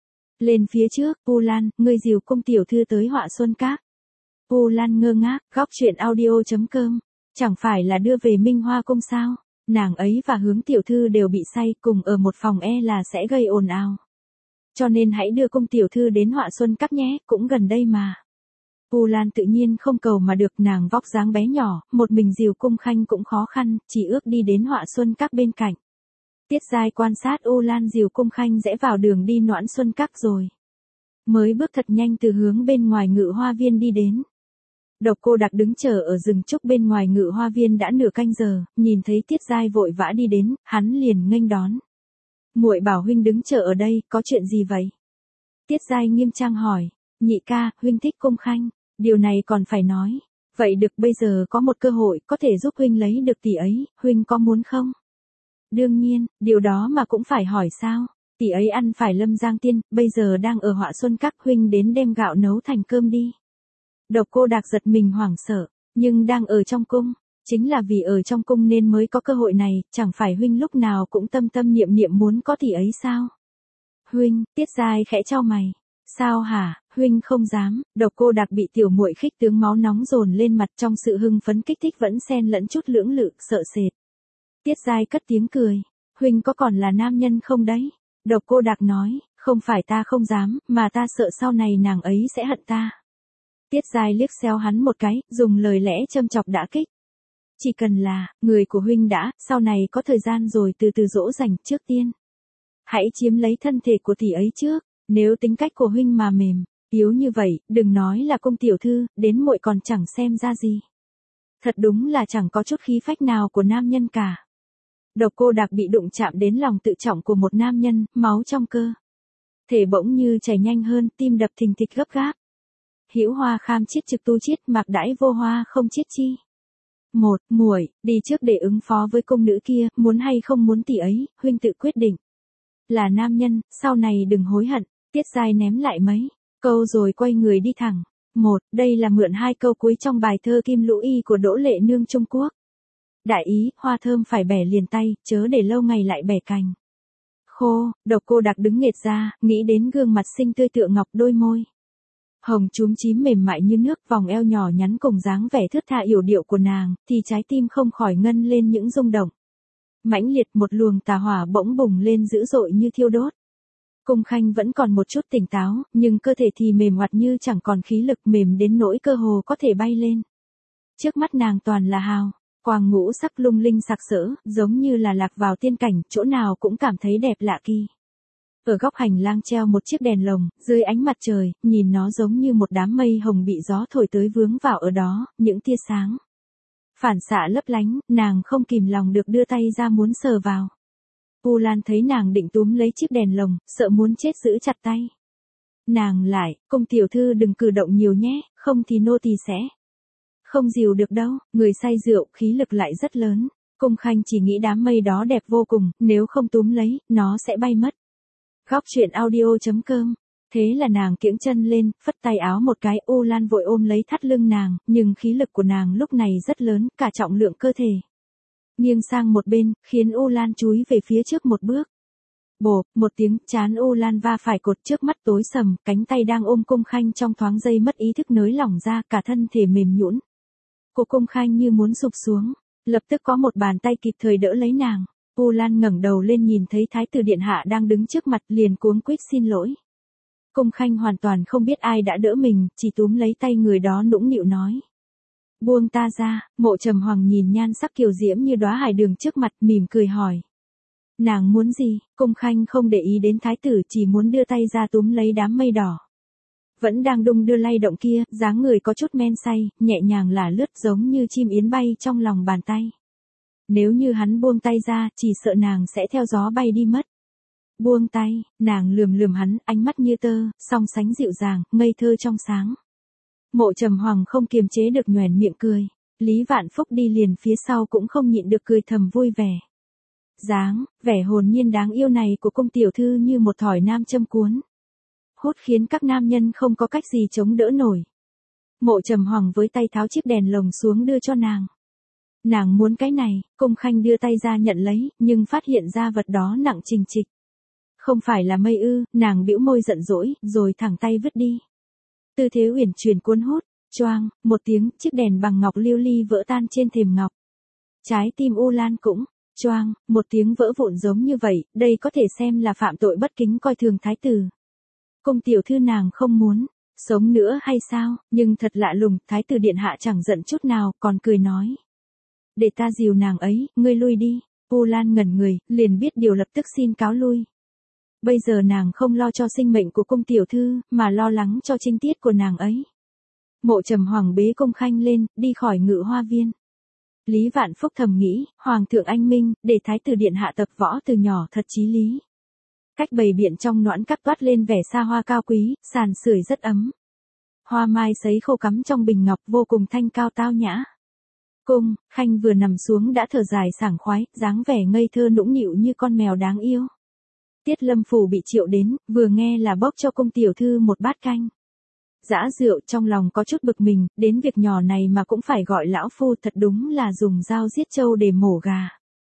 lên phía trước. U Lan, ngươi dìu cung tiểu thư tới Họa Xuân Các. U Lan ngơ ngác, góc truyện audio.com, chẳng phải là đưa về Minh Hoa cung sao? Nàng ấy và Hướng tiểu thư đều bị say, cùng ở một phòng e là sẽ gây ồn ào. Cho nên hãy đưa cung tiểu thư đến Họa Xuân Các nhé, cũng gần đây mà. U Lan tự nhiên không cầu mà được, nàng vóc dáng bé nhỏ, một mình dìu Cung Khanh cũng khó khăn, chỉ ước đi đến Họa Xuân Các bên cạnh. Tiết Giai quan sát U Lan dìu Cung Khanh rẽ vào đường đi Noãn Xuân Các rồi. Mới bước thật nhanh từ hướng bên ngoài Ngự Hoa Viên đi đến. Độc Cô Đặc đứng chờ ở rừng trúc bên ngoài Ngự Hoa Viên đã nửa canh giờ, nhìn thấy Tiết Giai vội vã đi đến, hắn liền nghênh đón. Muội bảo huynh đứng chờ ở đây, có chuyện gì vậy? Tiết Giai nghiêm trang hỏi. Nhị ca, huynh thích Cung Khanh, điều này còn phải nói. Vậy được, bây giờ có một cơ hội có thể giúp huynh lấy được tỷ ấy, huynh có muốn không? Đương nhiên, điều đó mà cũng phải hỏi sao? Tỷ ấy ăn phải Lâm Giang Tiên, bây giờ đang ở Họa Xuân Các, huynh đến đem gạo nấu thành cơm đi. Độc Cô Đạc giật mình hoảng sợ, nhưng đang ở trong cung, chính là vì ở trong cung nên mới có cơ hội này, chẳng phải huynh lúc nào cũng tâm tâm niệm niệm muốn có tỷ ấy sao? Huynh, Tiết Giai khẽ chau mày. Sao hả, huynh không dám? Độc Cô Đạc bị tiểu muội khích tướng máu nóng dồn lên mặt, trong sự hưng phấn kích thích vẫn xen lẫn chút lưỡng lự, sợ sệt. Tiết Giai cất tiếng cười. Huynh có còn là nam nhân không đấy? Độc Cô Đạc nói, không phải ta không dám, mà ta sợ sau này nàng ấy sẽ hận ta. Tiết Giai liếc xéo hắn một cái, dùng lời lẽ châm chọc đả kích. Chỉ cần là, người của huynh đã, sau này có thời gian rồi từ từ dỗ dành, trước tiên. Hãy chiếm lấy thân thể của tỷ ấy trước, nếu tính cách của huynh mà mềm, yếu như vậy, đừng nói là cung tiểu thư, đến muội còn chẳng xem ra gì. Thật đúng là chẳng có chút khí phách nào của nam nhân cả. Độc Cô Đạc bị đụng chạm đến lòng tự trọng của một nam nhân, máu trong cơ thể bỗng như chảy nhanh hơn, tim đập thình thịch gấp gáp. Hữu Hoa kham chiết trực tu chiết, mạc đãi vô hoa không chiết chi. Một, muội, đi trước để ứng phó với cung nữ kia, muốn hay không muốn tỷ ấy, huynh tự quyết định. Là nam nhân, sau này đừng hối hận. Tiết Giai ném lại mấy câu rồi quay người đi thẳng. Một, đây là mượn hai câu cuối trong bài thơ Kim Lũ Y của Đỗ Lệ Nương Trung Quốc. Đại ý, hoa thơm phải bẻ liền tay, chớ để lâu ngày lại bẻ cành. Khô, Độc Cô Đạc đứng nghệt ra, nghĩ đến gương mặt xinh tươi tựa ngọc, đôi môi hồng chúm chím mềm mại như nước, vòng eo nhỏ nhắn cùng dáng vẻ thướt tha yểu điệu của nàng, thì trái tim không khỏi ngân lên những rung động. Mãnh liệt, một luồng tà hỏa bỗng bùng lên dữ dội như thiêu đốt. Cung Khanh vẫn còn một chút tỉnh táo, nhưng cơ thể thì mềm oặt như chẳng còn khí lực, mềm đến nỗi cơ hồ có thể bay lên. Trước mắt nàng toàn là hào quang ngũ sắc lung linh sặc sỡ, giống như là lạc vào tiên cảnh, chỗ nào cũng cảm thấy đẹp lạ kỳ. Ở góc hành lang treo một chiếc đèn lồng, dưới ánh mặt trời, nhìn nó giống như một đám mây hồng bị gió thổi tới vướng vào ở đó, những tia sáng phản xạ lấp lánh, nàng không kìm lòng được đưa tay ra muốn sờ vào. U Lan thấy nàng định túm lấy chiếc đèn lồng, sợ muốn chết giữ chặt tay. Nàng lại, cung tiểu thư đừng cử động nhiều nhé, không thì nô tỳ sẽ không dìu được đâu, người say rượu, khí lực lại rất lớn. Cung Khanh chỉ nghĩ đám mây đó đẹp vô cùng, nếu không túm lấy, nó sẽ bay mất. Góc truyện audio.com. Thế là nàng kiễng chân lên, phất tay áo một cái, U Lan vội ôm lấy thắt lưng nàng, nhưng khí lực của nàng lúc này rất lớn, cả trọng lượng cơ thể nghiêng sang một bên, khiến U Lan chúi về phía trước một bước. Bộp, một tiếng, trán U Lan va phải cột, trước mắt tối sầm, cánh tay đang ôm Cung Khanh trong thoáng giây mất ý thức nới lỏng ra, cả thân thể mềm nhũn. Cô Cung Khanh như muốn sụp xuống, lập tức có một bàn tay kịp thời đỡ lấy nàng. U Lan ngẩng đầu lên nhìn thấy Thái tử điện hạ đang đứng trước mặt, liền cuống quýt xin lỗi. Cung Khanh hoàn toàn không biết ai đã đỡ mình, chỉ túm lấy tay người đó nũng nịu nói. Buông ta ra. Mộ Trầm Hoàng nhìn nhan sắc kiều diễm như đóa hải đường trước mặt, mỉm cười hỏi. Nàng muốn gì? Cung Khanh không để ý đến thái tử, chỉ muốn đưa tay ra túm lấy đám mây đỏ vẫn đang đung đưa lay động kia, dáng người có chút men say, nhẹ nhàng lả lướt giống như chim yến bay trong lòng bàn tay. Nếu như hắn buông tay ra, chỉ sợ nàng sẽ theo gió bay đi mất. Buông tay, nàng lườm lườm hắn, ánh mắt như tơ, song sánh dịu dàng, ngây thơ trong sáng. Mộ Trầm Hoàng không kiềm chế được nhoẻn miệng cười. Lý Vạn Phúc đi liền phía sau cũng không nhịn được cười thầm vui vẻ. Vẻ hồn nhiên đáng yêu này của cung tiểu thư như một thỏi nam châm cuốn hút, khiến các nam nhân không có cách gì chống đỡ nổi. Mộ Trầm Hoàng với tay tháo chiếc đèn lồng xuống đưa cho nàng. Nàng muốn cái này, Cung Khanh đưa tay ra nhận lấy, nhưng phát hiện ra vật đó nặng trịch trịch. Không phải là mây ư? Nàng bĩu môi giận dỗi, rồi thẳng tay vứt đi. Tư thế uyển chuyển cuốn hút, choang, một tiếng, chiếc đèn bằng ngọc lưu ly vỡ tan trên thềm ngọc. Trái tim U Lan cũng Choang, một tiếng vỡ vụn giống như vậy, đây có thể xem là phạm tội bất kính coi thường thái tử. Cung tiểu thư nàng không muốn sống nữa hay sao, nhưng thật lạ lùng, thái tử điện hạ chẳng giận chút nào, còn cười nói. Để ta dìu nàng ấy, ngươi lui đi. Vu Lan ngẩn người, liền biết điều lập tức xin cáo lui. Bây giờ nàng không lo cho sinh mệnh của cung tiểu thư, mà lo lắng cho trinh tiết của nàng ấy. Mộ Trầm Hoàng bế Cung Khanh lên, đi khỏi Ngự Hoa Viên. Lý Vạn Phúc thầm nghĩ, Hoàng thượng anh minh, để thái tử điện hạ tập võ từ nhỏ thật chí lý. Cách bày biện trong noãn các toát lên vẻ xa hoa cao quý, sàn sưởi rất ấm. Hoa mai sấy khô cắm trong bình ngọc vô cùng thanh cao tao nhã. Cung Khanh vừa nằm xuống đã thở dài sảng khoái, dáng vẻ ngây thơ nũng nịu như con mèo đáng yêu. Tiết Lâm Phủ bị triệu đến, vừa nghe là bốc cho cung tiểu thư một bát canh. Dã rượu, trong lòng có chút bực mình, đến việc nhỏ này mà cũng phải gọi lão phu, thật đúng là dùng dao giết trâu để mổ gà.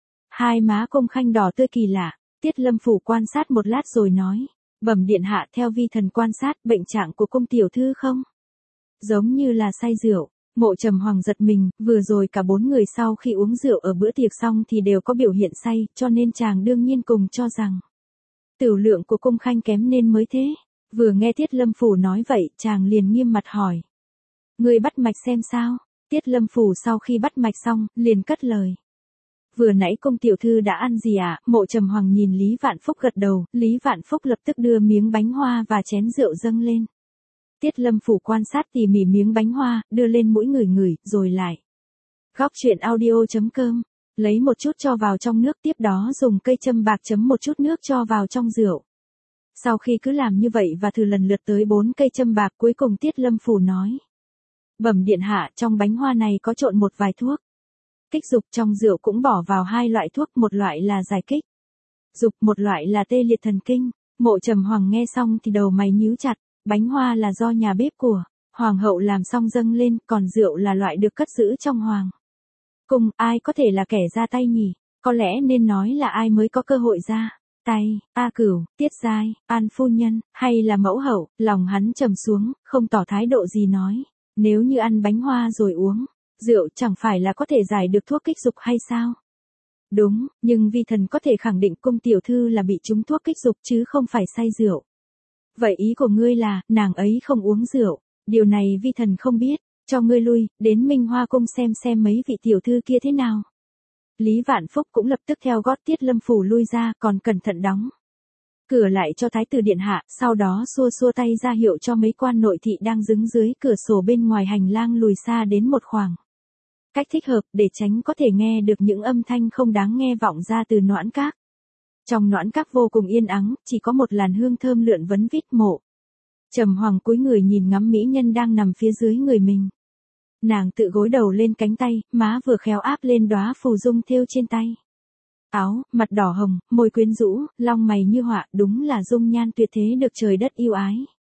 Hai má Cung Khanh đỏ tươi kỳ lạ, Tiết Lâm Phủ quan sát một lát rồi nói, bẩm điện hạ, theo vi thần quan sát, bệnh trạng của cung tiểu thư không? Giống như là say rượu. Mộ Trầm Hoàng giật mình, vừa rồi cả 4 người sau khi uống rượu ở bữa tiệc xong thì đều có biểu hiện say, cho nên chàng đương nhiên cùng cho rằng tửu lượng của Cung Khanh kém nên mới thế. Vừa nghe Tiết Lâm Phủ nói vậy, chàng liền nghiêm mặt hỏi. Người bắt mạch xem sao? Tiết Lâm Phủ sau khi bắt mạch xong, liền cất lời. Vừa nãy cung tiểu thư đã ăn gì ạ? Mộ Trầm Hoàng nhìn Lý Vạn Phúc gật đầu, Lý Vạn Phúc lập tức đưa miếng bánh hoa và chén rượu dâng lên. Tiết Lâm Phủ quan sát tỉ mỉ miếng bánh hoa, đưa lên mũi ngửi, rồi lại. Góc truyện audio.com, lấy một chút cho vào trong nước, tiếp đó dùng cây châm bạc chấm một chút nước cho vào trong rượu. Sau khi cứ làm như vậy và thử lần lượt tới 4 cây châm bạc, cuối cùng Tiết Lâm Phủ nói. Bẩm điện hạ, trong bánh hoa này có trộn một vài thuốc. Kích dục, trong rượu cũng bỏ vào 2 loại thuốc, một loại là giải kích dục, một loại là tê liệt thần kinh. Mộ Trầm Hoàng nghe xong thì đầu mày nhíu chặt. Bánh hoa là do nhà bếp của hoàng hậu làm xong dâng lên, còn rượu là loại được cất giữ trong hoàng cung, ai có thể là kẻ ra tay nhỉ? Có lẽ nên nói là ai mới có cơ hội ra tay, A Cửu, Tiết Giai, An phu nhân, hay là mẫu hậu? Lòng hắn trầm xuống, không tỏ thái độ gì nói. Nếu như ăn bánh hoa rồi uống rượu chẳng phải là có thể giải được thuốc kích dục hay sao? Đúng, nhưng vi thần có thể khẳng định cung tiểu thư là bị trúng thuốc kích dục chứ không phải say rượu. Vậy ý của ngươi là, nàng ấy không uống rượu, điều này vi thần không biết, cho ngươi lui, đến Minh Hoa Cung xem mấy vị tiểu thư kia thế nào. Lý Vạn Phúc cũng lập tức theo gót Tiết Lâm Phủ lui ra, còn cẩn thận đóng cửa lại cho thái tử điện hạ, sau đó xua tay ra hiệu cho mấy quan nội thị đang đứng dưới cửa sổ bên ngoài hành lang lùi xa đến một khoảng cách thích hợp, để tránh có thể nghe được những âm thanh không đáng nghe vọng ra từ noãn các. Trong noãn các vô cùng yên ắng, chỉ có một làn hương thơm lượn vấn vít. Mộ Trầm Hoàng cúi người nhìn ngắm mỹ nhân đang nằm phía dưới người mình. Nàng tự gối đầu lên cánh tay, má vừa khéo áp lên đóa phù dung thêu trên tay áo, mặt đỏ hồng, môi quyến rũ, long mày như họa, đúng là dung nhan tuyệt thế được trời đất yêu ái.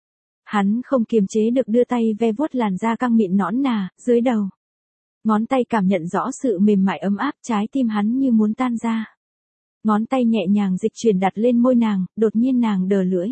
Hắn không kiềm chế được đưa tay ve vuốt làn da căng mịn nõn nà dưới đầu. Ngón tay cảm nhận rõ sự mềm mại ấm áp, trái tim hắn như muốn tan ra. Ngón tay nhẹ nhàng dịch chuyển đặt lên môi nàng, đột nhiên nàng đờ lưỡi.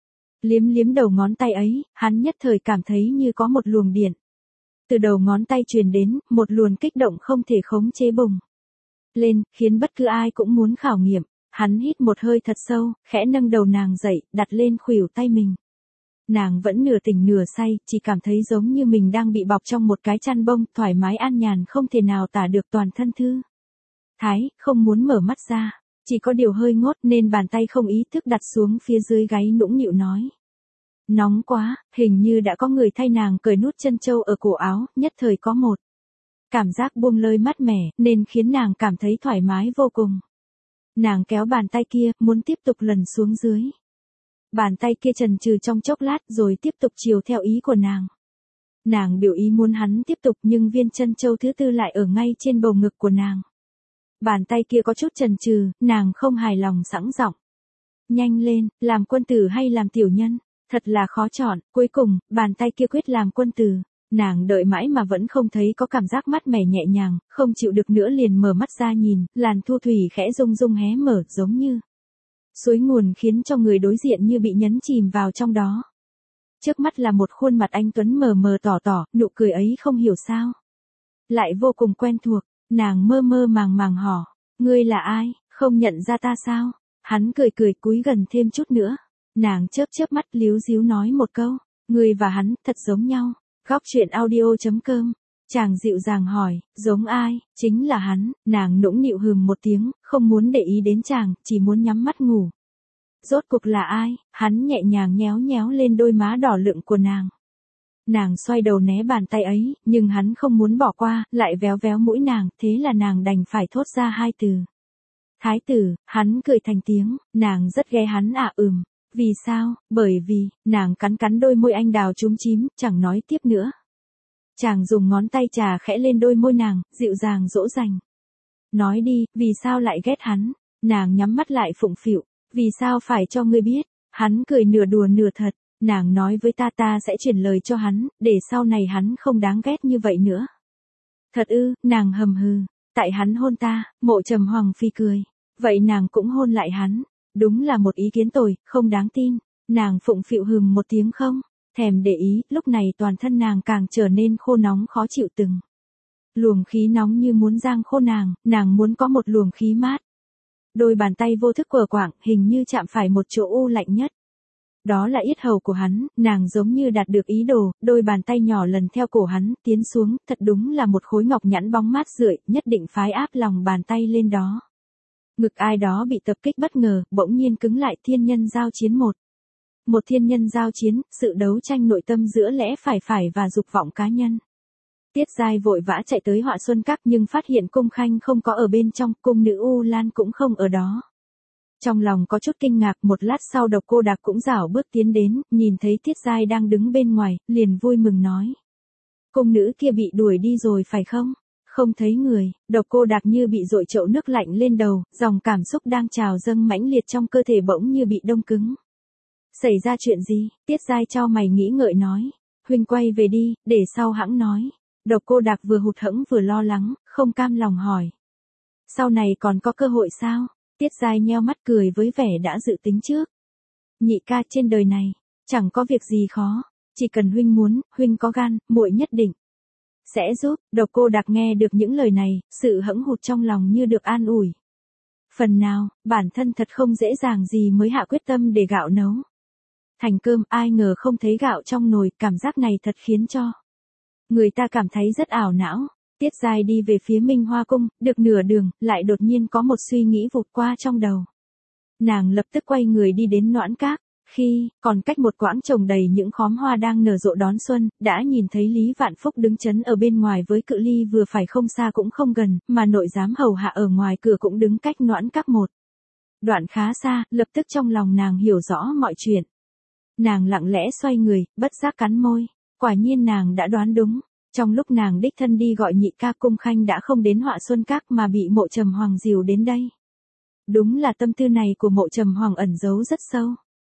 Liếm đầu ngón tay ấy, hắn nhất thời cảm thấy như có một luồng điện từ đầu ngón tay truyền đến, một luồng kích động không thể khống chế bùng lên, khiến bất cứ ai cũng muốn khảo nghiệm. Hắn hít một hơi thật sâu, khẽ nâng đầu nàng dậy, đặt lên khuỷu tay mình. Nàng vẫn nửa tỉnh nửa say, chỉ cảm thấy giống như mình đang bị bọc trong một cái chăn bông, thoải mái an nhàn không thể nào tả được, toàn thân thư thái, không muốn mở mắt ra. Chỉ có điều hơi ngốt nên bàn tay không ý thức đặt xuống phía dưới gáy, nũng nịu nói. Nóng quá, hình như đã có người thay nàng cởi nút chân châu ở cổ áo, nhất thời có một cảm giác buông lơi mát mẻ, nên khiến nàng cảm thấy thoải mái vô cùng. Nàng kéo bàn tay kia, muốn tiếp tục lần xuống dưới. Bàn tay kia chần chừ trong chốc lát rồi tiếp tục chiều theo ý của nàng. Nàng biểu ý muốn hắn tiếp tục, nhưng viên chân châu thứ tư lại ở ngay trên bầu ngực của nàng. Bàn tay kia có chút chần chừ, nàng không hài lòng sẵn giọng. Nhanh lên, làm quân tử hay làm tiểu nhân? Thật là khó chọn, cuối cùng, bàn tay kia quyết làm quân tử. Nàng đợi mãi mà vẫn không thấy có cảm giác mát mẻ nhẹ nhàng, không chịu được nữa liền mở mắt ra nhìn, làn thu thủy khẽ rung rung hé mở, giống như suối nguồn, khiến cho người đối diện như bị nhấn chìm vào trong đó. Trước mắt là một khuôn mặt anh tuấn mờ mờ tỏ, nụ cười ấy không hiểu sao lại vô cùng quen thuộc. Nàng mơ màng hỏi, Ngươi là ai, không nhận ra ta sao? Hắn cười cười cúi gần thêm chút nữa. Nàng chớp chớp mắt líu díu nói một câu. Ngươi và hắn thật giống nhau. Góc chuyện audio.com. Chàng dịu dàng hỏi, giống ai? Chính là hắn. Nàng nũng nịu hừm một tiếng, không muốn để ý đến chàng, chỉ muốn nhắm mắt ngủ. Rốt cuộc là ai? Hắn nhẹ nhàng nhéo nhéo lên đôi má đỏ lựng của nàng. Nàng xoay đầu né bàn tay ấy, nhưng hắn không muốn bỏ qua, lại véo véo mũi nàng, thế là nàng đành phải thốt ra hai từ. Thái tử, hắn cười thành tiếng, nàng rất ghê hắn Vì sao? Bởi vì, nàng cắn cắn đôi môi anh đào chúm chím, chẳng nói tiếp nữa. Chàng dùng ngón tay chà khẽ lên đôi môi nàng, dịu dàng dỗ dành. Nói đi, vì sao lại ghét hắn? Nàng nhắm mắt lại phụng phịu, vì sao phải cho ngươi biết? Hắn cười nửa đùa nửa thật, nàng nói với ta sẽ truyền lời cho hắn, để sau này hắn không đáng ghét như vậy nữa. Thật ư? Nàng hầm hừ, tại hắn hôn ta. Mộ Trầm Hoàng phi cười, vậy nàng cũng hôn lại hắn. Đúng là một ý kiến tồi, không đáng tin. Nàng phụng phịu hừm một tiếng không thèm để ý, lúc này toàn thân nàng càng trở nên khô nóng khó chịu từng. Luồng khí nóng như muốn rang khô nàng muốn có một luồng khí mát. Đôi bàn tay vô thức quờ quạng, hình như chạm phải một chỗ u lạnh nhất. Đó là yết hầu của hắn, nàng giống như đạt được ý đồ, đôi bàn tay nhỏ lần theo cổ hắn, tiến xuống, thật đúng là một khối ngọc nhẵn bóng mát rượi, nhất định phái áp lòng bàn tay lên đó. Ngực ai đó bị tập kích bất ngờ, bỗng nhiên cứng lại. Thiên nhân giao chiến một thiên nhân giao chiến, sự đấu tranh nội tâm giữa lẽ phải và dục vọng cá nhân. Tiết Giai vội vã chạy tới Họa Xuân Các nhưng phát hiện Cung Khanh không có ở bên trong, cung nữ U Lan cũng không ở đó. Trong lòng có chút kinh ngạc, một lát sau Độc Cô Đạc cũng rảo bước tiến đến, nhìn thấy Tiết Giai đang đứng bên ngoài, liền vui mừng nói. Cung nữ kia bị đuổi đi rồi phải không? Không thấy người. Độc Cô Đạc như bị dội chậu nước lạnh lên đầu, dòng cảm xúc đang trào dâng mãnh liệt trong cơ thể bỗng như bị đông cứng. Xảy ra chuyện gì? Tiết Giai chau mày nghĩ ngợi nói. Huynh quay về đi, để sau hãng nói. Độc Cô Đạc vừa hụt hẫng vừa lo lắng, không cam lòng hỏi. Sau này còn có cơ hội sao? Tiết Giai nheo mắt cười với vẻ đã dự tính trước. Nhị ca, trên đời này, chẳng có việc gì khó. Chỉ cần huynh muốn, huynh có gan, muội nhất định sẽ giúp. Độc Cô Đạc nghe được những lời này, sự hẫng hụt trong lòng như được an ủi. Phần nào, bản thân thật không dễ dàng gì mới hạ quyết tâm để gạo nấu thành cơm, ai ngờ không thấy gạo trong nồi, cảm giác này thật khiến cho người ta cảm thấy rất ảo não. Tiết Giai đi về phía Minh Hoa Cung, được nửa đường, lại đột nhiên có một suy nghĩ vụt qua trong đầu. Nàng lập tức quay người đi đến Noãn Các, khi còn cách một quãng trồng đầy những khóm hoa đang nở rộ đón xuân, đã nhìn thấy Lý Vạn Phúc đứng chấn ở bên ngoài với cự ly vừa phải không xa cũng không gần, mà nội giám hầu hạ ở ngoài cửa cũng đứng cách Noãn Các một đoạn khá xa. Lập tức trong lòng nàng hiểu rõ mọi chuyện. Nàng lặng lẽ xoay người, bất giác cắn môi. Quả nhiên nàng đã đoán đúng. Trong lúc nàng đích thân đi gọi nhị ca, Cung Khanh đã không đến Họa Xuân Các mà bị Mộ Trầm Hoàng dìu đến đây. Đúng là tâm tư này của Mộ Trầm Hoàng ẩn giấu rất sâu.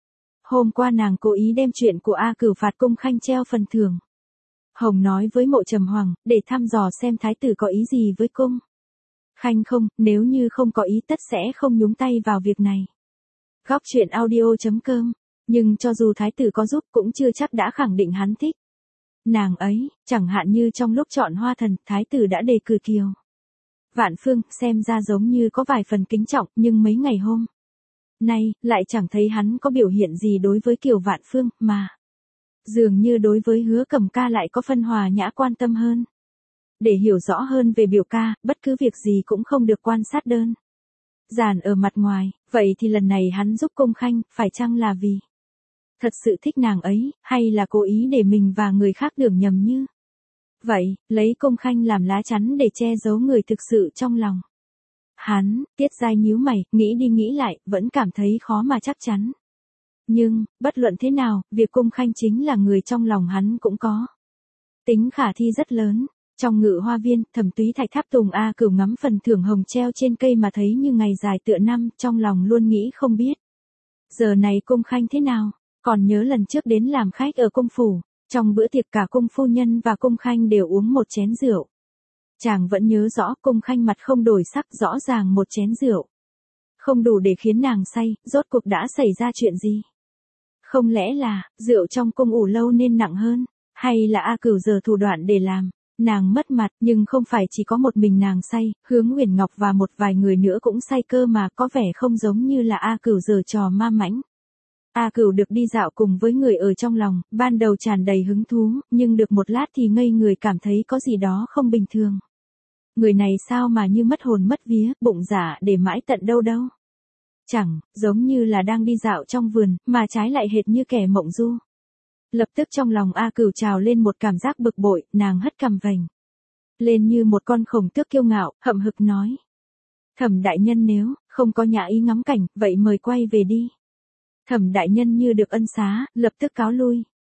Hôm qua nàng cố ý đem chuyện của A Cửu phạt Cung Khanh treo phần thưởng. Hồng nói với Mộ Trầm Hoàng, để thăm dò xem thái tử có ý gì với Cung Khanh không, nếu như không có ý tất sẽ không nhúng tay vào việc này. Góc chuyện audio.com. Nhưng cho dù thái tử có giúp cũng chưa chắc đã khẳng định hắn thích nàng ấy, chẳng hạn như trong lúc chọn hoa thần, thái tử đã đề cử Kiều Vạn Phương, xem ra giống như có vài phần kính trọng, nhưng mấy ngày hôm nay, lại chẳng thấy hắn có biểu hiện gì đối với Kiều Vạn Phương, mà dường như đối với Hứa Cầm Ca lại có phân hòa nhã quan tâm hơn. Để hiểu rõ hơn về biểu ca, bất cứ việc gì cũng không được quan sát đơn giản ở mặt ngoài, vậy thì lần này hắn giúp Cung Khanh, phải chăng là vì thật sự thích nàng ấy, hay là cố ý để mình và người khác tưởng nhầm như vậy, lấy Cung Khanh làm lá chắn để che giấu người thực sự trong lòng hắn? Tiết Giai nhíu mày, nghĩ đi nghĩ lại, vẫn cảm thấy khó mà chắc chắn. Nhưng, bất luận thế nào, việc Cung Khanh chính là người trong lòng hắn cũng có tính khả thi rất lớn. Trong Ngự Hoa Viên, Thẩm Túy Thạch tháp tùng A Cửu ngắm phần thưởng hồng treo trên cây mà thấy như ngày dài tựa năm, trong lòng luôn nghĩ không biết giờ này Cung Khanh thế nào. Còn nhớ lần trước đến làm khách ở cung phủ, trong bữa tiệc cả cung phu nhân và Cung Khanh đều uống một chén rượu. Chàng vẫn nhớ rõ, Cung Khanh mặt không đổi sắc, rõ ràng một chén rượu không đủ để khiến nàng say. Rốt cuộc đã xảy ra chuyện gì? Không lẽ là rượu trong cung ủ lâu nên nặng hơn, hay là A Cửu giờ thủ đoạn để làm Nàng mất mặt, nhưng không phải chỉ có một mình nàng say, Hướng Huyền Ngọc và một vài người nữa cũng say cơ mà, có vẻ không giống như là A Cửu giở trò ma mãnh. A Cửu được đi dạo cùng với người ở trong lòng, ban đầu tràn đầy hứng thú, nhưng được một lát thì ngây người cảm thấy có gì đó không bình thường. Người này sao mà như mất hồn mất vía, bụng dạ để mãi tận đâu đâu. Chẳng, giống như là đang đi dạo trong vườn, mà trái lại hệt như kẻ mộng du. Lập tức trong lòng A Cửu trào lên một cảm giác bực bội, nàng hất cằm vành lên như một con khổng tước kiêu ngạo, hậm hực nói. Thẩm đại nhân nếu không có nhã ý ngắm cảnh, vậy mời quay về đi. Thẩm đại nhân như được ân xá, lập tức cáo lui.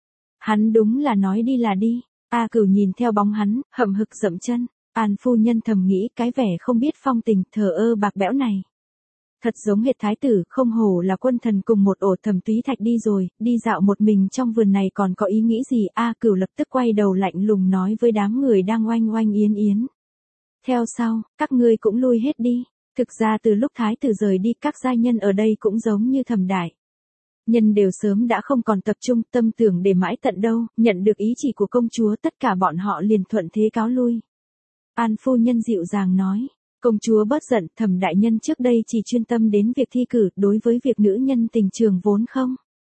Hắn đúng là nói đi là đi. A Cửu nhìn theo bóng hắn, hậm hực dậm chân. An phu nhân thầm nghĩ cái vẻ không biết phong tình, thờ ơ bạc bẽo này. Thật giống hệt thái tử, không hổ là quân thần cùng một ổ Thẩm Túy Thạch đi rồi, đi dạo một mình trong vườn này còn có ý nghĩ gì. A Cửu lập tức quay đầu lạnh lùng nói với đám người đang oanh oanh yến yến. Theo sau, các ngươi cũng lui hết đi. Thực ra từ lúc thái tử rời đi, các giai nhân ở đây cũng giống như Thẩm đại nhân đều sớm đã không còn tập trung tâm tưởng để mãi tận đâu, nhận được ý chỉ của công chúa tất cả bọn họ liền thuận thế cáo lui. An phu nhân dịu dàng nói, công chúa bớt giận, Thẩm đại nhân trước đây chỉ chuyên tâm đến việc thi cử, đối với việc nữ nhân tình trường vốn không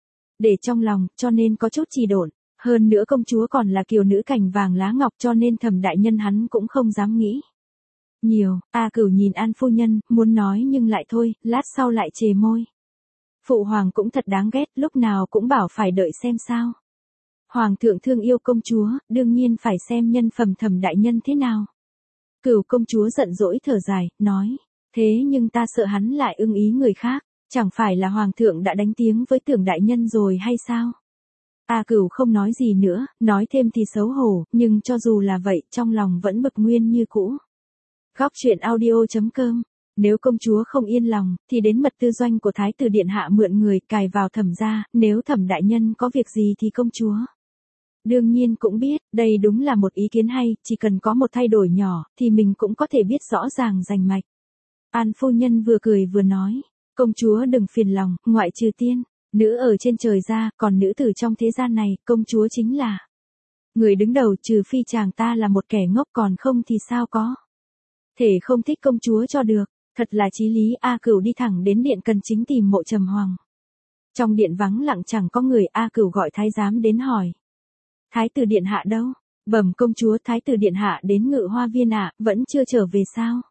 để trong lòng, cho nên có chút trì độn. Hơn nữa công chúa còn là kiều nữ cành vàng lá ngọc, cho nên Thẩm đại nhân hắn cũng không dám nghĩ nhiều. A Cửu nhìn An phu nhân, muốn nói nhưng lại thôi, lát sau lại chề môi. Phụ hoàng cũng thật đáng ghét, lúc nào cũng bảo phải đợi xem sao. Hoàng thượng thương yêu công chúa, đương nhiên phải xem nhân phẩm Thẩm đại nhân thế nào. Cửu công chúa giận dỗi thở dài, nói, thế nhưng ta sợ hắn lại ưng ý người khác, chẳng phải là hoàng thượng đã đánh tiếng với Tưởng đại nhân rồi hay sao? A Cửu không nói gì nữa, nói thêm thì xấu hổ, nhưng cho dù là vậy, trong lòng vẫn bực nguyên như cũ. Góc truyện audio.com. Nếu công chúa không yên lòng, thì đến mật tư doanh của thái tử điện hạ mượn người cài vào Thẩm gia, nếu Thẩm đại nhân có việc gì thì công chúa đương nhiên cũng biết, đây đúng là một ý kiến hay, chỉ cần có một thay đổi nhỏ, thì mình cũng có thể biết rõ ràng rành mạch. An phu nhân vừa cười vừa nói, công chúa đừng phiền lòng, ngoại trừ tiên nữ ở trên trời ra, còn nữ tử trong thế gian này, công chúa chính là người đứng đầu, trừ phi chàng ta là một kẻ ngốc, còn không thì sao có thể không thích công chúa cho được. Thật là chí lý. A Cửu đi thẳng đến điện Cần Chính tìm Mộ Trầm Hoàng. Trong điện vắng lặng chẳng có người. A Cửu gọi thái giám đến hỏi, thái tử điện hạ đâu? Bẩm công chúa, thái tử điện hạ đến Ngự Hoa viên ạ, vẫn chưa trở về sao?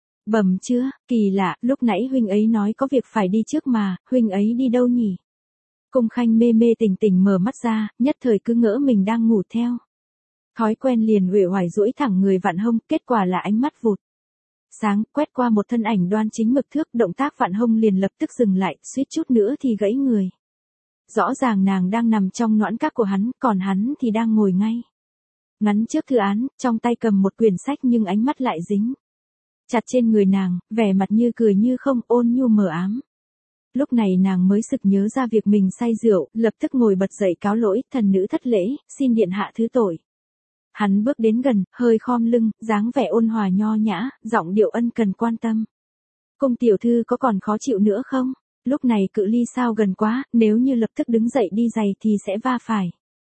Bẩm chưa, kỳ lạ, lúc nãy huynh ấy nói có việc phải đi trước mà, huynh ấy đi đâu nhỉ? Cung Khanh mê mê tỉnh tỉnh mở mắt ra, nhất thời cứ ngỡ mình đang ngủ theo. Thói quen liền uể oải duỗi thẳng người vặn hông, kết quả là ánh mắt vụt sáng, quét qua một thân ảnh đoan chính mực thước, động tác vặn hông liền lập tức dừng lại, suýt chút nữa thì gãy người. Rõ ràng nàng đang nằm trong noãn các của hắn, còn hắn thì đang ngồi ngay ngắn trước thư án, trong tay cầm một quyển sách nhưng ánh mắt lại dính chặt trên người nàng, vẻ mặt như cười như không, ôn nhu mờ ám. Lúc này nàng mới sực nhớ ra việc mình say rượu, lập tức ngồi bật dậy cáo lỗi, thần nữ thất lễ, xin điện hạ thứ tội. Hắn bước đến gần, hơi khom lưng, dáng vẻ ôn hòa nho nhã, giọng điệu ân cần quan tâm. Cung tiểu thư có còn khó chịu nữa không? Lúc này cự ly sao gần quá, nếu như lập tức đứng dậy đi giày thì sẽ va phải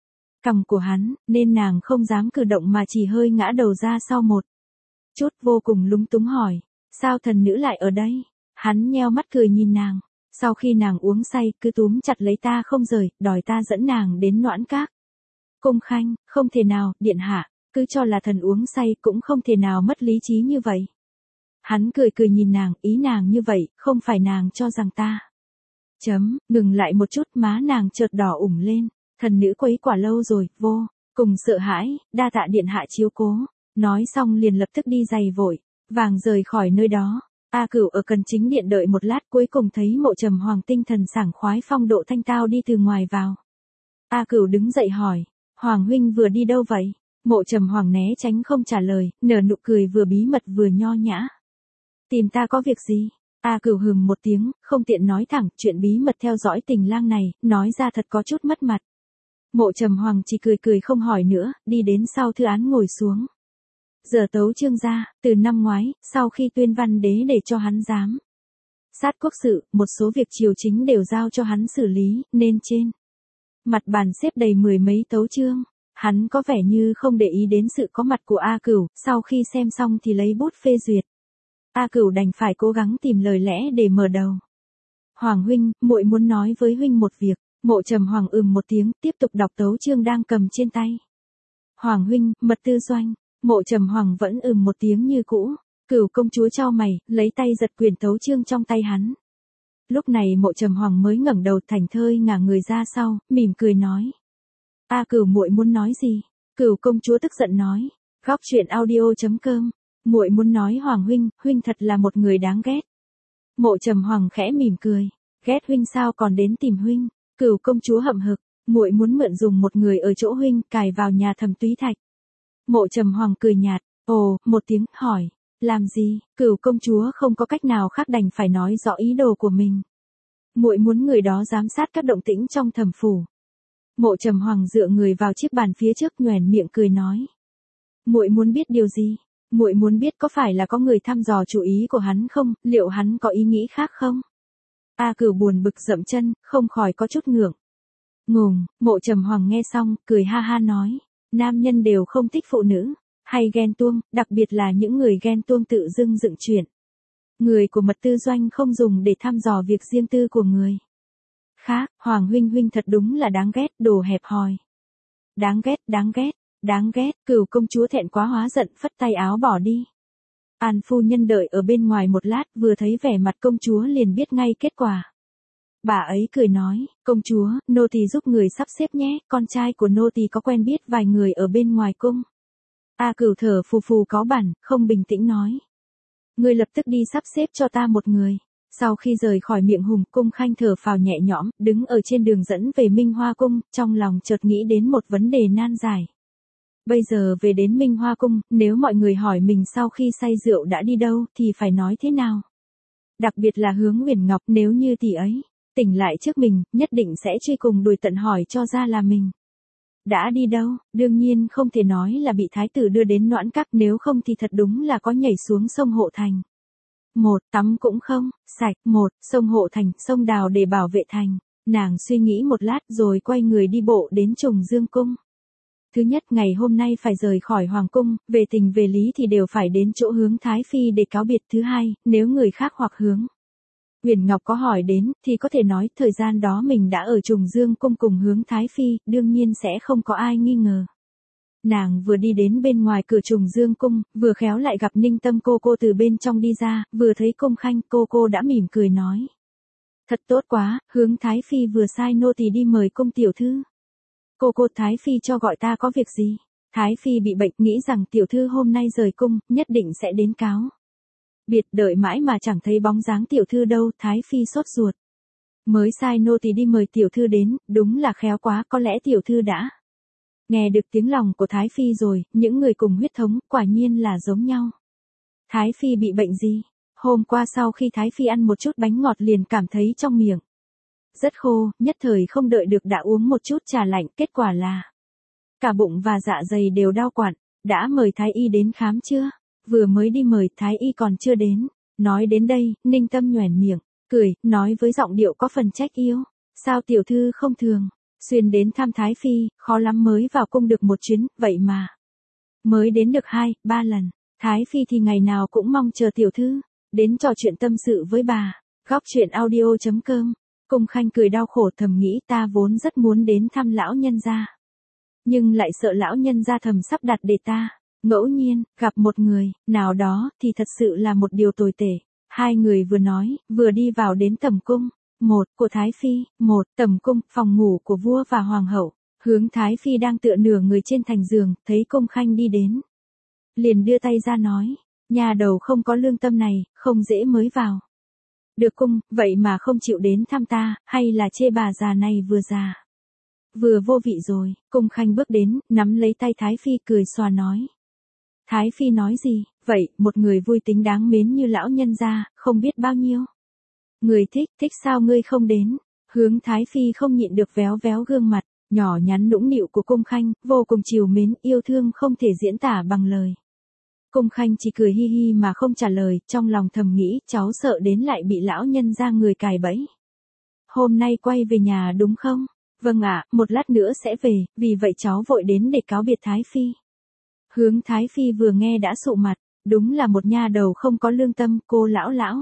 cằm của hắn, nên nàng không dám cử động mà chỉ hơi ngã đầu ra sau một chút, vô cùng lúng túng hỏi, sao thần nữ lại ở đây? Hắn nheo mắt cười nhìn nàng, sau khi nàng uống say, cứ túm chặt lấy ta không rời, đòi ta dẫn nàng đến Noãn Các. Cung Khanh, không thể nào, điện hạ, cứ cho là thần uống say cũng không thể nào mất lý trí như vậy. Hắn cười cười nhìn nàng, ý nàng như vậy, không phải nàng cho rằng ta. Ngừng lại một chút, má nàng chợt đỏ ửng lên, thần nữ quấy quả lâu rồi, vô cùng sợ hãi, đa tạ điện hạ chiếu cố. Nói xong liền lập tức đi giày vội vàng rời khỏi nơi đó. A Cửu ở Cần Chính điện đợi một lát, cuối cùng thấy Mộ Trầm Hoàng tinh thần sảng khoái phong độ thanh tao đi từ ngoài vào. A Cửu đứng dậy hỏi, Hoàng huynh vừa đi đâu vậy? Mộ Trầm Hoàng né tránh không trả lời, nở nụ cười vừa bí mật vừa nho nhã. Tìm ta có việc gì? A Cửu hừm một tiếng, không tiện nói thẳng, chuyện bí mật theo dõi tình lang này, nói ra thật có chút mất mặt. Mộ Trầm Hoàng chỉ cười cười không hỏi nữa, đi đến sau thư án ngồi xuống. Giờ tấu chương ra, từ năm ngoái, sau khi tuyên văn đế để cho hắn giám sát quốc sự, một số việc triều chính đều giao cho hắn xử lý, nên trên mặt bàn xếp đầy mười mấy tấu chương. Hắn có vẻ như không để ý đến sự có mặt của A Cửu, sau khi xem xong thì lấy bút phê duyệt. A Cửu đành phải cố gắng tìm lời lẽ để mở đầu. Hoàng huynh, muội muốn nói với huynh một việc. Mộ Trầm Hoàng một tiếng, tiếp tục đọc tấu chương đang cầm trên tay. Hoàng huynh, mật tư doanh. Mộ Trầm Hoàng vẫn một tiếng như cũ. Cửu công chúa chau mày, lấy tay giật quyển tấu chương trong tay hắn. Lúc này Mộ Trầm Hoàng mới ngẩng đầu thảnh thơi ngả người ra sau, mỉm cười nói. A Cửu muội muốn nói gì? Cửu công chúa tức giận nói. Góc truyện audio.com. Muội muốn nói Hoàng huynh, huynh thật là một người đáng ghét. Mộ Trầm Hoàng khẽ mỉm cười. Ghét huynh sao còn đến tìm huynh? Cửu công chúa hậm hực. Muội muốn mượn dùng một người ở chỗ huynh cài vào nhà Thẩm Túy Thạch. Mộ Trầm Hoàng cười nhạt. Ồ, một tiếng, hỏi. Làm gì? Cửu công chúa không có cách nào khác đành phải nói rõ ý đồ của mình. Muội muốn người đó giám sát các động tĩnh trong Thẩm phủ. Mộ Trầm Hoàng dựa người vào chiếc bàn phía trước nhoẻn miệng cười nói. Muội muốn biết điều gì? Muội muốn biết có phải là có người thăm dò chủ ý của hắn không, liệu hắn có ý nghĩ khác không? A Cửu buồn bực dậm chân, không khỏi có chút ngượng. Ngùng, Mộ Trầm Hoàng nghe xong, cười ha ha nói. Nam nhân đều không thích phụ nữ, hay ghen tuông, đặc biệt là những người ghen tuông tự dưng dựng chuyện. Người của mật tư doanh không dùng để thăm dò việc riêng tư của người khác. Hoàng huynh thật đúng là đáng ghét, đồ hẹp hòi. Đáng ghét, đáng ghét, đáng ghét. Cửu công chúa thẹn quá hóa giận, phất tay áo bỏ đi. An phu nhân đợi ở bên ngoài một lát, vừa thấy vẻ mặt công chúa liền biết ngay kết quả. Bà ấy cười nói, công chúa, nô tỳ giúp người sắp xếp nhé, con trai của nô tỳ có quen biết vài người ở bên ngoài cung. A Cửu thở phù phù cáu bẳn, không bình tĩnh nói. Ngươi lập tức đi sắp xếp cho ta một người. Sau khi rời khỏi miệng hùng, Cung Khanh thở phào nhẹ nhõm, đứng ở trên đường dẫn về Minh Hoa cung, trong lòng chợt nghĩ đến một vấn đề nan giải. Bây giờ về đến Minh Hoa cung, nếu mọi người hỏi mình sau khi say rượu đã đi đâu thì phải nói thế nào? Đặc biệt là Hướng Huyền Ngọc, nếu như tỷ ấy tỉnh lại trước mình, nhất định sẽ truy cùng đuổi tận hỏi cho ra là mình đã đi đâu. Đương nhiên không thể nói là bị thái tử đưa đến Noãn Các, nếu không thì thật đúng là có nhảy xuống sông Hộ Thành. Một, tắm cũng không sạch. Một, sông Hộ Thành, sông đào để bảo vệ thành. Nàng suy nghĩ một lát rồi quay người đi bộ đến Trùng Dương cung. Thứ nhất, ngày hôm nay phải rời khỏi hoàng cung, về tình về lý thì đều phải đến chỗ Hướng Thái Phi để cáo biệt. Thứ hai, nếu người khác hoặc Hướng Huyền Ngọc có hỏi đến, thì có thể nói thời gian đó mình đã ở Trùng Dương cung cùng Hướng Thái Phi, đương nhiên sẽ không có ai nghi ngờ. Nàng vừa đi đến bên ngoài cửa Trùng Dương cung, vừa khéo lại gặp Ninh Tâm cô từ bên trong đi ra, vừa thấy Cung Khanh, cô đã mỉm cười nói. Thật tốt quá, Hướng Thái Phi vừa sai nô tỳ đi mời cung tiểu thư. Cô Thái Phi cho gọi ta có việc gì? Thái Phi bị bệnh, nghĩ rằng tiểu thư hôm nay rời cung, nhất định sẽ đến cáo biệt, đợi mãi mà chẳng thấy bóng dáng tiểu thư đâu. Thái Phi sốt ruột. Mới sai nô tỳ đi mời tiểu thư đến, đúng là khéo quá, có lẽ tiểu thư đã nghe được tiếng lòng của Thái Phi rồi, những người cùng huyết thống, quả nhiên là giống nhau. Thái Phi bị bệnh gì? Hôm qua sau khi Thái Phi ăn một chút bánh ngọt liền cảm thấy trong miệng rất khô, nhất thời không đợi được đã uống một chút trà lạnh, kết quả là cả bụng và dạ dày đều đau quặn. Đã mời Thái Y đến khám chưa? Vừa mới đi mời, Thái Y còn chưa đến. Nói đến đây, Ninh Tâm nhoẻn miệng, cười, nói với giọng điệu có phần trách yêu. Sao tiểu thư không thường xuyên đến thăm Thái Phi, khó lắm mới vào cung được một chuyến, vậy mà mới đến được 2-3 lần. Thái Phi thì ngày nào cũng mong chờ tiểu thư đến trò chuyện tâm sự với bà. Góc truyện audio.com. Cung Khanh cười đau khổ thầm nghĩ, ta vốn rất muốn đến thăm lão nhân gia, nhưng lại sợ lão nhân gia thầm sắp đặt để ta ngẫu nhiên gặp một người nào đó thì thật sự là một điều tồi tệ. Hai người vừa nói, vừa đi vào đến tẩm cung. Một, của Thái Phi. Một, tẩm cung, phòng ngủ của vua và hoàng hậu. Hướng Thái Phi đang tựa nửa người trên thành giường, thấy Cung Khanh đi đến, liền đưa tay ra nói, nhà đầu không có lương tâm này, không dễ mới vào được cung, vậy mà không chịu đến thăm ta, hay là chê bà già này vừa già vừa vô vị rồi. Cung Khanh bước đến, nắm lấy tay Thái Phi cười xòa nói. Thái Phi nói gì? Vậy, một người vui tính đáng mến như lão nhân gia, không biết bao nhiêu người thích sao ngươi không đến? Hướng Thái Phi không nhịn được véo véo gương mặt nhỏ nhắn nũng nịu của Cung Khanh, vô cùng trìu mến, yêu thương không thể diễn tả bằng lời. Cung Khanh chỉ cười hi hi mà không trả lời, trong lòng thầm nghĩ, cháu sợ đến lại bị lão nhân gia người cài bẫy. Hôm nay quay về nhà đúng không? Vâng ạ, một lát nữa sẽ về, vì vậy cháu vội đến để cáo biệt Thái Phi. Hướng Thái Phi vừa nghe đã sụ mặt, đúng là một nha đầu không có lương tâm, cô lão.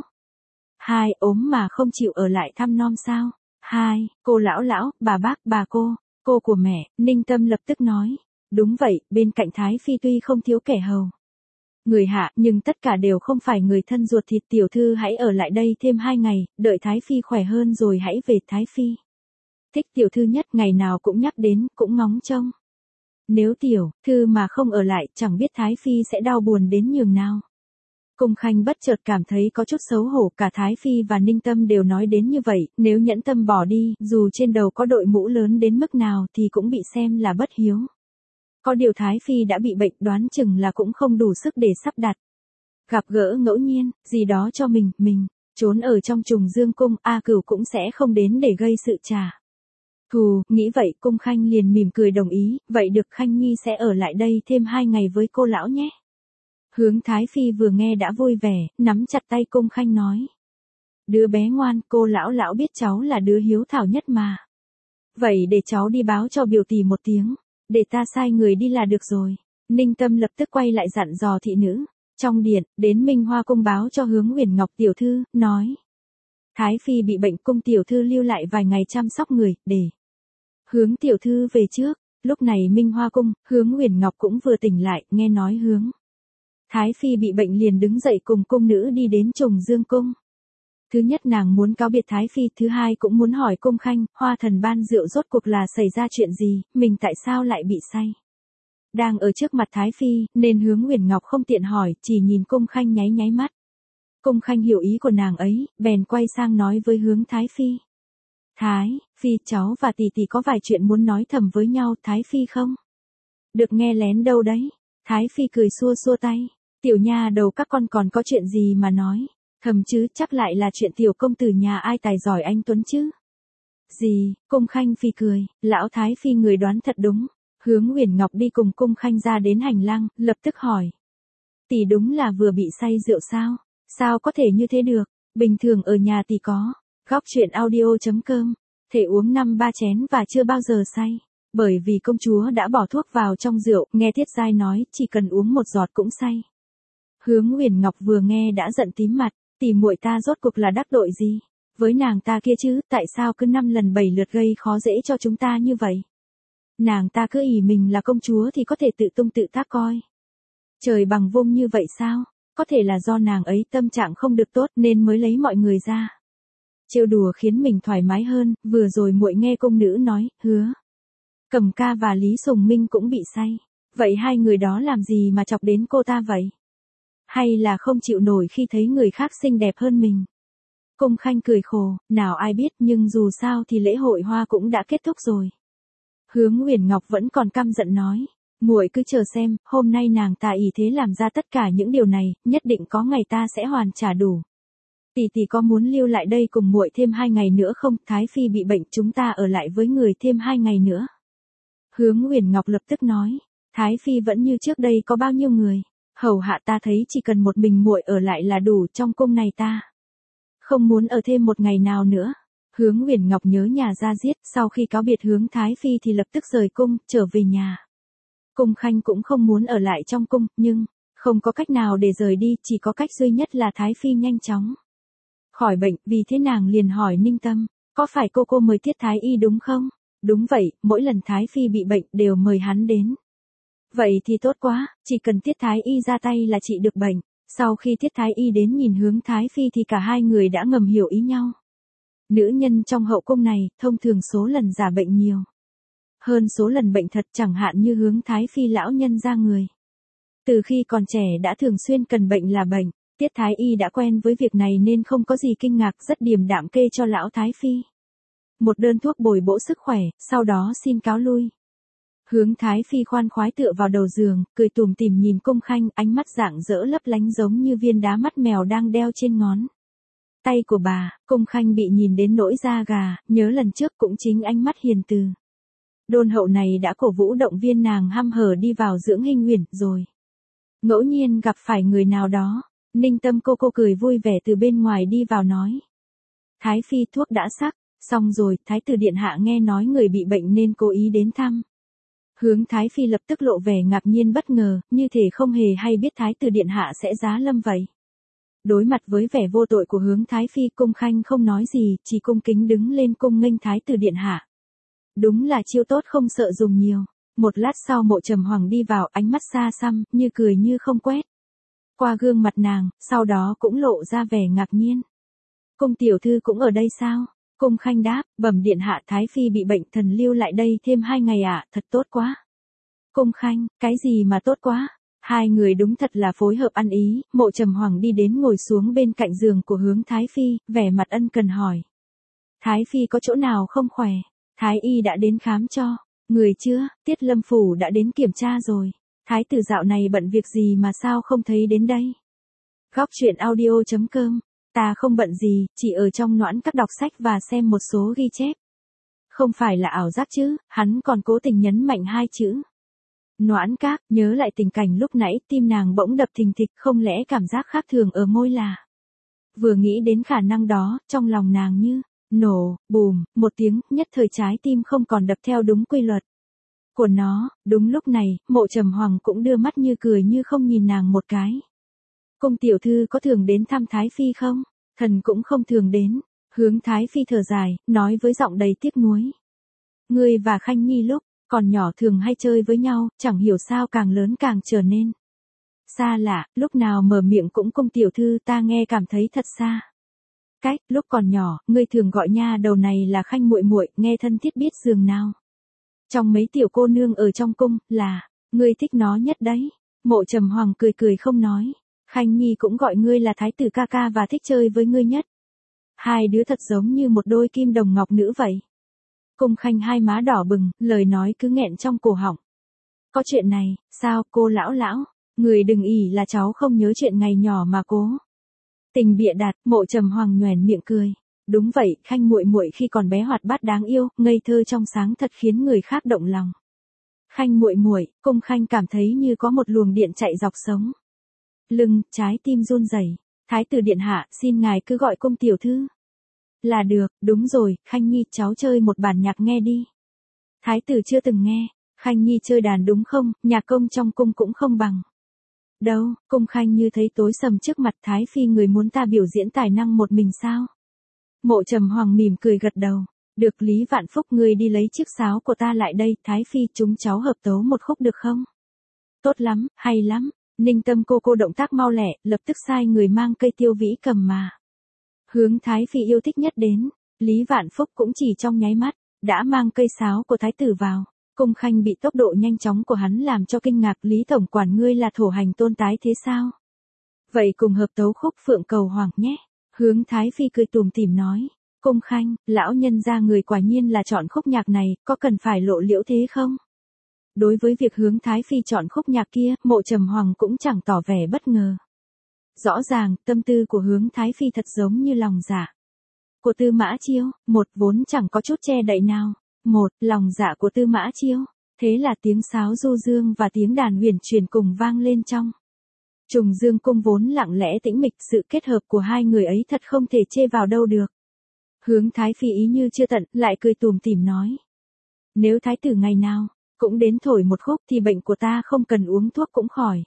Hai, ốm mà không chịu ở lại thăm nom sao? Hai, cô lão, bà bác, bà cô của mẹ, Ninh Tâm lập tức nói. Đúng vậy, bên cạnh Thái Phi tuy không thiếu kẻ hầu người hạ, nhưng tất cả đều không phải người thân ruột thịt, tiểu thư hãy ở lại đây thêm 2 ngày, đợi Thái Phi khỏe hơn rồi hãy về. Thái Phi thích tiểu thư nhất, ngày nào cũng nhắc đến, cũng ngóng trông. Nếu tiểu thư mà không ở lại, chẳng biết Thái Phi sẽ đau buồn đến nhường nào. Cung Khanh bất chợt cảm thấy có chút xấu hổ, cả Thái Phi và Ninh Tâm đều nói đến như vậy, nếu Nhẫn Tâm bỏ đi, dù trên đầu có đội mũ lớn đến mức nào thì cũng bị xem là bất hiếu. Có điều Thái Phi đã bị bệnh, đoán chừng là cũng không đủ sức để sắp đặt gặp gỡ ngẫu nhiên, gì đó cho mình, trốn ở trong Trùng Dương Cung, A Cửu cũng sẽ không đến để gây sự trả thù, nghĩ vậy Cung Khanh liền mỉm cười đồng ý, vậy được, Khanh Nhi sẽ ở lại đây thêm 2 ngày với cô lão nhé. Hướng Thái Phi vừa nghe đã vui vẻ, nắm chặt tay Cung Khanh nói. Đứa bé ngoan, cô lão biết cháu là đứa hiếu thảo nhất mà. Vậy để cháu đi báo cho biểu tỷ một tiếng, để ta sai người đi là được rồi. Ninh Tâm lập tức quay lại dặn dò thị nữ trong điện, đến Minh Hoa cung báo cho Hướng Uyển Ngọc tiểu thư, nói. Thái Phi bị bệnh, cung tiểu thư lưu lại vài ngày chăm sóc người, để Hướng tiểu thư về trước. Lúc này Minh Hoa cung, Hướng Uyển Ngọc cũng vừa tỉnh lại, nghe nói Hướng Thái Phi bị bệnh liền đứng dậy cùng cung nữ đi đến Trùng Dương Cung. Thứ nhất nàng muốn cáo biệt Thái Phi, thứ hai cũng muốn hỏi Cung Khanh, Hoa thần ban rượu rốt cuộc là xảy ra chuyện gì, mình tại sao lại bị say. Đang ở trước mặt Thái Phi, nên Hướng Uyển Ngọc không tiện hỏi, chỉ nhìn Cung Khanh nháy mắt. Cung Khanh hiểu ý của nàng ấy, bèn quay sang nói với Hướng Thái Phi. Thái Phi, cháu và tỷ tỷ có vài chuyện muốn nói thầm với nhau, Thái Phi không được nghe lén đâu đấy. Thái Phi cười xua tay. Tiểu nha đầu các con còn có chuyện gì mà nói thầm chứ, chắc lại là chuyện tiểu công tử nhà ai tài giỏi anh Tuấn chứ. Gì? Cung Khanh Phi cười, lão Thái Phi người đoán thật đúng. Hướng Uyển Ngọc đi cùng Cung Khanh ra đến hành lang, lập tức hỏi. Tỷ đúng là vừa bị say rượu sao? Sao có thể như thế được? Bình thường ở nhà tỷ có Góc truyện audio.com, thể uống 5-3 chén và chưa bao giờ say. Bởi vì công chúa đã bỏ thuốc vào trong rượu, nghe Thiết Giai nói, chỉ cần uống một giọt cũng say. Hướng Uyển Ngọc vừa nghe đã giận tím mặt, tỷ muội ta rốt cuộc là đắc tội gì với nàng ta kia chứ, tại sao cứ 5 lần 7 lượt gây khó dễ cho chúng ta như vậy? Nàng ta cứ ỷ mình là công chúa thì có thể tự tung tự tác coi trời bằng vung như vậy sao? Có thể là do nàng ấy tâm trạng không được tốt nên mới lấy mọi người ra trêu đùa khiến mình thoải mái hơn. Vừa rồi muội nghe cung nữ nói, Hứa Cầm Ca và Lý Sùng Minh cũng bị say. Vậy hai người đó làm gì mà chọc đến cô ta vậy? Hay là không chịu nổi khi thấy người khác xinh đẹp hơn mình? Cung Khanh cười khổ, nào ai biết, nhưng dù sao thì lễ hội hoa cũng đã kết thúc rồi. Hướng Uyển Ngọc vẫn còn căm giận nói, muội cứ chờ xem, hôm nay nàng ta ỷ thế làm ra tất cả những điều này, nhất định có ngày ta sẽ hoàn trả đủ. Tỷ tỷ có muốn lưu lại đây cùng muội thêm 2 ngày nữa không? Thái Phi bị bệnh, chúng ta ở lại với người thêm 2 ngày nữa. Hướng Uyển Ngọc lập tức nói, Thái Phi vẫn như trước đây, có bao nhiêu người hầu hạ, ta thấy chỉ cần một mình muội ở lại là đủ, trong cung này ta không muốn ở thêm một ngày nào nữa. Hướng Uyển Ngọc nhớ nhà ra giết, sau khi cáo biệt Hướng Thái Phi thì lập tức rời cung, trở về nhà. Cung Khanh cũng không muốn ở lại trong cung, nhưng không có cách nào để rời đi, chỉ có cách duy nhất là Thái Phi nhanh chóng khỏi bệnh, vì thế nàng liền hỏi Ninh Tâm, có phải cô mời Tiết Thái Y đúng không? Đúng vậy, mỗi lần Thái Phi bị bệnh đều mời hắn đến. Vậy thì tốt quá, chỉ cần Tiết Thái Y ra tay là trị được bệnh. Sau khi Tiết Thái Y đến nhìn Hướng Thái Phi thì cả hai người đã ngầm hiểu ý nhau. Nữ nhân trong hậu cung này, thông thường số lần giả bệnh nhiều hơn số lần bệnh thật, chẳng hạn như Hướng Thái Phi lão nhân ra người. Từ khi còn trẻ đã thường xuyên cần bệnh là bệnh, Tiết Thái Y đã quen với việc này nên không có gì kinh ngạc, rất điềm đạm kê cho lão Thái Phi một đơn thuốc bồi bổ sức khỏe, sau đó xin cáo lui. Hướng Thái Phi khoan khoái tựa vào đầu giường, cười tủm tỉm nhìn Cung Khanh, ánh mắt rạng rỡ lấp lánh giống như viên đá mắt mèo đang đeo trên ngón tay của bà. Cung Khanh bị nhìn đến nỗi da gà, nhớ lần trước cũng chính ánh mắt hiền từ đôn hậu này đã cổ vũ động viên nàng hăm hở đi vào dưỡng Hinh Uyển rồi. Ngẫu nhiên gặp phải người nào đó, Ninh Tâm cô cười vui vẻ từ bên ngoài đi vào nói. Thái Phi thuốc đã sắc, Xong rồi, thái tử điện hạ nghe nói người bị bệnh nên cố ý đến thăm. Hướng Thái Phi lập tức lộ vẻ ngạc nhiên bất ngờ, như thể không hề hay biết thái tử điện hạ sẽ giá lâm vậy. Đối mặt với vẻ vô tội của Hướng Thái Phi, Cung Khanh không nói gì, chỉ cung kính đứng lên cung nghênh thái tử điện hạ. Đúng là chiêu tốt không sợ dùng nhiều. Một lát sau Mộ Trầm Hoàng đi vào, ánh mắt xa xăm, như cười như không quét qua gương mặt nàng, sau đó cũng lộ ra vẻ ngạc nhiên. Cung tiểu thư cũng ở đây sao? Cung Khanh đáp, bẩm điện hạ, Thái Phi bị bệnh, thần lưu lại đây thêm 2 ngày ạ, thật tốt quá. Cung Khanh, cái gì mà tốt quá? Hai người đúng thật là phối hợp ăn ý. Mộ Trầm Hoàng đi đến ngồi xuống bên cạnh giường của Hướng Thái Phi, vẻ mặt ân cần hỏi. Thái Phi có chỗ nào không khỏe? Thái y đã đến khám cho. Người chưa, Tiết Lâm Phủ đã đến kiểm tra rồi. Thái tử dạo này bận việc gì mà sao không thấy đến đây? Góc truyện audio.com. Ta không bận gì, chỉ ở trong Noãn Các đọc sách và xem một số ghi chép. Không phải là ảo giác chứ, hắn còn cố tình nhấn mạnh 2 chữ. Noãn Các, nhớ lại tình cảnh lúc nãy, tim nàng bỗng đập thình thịch, không lẽ cảm giác khác thường ở môi là. Vừa nghĩ đến khả năng đó, trong lòng nàng như nổ, bùm, một tiếng, nhất thời trái tim không còn đập theo đúng quy luật của nó. Đúng lúc này, Mộ Trầm Hoàng cũng đưa mắt như cười như không nhìn nàng một cái. Cung tiểu thư có thường đến thăm Thái Phi không? Thần cũng không thường đến. Hướng Thái Phi thở dài, nói với giọng đầy tiếc nuối. Ngươi và Khanh Nhi lúc còn nhỏ thường hay chơi với nhau, chẳng hiểu sao càng lớn càng trở nên xa lạ, lúc nào mở miệng cũng cung tiểu thư, ta nghe cảm thấy thật xa cách. Lúc còn nhỏ, ngươi thường gọi nha đầu này là Khanh muội muội, nghe thân thiết biết giường nào. Trong mấy tiểu cô nương ở trong cung, là ngươi thích nó nhất đấy. Mộ Trầm Hoàng cười cười không nói. Khanh Nhi cũng gọi ngươi là thái tử ca ca và thích chơi với ngươi nhất. Hai đứa thật giống như một đôi kim đồng ngọc nữ vậy. Cung Khanh hai má đỏ bừng, lời nói cứ nghẹn trong cổ họng. Có chuyện này, sao cô lão lão, người đừng ỉ là cháu không nhớ chuyện ngày nhỏ mà cố tình bịa đặt. Mộ Trầm Hoàng nhoẻn miệng cười. Đúng vậy, Khanh muội muội khi còn bé hoạt bát đáng yêu, ngây thơ trong sáng thật khiến người khác động lòng. Khanh muội muội, Cung Khanh cảm thấy như có một luồng điện chạy dọc sống lưng, trái tim run rẩy. Thái tử điện hạ, xin ngài cứ gọi cung tiểu thư là được. Đúng rồi, Khanh Nhi, cháu chơi một bản nhạc nghe đi. Thái tử chưa từng nghe. Khanh Nhi chơi đàn đúng không? Nhạc công trong cung cũng không bằng đâu. Cung Khanh như thấy tối sầm trước mặt. Thái Phi, người muốn ta biểu diễn tài năng một mình sao? Mộ Trầm Hoàng mỉm cười gật đầu. Được, Lý Vạn Phúc, ngươi đi lấy chiếc sáo của ta lại đây. Thái Phi, chúng cháu hợp tấu một khúc được không? Tốt lắm, hay lắm. Ninh Tâm cô động tác mau lẹ, lập tức sai người mang cây tiêu vĩ cầm mà Hướng Thái Phi yêu thích nhất đến. Lý Vạn Phúc cũng chỉ trong nháy mắt đã mang cây sáo của thái tử vào. Cung Khanh bị tốc độ nhanh chóng của hắn làm cho kinh ngạc. Lý tổng quản, ngươi là thổ hành tôn tái thế sao? Vậy cùng hợp tấu khúc Phượng Cầu Hoàng nhé. Hướng Thái Phi cười tủm tỉm nói. Cung Khanh, lão nhân gia người quả nhiên là chọn khúc nhạc này, có cần phải lộ liễu thế không? Đối với việc Hướng Thái Phi chọn khúc nhạc kia, Mộ Trầm Hoàng cũng chẳng tỏ vẻ bất ngờ. Rõ ràng, tâm tư của Hướng Thái Phi thật giống như lòng dạ của Tư Mã Chiêu, vốn chẳng có chút che đậy nào. Lòng dạ của Tư Mã Chiêu. Thế là tiếng sáo du dương và tiếng đàn huyền truyền cùng vang lên trong Trùng Dương cung vốn lặng lẽ tĩnh mịch, sự kết hợp của hai người ấy thật không thể chê vào đâu được. Hướng Thái Phi ý như chưa tận, lại cười tủm tỉm nói. Nếu thái tử ngày nào cũng đến thổi một khúc thì bệnh của ta không cần uống thuốc cũng khỏi.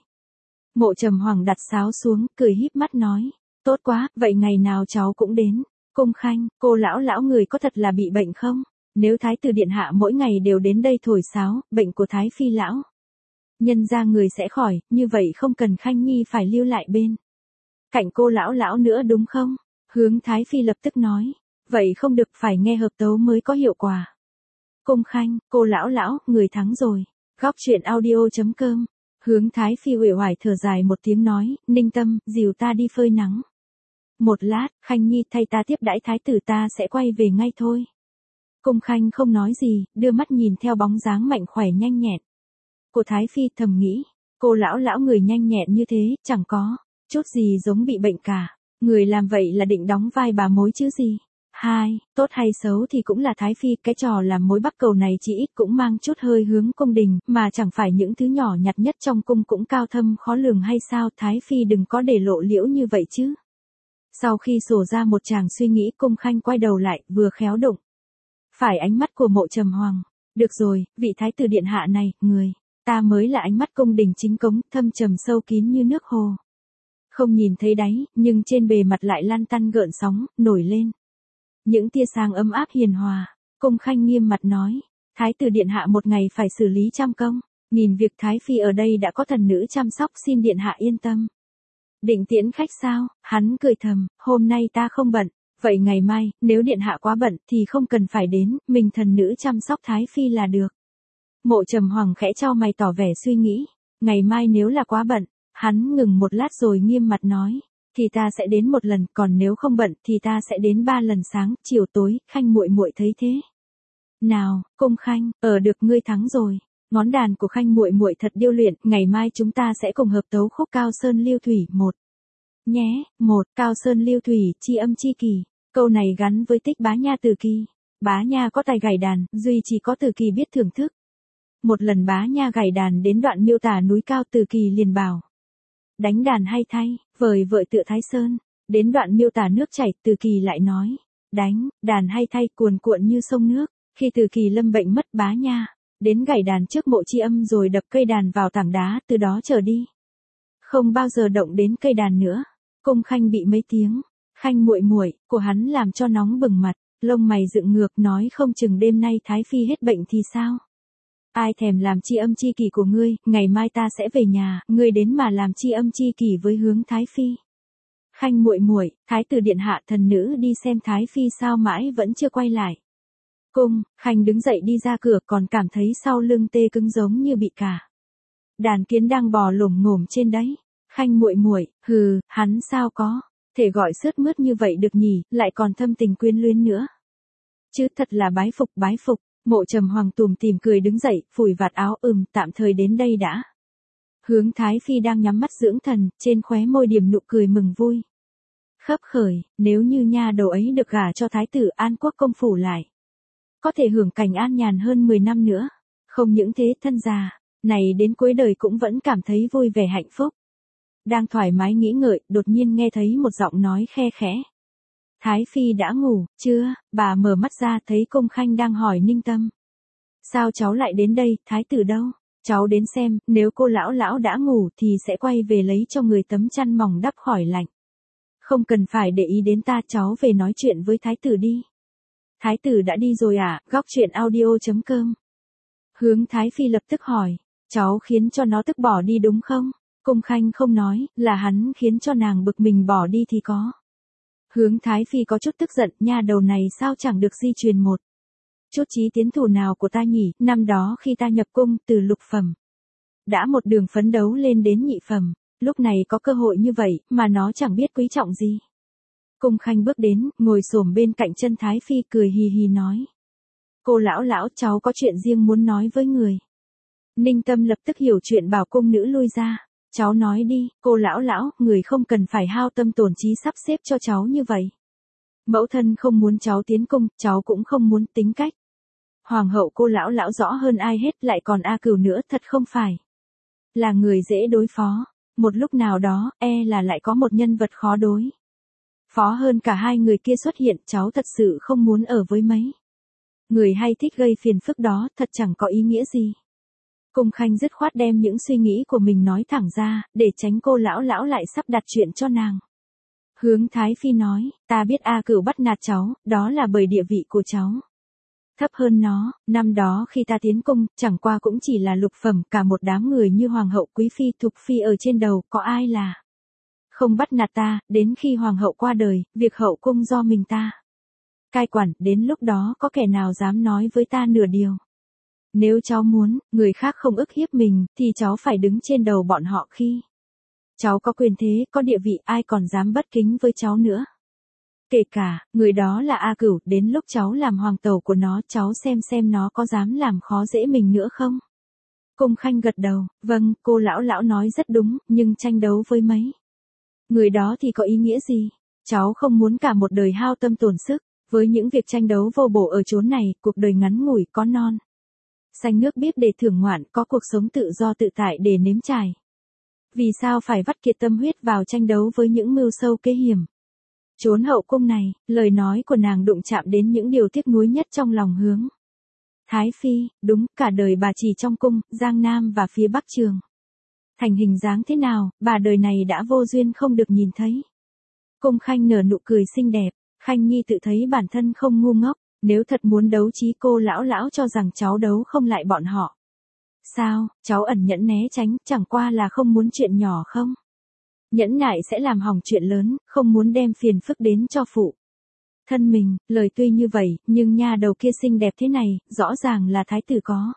Mộ Trầm Hoàng đặt sáo xuống, cười híp mắt nói. Tốt quá, vậy ngày nào cháu cũng đến. Cung Khanh, cô lão người có thật là bị bệnh không? Nếu thái tử điện hạ mỗi ngày đều đến đây thổi sáo, bệnh của Thái Phi lão nhân ra người sẽ khỏi, như vậy không cần Khanh Nhi phải lưu lại bên cạnh cô lão nữa đúng không? Hướng Thái Phi lập tức nói. Vậy không được, phải nghe hợp tấu mới có hiệu quả. Cung Khanh, cô lão, người thắng rồi. Góc truyện audio.com. Hướng Thái Phi uể oải thở dài một tiếng nói. Ninh Tâm, dìu ta đi phơi nắng một lát. Khanh Nhi, thay ta tiếp đãi thái tử, ta sẽ quay về ngay thôi. Cung Khanh không nói gì, đưa mắt nhìn theo bóng dáng mạnh khỏe nhanh nhẹn của Thái Phi, thầm nghĩ. Cô lão người nhanh nhẹn như thế, chẳng có chút gì giống bị bệnh cả. Người làm vậy là định đóng vai bà mối chứ gì. Tốt hay xấu thì cũng là Thái Phi, cái trò làm mối bắc cầu này chỉ ít cũng mang chút hơi hướng cung đình, mà chẳng phải những thứ nhỏ nhặt nhất trong cung cũng cao thâm khó lường hay sao? Thái Phi đừng có để lộ liễu như vậy chứ. Sau khi sổ ra một tràng suy nghĩ, Cung Khanh quay đầu lại, vừa khéo đụng phải ánh mắt của Mộ Trầm Hoàng. Được rồi, vị thái tử điện hạ này, người ta mới là ánh mắt cung đình chính cống, thâm trầm sâu kín như nước hồ. Không nhìn thấy đáy, nhưng trên bề mặt lại lăn tăn gợn sóng, nổi lên những tia sáng ấm áp hiền hòa. Cung Khanh nghiêm mặt nói, thái tử điện hạ một ngày phải xử lý trăm công, nhìn việc thái phi ở đây đã có thần nữ chăm sóc, xin điện hạ yên tâm. Định tiễn khách sao? Hắn cười thầm, hôm nay ta không bận, vậy ngày mai, nếu điện hạ quá bận thì không cần phải đến, mình thần nữ chăm sóc thái phi là được. Mộ Trầm Hoàng khẽ chau mày tỏ vẻ suy nghĩ, ngày mai nếu là quá bận, hắn ngừng một lát rồi nghiêm mặt nói, thì ta sẽ đến một lần, còn nếu không bận thì ta sẽ đến 3 lần sáng, chiều tối. Khanh muội muội thấy thế nào? Cung Khanh, được, ngươi thắng rồi. Ngón đàn của Khanh muội muội thật điêu luyện, ngày mai chúng ta sẽ cùng hợp tấu khúc Cao Sơn Lưu Thủy một nhé. Một, Cao Sơn Lưu Thủy, chi âm chi kỳ. Câu này gắn với tích Bá Nha Từ Kỳ. Bá Nha có tài gảy đàn, duy chỉ có Từ Kỳ biết thưởng thức. Một lần Bá Nha gảy đàn đến đoạn miêu tả núi cao, Từ Kỳ liền bảo, đánh đàn hay thay, vời vợi tựa Thái Sơn. Đến đoạn miêu tả nước chảy, Từ Kỳ lại nói, đánh đàn hay thay, cuồn cuộn như sông nước. Khi Từ Kỳ lâm bệnh mất, Bá Nha đến gảy đàn trước mộ chi âm rồi đập cây đàn vào tảng đá, từ đó trở đi không bao giờ động đến cây đàn nữa. Cung Khanh bị mấy tiếng Khanh muội muội của hắn làm cho nóng bừng mặt, lông mày dựng ngược, nói không chừng đêm nay thái phi hết bệnh thì sao? Ai thèm làm chi âm chi kỳ của ngươi, ngày mai ta sẽ về nhà, ngươi đến mà làm chi âm chi kỳ với hướng thái phi. Khanh muội muội, thái tử điện hạ, thần nữ đi xem thái phi sao mãi vẫn chưa quay lại. Cung Khanh đứng dậy đi ra cửa, còn cảm thấy sau lưng tê cứng giống như bị cả đàn kiến đang bò lồm ngồm trên đấy. Khanh muội muội, hừ, hắn sao có thể gọi sướt mướt như vậy được nhỉ, lại còn thâm tình quyến luyến nữa. Chứ thật là bái phục bái phục. Mộ Trầm Hoàng tủm tỉm cười đứng dậy, phủi vạt áo, tạm thời đến đây đã. Hướng thái phi đang nhắm mắt dưỡng thần, trên khóe môi điểm nụ cười mừng vui khấp khởi, nếu như nha đầu ấy được gả cho thái tử, An Quốc công phủ lại có thể hưởng cảnh an nhàn hơn 10 năm nữa. Không những thế, thân già này đến cuối đời cũng vẫn cảm thấy vui vẻ hạnh phúc. Đang thoải mái nghĩ ngợi, đột nhiên nghe thấy một giọng nói khe khẽ. Thái phi đã ngủ chưa? Bà mở mắt ra thấy Cung Khanh đang hỏi Ninh Tâm. Sao cháu lại đến đây, thái tử đâu? Cháu đến xem, nếu cô lão đã ngủ thì sẽ quay về lấy cho người tấm chăn mỏng đắp khỏi lạnh. Không cần phải để ý đến ta, cháu về nói chuyện với thái tử đi. Thái tử đã đi rồi à? Góc truyện audio.com. Hướng thái phi lập tức hỏi, cháu khiến cho nó tức bỏ đi đúng không? Cung Khanh không nói, là hắn khiến cho nàng bực mình bỏ đi thì có. Hướng thái phi có chút tức giận, nha đầu này sao chẳng được di truyền một chút chí tiến thủ nào của ta nhỉ, năm đó khi ta nhập cung từ lục phẩm, đã một đường phấn đấu lên đến nhị phẩm, lúc này có cơ hội như vậy, mà nó chẳng biết quý trọng gì. Cung Khanh bước đến, ngồi xổm bên cạnh chân thái phi, cười hì hì nói. Cô lão, cháu có chuyện riêng muốn nói với người. Ninh Tâm lập tức hiểu chuyện, bảo cung nữ lui ra. Cháu nói đi, cô lão, người không cần phải hao tâm tổn trí sắp xếp cho cháu như vậy. Mẫu thân không muốn cháu tiến cung, cháu cũng không muốn, tính cách hoàng hậu cô lão rõ hơn ai hết, lại còn A Cửu nữa, thật không phải là người dễ đối phó. Một lúc nào đó, là lại có một nhân vật khó đối phó hơn cả hai người kia xuất hiện, cháu thật sự không muốn ở với mấy người hay thích gây phiền phức đó, thật chẳng có ý nghĩa gì. Cung Khanh dứt khoát đem những suy nghĩ của mình nói thẳng ra, để tránh cô lão lại sắp đặt chuyện cho nàng. Hướng thái phi nói, ta biết A Cửu bắt nạt cháu, đó là bởi địa vị của cháu thấp hơn nó, năm đó khi ta tiến cung, chẳng qua cũng chỉ là lục phẩm, cả một đám người như hoàng hậu, quý phi, thục phi ở trên đầu, có ai là không bắt nạt ta, đến khi hoàng hậu qua đời, việc hậu cung do mình ta cai quản, đến lúc đó có kẻ nào dám nói với ta nửa điều. Nếu cháu muốn, người khác không ức hiếp mình, thì cháu phải đứng trên đầu bọn họ. Khi cháu có quyền thế, có địa vị, ai còn dám bất kính với cháu nữa. Kể cả, người đó là A Cửu, đến lúc cháu làm hoàng tẩu của nó, cháu xem nó có dám làm khó dễ mình nữa không? Cung Khanh gật đầu, vâng, cô lão nói rất đúng, nhưng tranh đấu với mấy người đó thì có ý nghĩa gì? Cháu không muốn cả một đời hao tâm tổn sức với những việc tranh đấu vô bổ ở chốn này, cuộc đời ngắn ngủi, có non xanh nước biếc để thưởng ngoạn, có cuộc sống tự do tự tại để nếm trải. Vì sao phải vắt kiệt tâm huyết vào tranh đấu với những mưu sâu kế hiểm? Trốn hậu cung này, lời nói của nàng đụng chạm đến những điều tiếc nuối nhất trong lòng Hướng Thái Phi, đúng, cả đời bà chỉ trong cung, Giang Nam và phía Bắc Trường. Thành hình dáng thế nào, bà đời này đã vô duyên không được nhìn thấy. Cung Khanh nở nụ cười xinh đẹp, Khanh Nhi tự thấy bản thân không ngu ngốc, nếu thật muốn đấu trí cô lão cho rằng cháu đấu không lại bọn họ. Sao, cháu ẩn nhẫn né tránh, chẳng qua là không muốn chuyện nhỏ không? Nhẫn nại sẽ làm hỏng chuyện lớn, không muốn đem phiền phức đến cho phụ thân mình, lời tuy như vậy, nhưng nha đầu kia xinh đẹp thế này, rõ ràng là thái tử có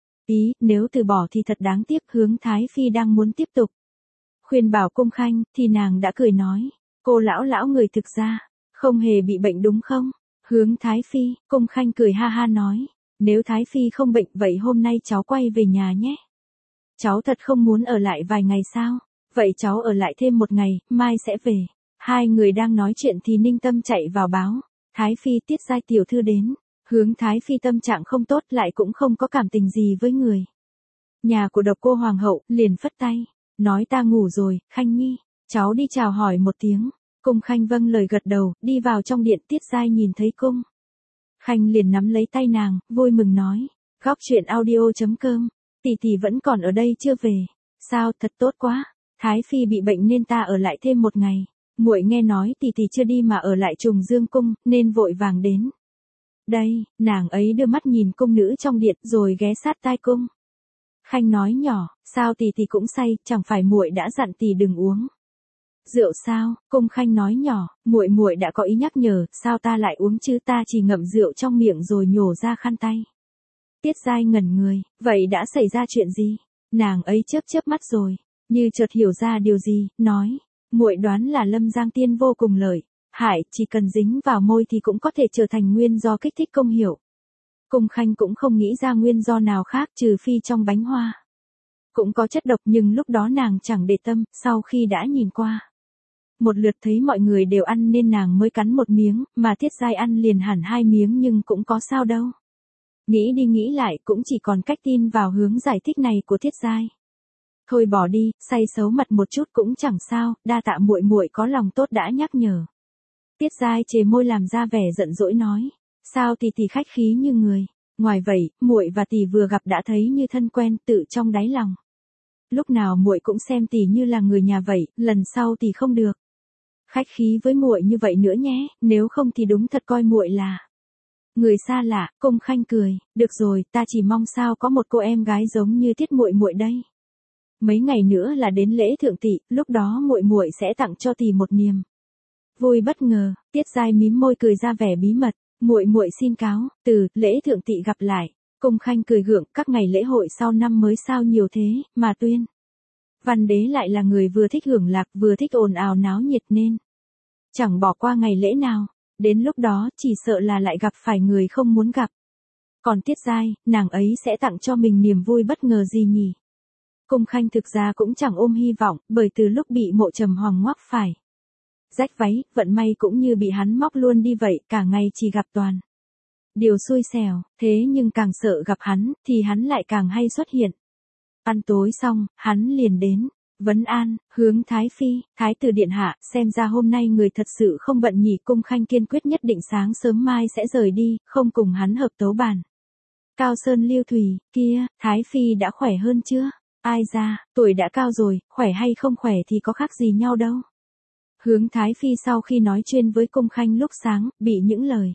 ý, nếu từ bỏ thì thật đáng tiếc. Hướng Thái Phi đang muốn tiếp tục khuyên bảo Cung Khanh, thì nàng đã cười nói, cô lão người thực ra không hề bị bệnh đúng không? Hướng Thái Phi, Cung Khanh cười ha ha nói, nếu Thái Phi không bệnh vậy hôm nay cháu quay về nhà nhé. Cháu thật không muốn ở lại vài ngày sao? Vậy cháu ở lại thêm một ngày, mai sẽ về. Hai người đang nói chuyện thì Ninh Tâm chạy vào báo, Thái Phi Tiết Giai tiểu thư đến. Hướng Thái Phi tâm trạng không tốt lại cũng không có cảm tình gì với người nhà của Độc Cô Hoàng hậu, liền phất tay, nói ta ngủ rồi, Khanh Nhi, cháu đi chào hỏi một tiếng. Cung Khanh vâng lời gật đầu, đi vào trong điện. Tiết Giai nhìn thấy Cung Khanh liền nắm lấy tay nàng, vui mừng nói, Góc Chuyện Audio.com, tỷ tỷ vẫn còn ở đây chưa về. Sao, thật tốt quá, Thái Phi bị bệnh nên ta ở lại thêm một ngày. Muội nghe nói tỷ tỷ chưa đi mà ở lại Trùng Dương cung, nên vội vàng đến. Đây, nàng ấy đưa mắt nhìn cung nữ trong điện rồi ghé sát tai Cung Khanh nói nhỏ, sao tỷ tỷ cũng say, chẳng phải muội đã dặn tỷ đừng uống rượu sao? Cung Khanh nói nhỏ, muội đã có ý nhắc nhở, sao ta lại uống chứ, ta chỉ ngậm rượu trong miệng rồi nhổ ra khăn tay. Tiết Giai ngẩn người, vậy đã xảy ra chuyện gì? Nàng ấy chớp mắt rồi, như chợt hiểu ra điều gì, nói, muội đoán là Lâm Giang Tiên vô cùng lợi hại, chỉ cần dính vào môi thì cũng có thể trở thành nguyên do kích thích công hiệu. Cung Khanh cũng không nghĩ ra nguyên do nào khác trừ phi trong bánh hoa cũng có chất độc, nhưng lúc đó nàng chẳng để tâm, sau khi đã nhìn qua một lượt thấy mọi người đều ăn nên nàng mới cắn một miếng, mà Tiết Giai ăn liền hẳn 2 miếng nhưng cũng có sao đâu. Nghĩ đi nghĩ lại cũng chỉ còn cách tin vào hướng giải thích này của Tiết Giai. Thôi bỏ đi, say xấu mặt một chút cũng chẳng sao, đa tạ muội có lòng tốt đã nhắc nhở. Tiết Giai chề môi làm ra vẻ giận dỗi nói, sao tỷ khách khí như người, ngoài vậy, muội và tỷ vừa gặp đã thấy như thân quen, tự trong đáy lòng. Lúc nào muội cũng xem tỷ như là người nhà vậy, lần sau tỷ không được khách khí với muội như vậy nữa nhé, nếu không thì đúng thật coi muội là người xa lạ. Cung Khanh cười, được rồi, ta chỉ mong sao có một cô em gái giống như Tiết muội đây. Mấy ngày nữa là đến lễ thượng tỷ, lúc đó muội sẽ tặng cho tỷ một niềm vui bất ngờ. Tiết Giai mím môi cười ra vẻ bí mật, muội xin cáo từ, lễ thượng tỷ gặp lại. Cung Khanh cười gượng, các ngày lễ hội sau năm mới sao nhiều thế, mà Tuyên Văn Đế lại là người vừa thích hưởng lạc vừa thích ồn ào náo nhiệt nên chẳng bỏ qua ngày lễ nào, đến lúc đó chỉ sợ là lại gặp phải người không muốn gặp. Còn Tiết Giai, nàng ấy sẽ tặng cho mình niềm vui bất ngờ gì nhỉ? Cung Khanh thực ra cũng chẳng ôm hy vọng, bởi từ lúc bị Mộ Trầm Hoàng ngoắc phải rách váy, vận may cũng như bị hắn móc luôn đi vậy, cả ngày chỉ gặp toàn điều xui xẻo, thế nhưng càng sợ gặp hắn, thì hắn lại càng hay xuất hiện. Ăn tối xong, hắn liền đến vấn an, Hướng Thái Phi, Thái tử điện hạ, xem ra hôm nay người thật sự không bận nhỉ. Cung Khanh kiên quyết nhất định sáng sớm mai sẽ rời đi, không cùng hắn hợp tấu bàn. Cao Sơn Lưu Thủy, kia, Thái Phi đã khỏe hơn chưa? Ai ra, tuổi đã cao rồi, khỏe hay không khỏe thì có khác gì nhau đâu. Hướng Thái Phi sau khi nói chuyện với Cung Khanh lúc sáng, bị những lời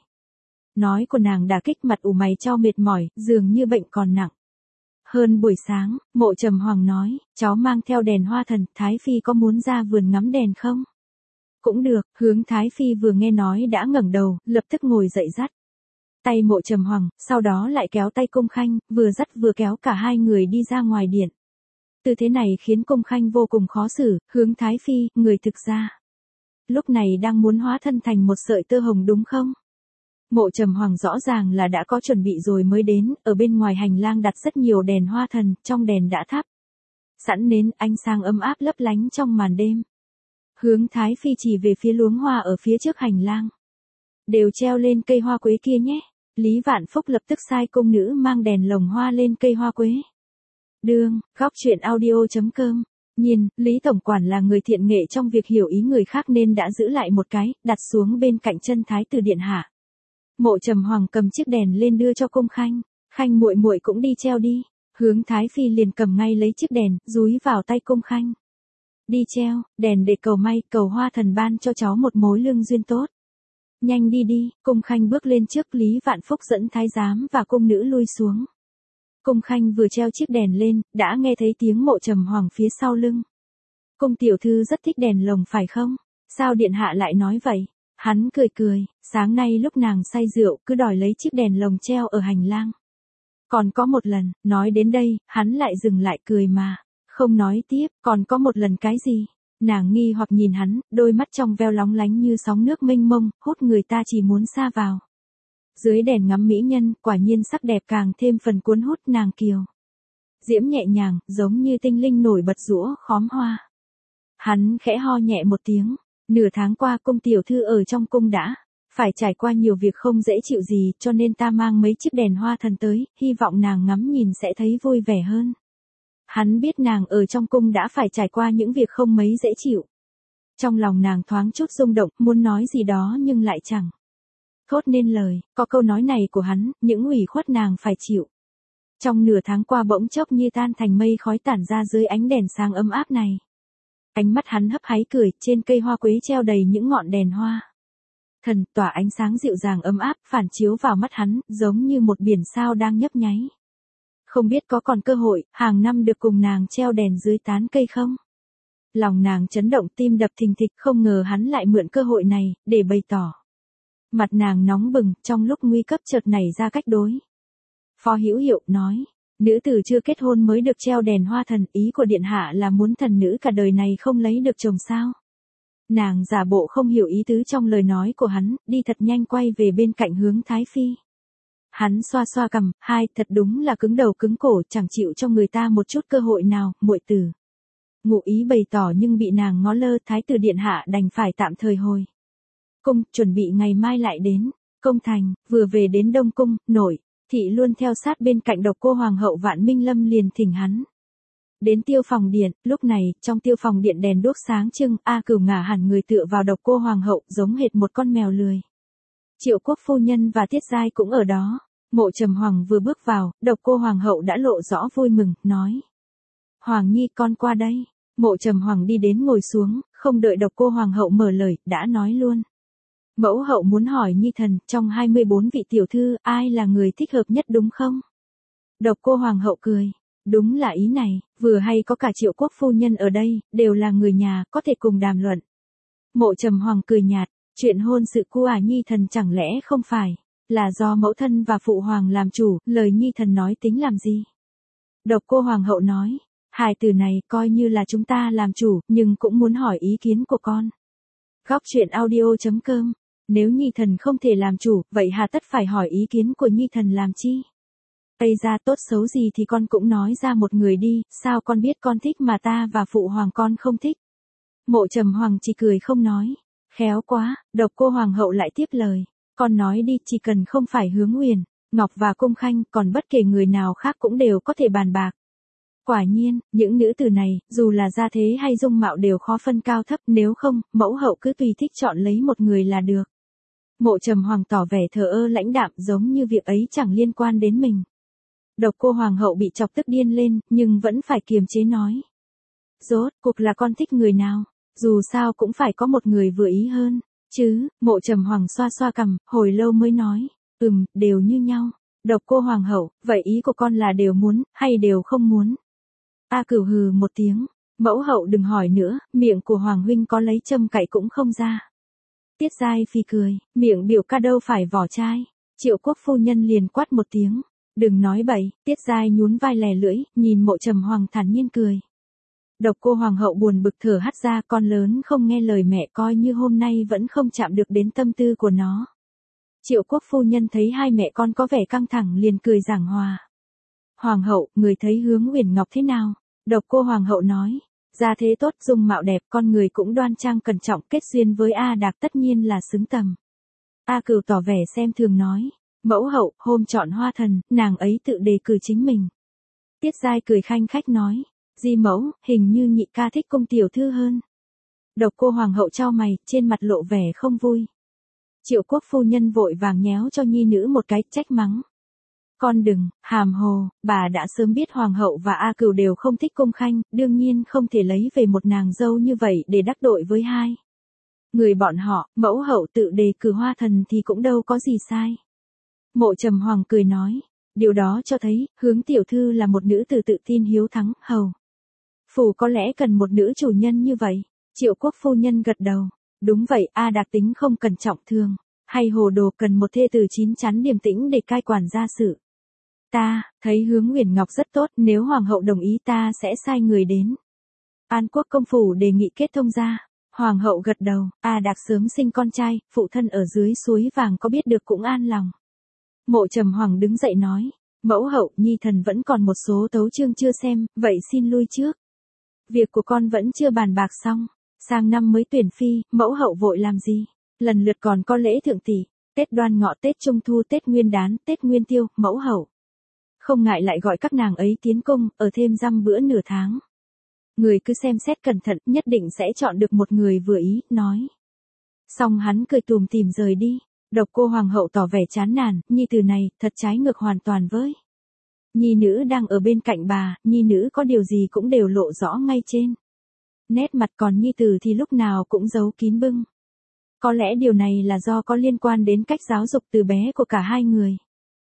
nói của nàng đả kích, mặt ủ mày chau mệt mỏi, dường như bệnh còn nặng hơn buổi sáng. Mộ Trầm Hoàng nói, cháu mang theo đèn hoa thần, Thái Phi có muốn ra vườn ngắm đèn không? Cũng được. Hướng Thái Phi vừa nghe nói đã ngẩng đầu, lập tức ngồi dậy dắt tay Mộ Trầm Hoàng, sau đó lại kéo tay Cung Khanh, vừa dắt vừa kéo cả hai người đi ra ngoài điện. Tư thế này khiến Cung Khanh vô cùng khó xử. Hướng Thái Phi, người thực ra lúc này đang muốn hóa thân thành một sợi tơ hồng đúng không? Mộ Trầm Hoàng rõ ràng là đã có chuẩn bị rồi mới đến, ở bên ngoài hành lang đặt rất nhiều đèn hoa thần, trong đèn đã thắp sẵn nến, ánh sáng ấm áp lấp lánh trong màn đêm. Hướng Thái Phi chỉ về phía luống hoa ở phía trước hành lang. Đều treo lên cây hoa quế kia nhé. Lý Vạn Phúc lập tức sai cung nữ mang đèn lồng hoa lên cây hoa quế. Đương, Góc Chuyện Audio.com Nhiên, Lý Tổng Quản là người thiện nghệ trong việc hiểu ý người khác nên đã giữ lại một cái, đặt xuống bên cạnh chân Thái tử điện hạ. Mộ Trầm Hoàng cầm chiếc đèn lên đưa cho Cung Khanh, Khanh muội muội cũng đi treo đi. Hướng Thái Phi liền cầm ngay lấy chiếc đèn, dúi vào tay Cung Khanh. Đi treo, đèn để cầu may, cầu hoa thần ban cho cháu một mối lương duyên tốt. Nhanh đi đi, Cung Khanh bước lên trước, Lý Vạn Phúc dẫn thái giám và cung nữ lui xuống. Cung Khanh vừa treo chiếc đèn lên, đã nghe thấy tiếng Mộ Trầm Hoàng phía sau lưng. Cung tiểu thư rất thích đèn lồng phải không? Sao điện hạ lại nói vậy? Hắn cười cười, sáng nay lúc nàng say rượu cứ đòi lấy chiếc đèn lồng treo ở hành lang. Còn có một lần, nói đến đây, hắn lại dừng lại cười mà. Không nói tiếp, còn có một lần cái gì? Nàng nghi hoặc nhìn hắn, đôi mắt trong veo lóng lánh như sóng nước mênh mông, hút người ta chỉ muốn xa vào. Dưới đèn ngắm mỹ nhân, quả nhiên sắc đẹp càng thêm phần cuốn hút nàng kiều. Diễm nhẹ nhàng, giống như tinh linh nổi bật rũa khóm hoa. Hắn khẽ ho nhẹ một tiếng, nửa tháng qua cung tiểu thư ở trong cung đã phải trải qua nhiều việc không dễ chịu gì, cho nên ta mang mấy chiếc đèn hoa thần tới, hy vọng nàng ngắm nhìn sẽ thấy vui vẻ hơn. Hắn biết nàng ở trong cung đã phải trải qua những việc không mấy dễ chịu. Trong lòng nàng thoáng chút rung động, muốn nói gì đó nhưng lại chẳng thốt nên lời, có câu nói này của hắn, những ủy khuất nàng phải chịu. Trong nửa tháng qua bỗng chốc như tan thành mây khói tản ra dưới ánh đèn sáng ấm áp này. Ánh mắt hắn hấp háy cười, trên cây hoa quế treo đầy những ngọn đèn hoa thần, tỏa ánh sáng dịu dàng ấm áp, phản chiếu vào mắt hắn, giống như một biển sao đang nhấp nháy. Không biết có còn cơ hội, hàng năm được cùng nàng treo đèn dưới tán cây không? Lòng nàng chấn động, tim đập thình thịch, không ngờ hắn lại mượn cơ hội này, để bày tỏ. Mặt nàng nóng bừng, trong lúc nguy cấp chợt nảy ra cách đối. Phó Hữu Hiệu nói, nữ tử chưa kết hôn mới được treo đèn hoa thần, ý của điện hạ là muốn thần nữ cả đời này không lấy được chồng sao? Nàng giả bộ không hiểu ý tứ trong lời nói của hắn, đi thật nhanh quay về bên cạnh Hướng Thái Phi. Hắn xoa xoa cằm, hai, thật đúng là cứng đầu cứng cổ, chẳng chịu cho người ta một chút cơ hội nào, muội tử. Ngụ ý bày tỏ nhưng bị nàng ngó lơ, thái tử điện hạ đành phải tạm thời hồi cung, chuẩn bị ngày mai lại đến. Công thành, vừa về đến Đông Cung, nội thị luôn theo sát bên cạnh Độc Cô Hoàng hậu Vạn Minh Lâm liền thỉnh hắn đến Tiêu Phòng Điện. Lúc này, trong Tiêu Phòng Điện đèn đuốc sáng trưng, A Cửu ngả hẳn người tựa vào Độc Cô Hoàng hậu, giống hệt một con mèo lười. Triệu Quốc phu nhân và Tiết Giai cũng ở đó. Mộ Trầm Hoàng vừa bước vào, Độc Cô Hoàng hậu đã lộ rõ vui mừng, nói: Hoàng nhi con qua đây. Mộ Trầm Hoàng đi đến ngồi xuống, không đợi Độc Cô Hoàng hậu mở lời, đã nói luôn: Mẫu hậu muốn hỏi nhi thần, trong 24 vị tiểu thư, ai là người thích hợp nhất đúng không? Độc Cô Hoàng hậu cười: Đúng là ý này, vừa hay có cả Triệu Quốc phu nhân ở đây, đều là người nhà, có thể cùng đàm luận. Mộ Trầm Hoàng cười nhạt: Chuyện hôn sự của nhi thần chẳng lẽ không phải là do mẫu thân và phụ hoàng làm chủ, lời nhi thần nói tính làm gì? Độc Cô Hoàng hậu nói: Hài từ này coi như là chúng ta làm chủ, nhưng cũng muốn hỏi ý kiến của con. Góc truyện audio.com. Nếu nhi thần không thể làm chủ, vậy hà tất phải hỏi ý kiến của nhi thần làm chi? Tây ra tốt xấu gì thì con cũng nói ra một người đi, sao con biết con thích mà ta và phụ hoàng con không thích? Mộ Trầm Hoàng chỉ cười không nói. Khéo quá, Độc Cô Hoàng hậu lại tiếp lời: Con nói đi, chỉ cần không phải Hướng Huyền, Ngọc và Cung Khanh, còn bất kể người nào khác cũng đều có thể bàn bạc. Quả nhiên, những nữ tử này, dù là gia thế hay dung mạo đều khó phân cao thấp, nếu không, mẫu hậu cứ tùy thích chọn lấy một người là được. Mộ Trầm Hoàng tỏ vẻ thờ ơ lãnh đạm, giống như việc ấy chẳng liên quan đến mình. Độc Cô Hoàng hậu bị chọc tức điên lên, nhưng vẫn phải kiềm chế nói: Rốt cuộc là con thích người nào? Dù sao cũng phải có một người vừa ý hơn chứ. Mộ Trầm Hoàng xoa xoa cằm, hồi lâu mới nói: Đều như nhau. Độc Cô Hoàng hậu, vậy ý của con là đều muốn, hay đều không muốn? A Cửu hừ một tiếng: Mẫu hậu đừng hỏi nữa, miệng của Hoàng huynh có lấy châm cậy cũng không ra. Tiết Giai phì cười: Miệng biểu ca đâu phải vỏ chai. Triệu Quốc phu nhân liền quát một tiếng: Đừng nói bậy. Tiết Giai nhún vai lè lưỡi, nhìn Mộ Trầm Hoàng thản nhiên cười. Độc Cô Hoàng hậu buồn bực thở hắt ra, con lớn không nghe lời mẹ, coi như hôm nay vẫn không chạm được đến tâm tư của nó. Triệu Quốc phu nhân thấy hai mẹ con có vẻ căng thẳng liền cười giảng hòa: Hoàng hậu, người thấy Hướng Huyền Ngọc thế nào? Độc Cô Hoàng hậu nói: Gia thế tốt, dung mạo đẹp, con người cũng đoan trang cẩn trọng, kết duyên với A Đạc tất nhiên là xứng tầm. A Cửu tỏ vẻ xem thường nói: Mẫu hậu, hôm chọn hoa thần, nàng ấy tự đề cử chính mình. Tiết Giai cười khanh khách nói: Di mẫu, hình như nhị ca thích cung tiểu thư hơn. Độc Cô Hoàng hậu chau mày, trên mặt lộ vẻ không vui. Triệu Quốc phu nhân vội vàng nhéo cho nhi nữ một cái, trách mắng. Con đừng, hàm hồ, bà đã sớm biết Hoàng hậu và A Cửu đều không thích Cung Khanh, đương nhiên không thể lấy về một nàng dâu như vậy để đắc tội với hai người bọn họ, mẫu hậu tự đề cử Hoa Thần thì cũng đâu có gì sai. Mộ Trầm Hoàng cười nói, điều đó cho thấy, Hướng tiểu thư là một nữ tử tự tin hiếu thắng, hầu. Phủ có lẽ cần một nữ chủ nhân như vậy. Triệu Quốc phu nhân gật đầu, đúng vậy, A Đạc tính không cần trọng thương, hay hồ đồ, cần một thê tử chín chắn điềm tĩnh để cai quản gia sự. Ta, thấy Hướng Uyển Ngọc rất tốt, nếu Hoàng hậu đồng ý ta sẽ sai người đến An Quốc công phủ đề nghị kết thông gia. Hoàng hậu gật đầu, A Đạc sớm sinh con trai, phụ thân ở dưới suối vàng có biết được cũng an lòng. Mộ Trầm Hoàng đứng dậy nói, mẫu hậu, nhi thần vẫn còn một số tấu chương chưa xem, vậy xin lui trước. Việc của con vẫn chưa bàn bạc xong, sang năm mới tuyển phi, mẫu hậu vội làm gì? Lần lượt còn có lễ thượng tỷ, Tết Đoan Ngọ, Tết Trung Thu, Tết Nguyên Đán, Tết Nguyên Tiêu, mẫu hậu không ngại lại gọi các nàng ấy tiến cung, ở thêm dăm bữa nửa tháng. Người cứ xem xét cẩn thận, nhất định sẽ chọn được một người vừa ý, nói. Xong hắn cười tùm tìm rời đi. Độc Cô Hoàng hậu tỏ vẻ chán nản, nhi tử này, thật trái ngược hoàn toàn với nhi nữ đang ở bên cạnh bà, nhi nữ có điều gì cũng đều lộ rõ ngay trên nét mặt, còn nhi tử thì lúc nào cũng giấu kín bưng. Có lẽ điều này là do có liên quan đến cách giáo dục từ bé của cả hai người.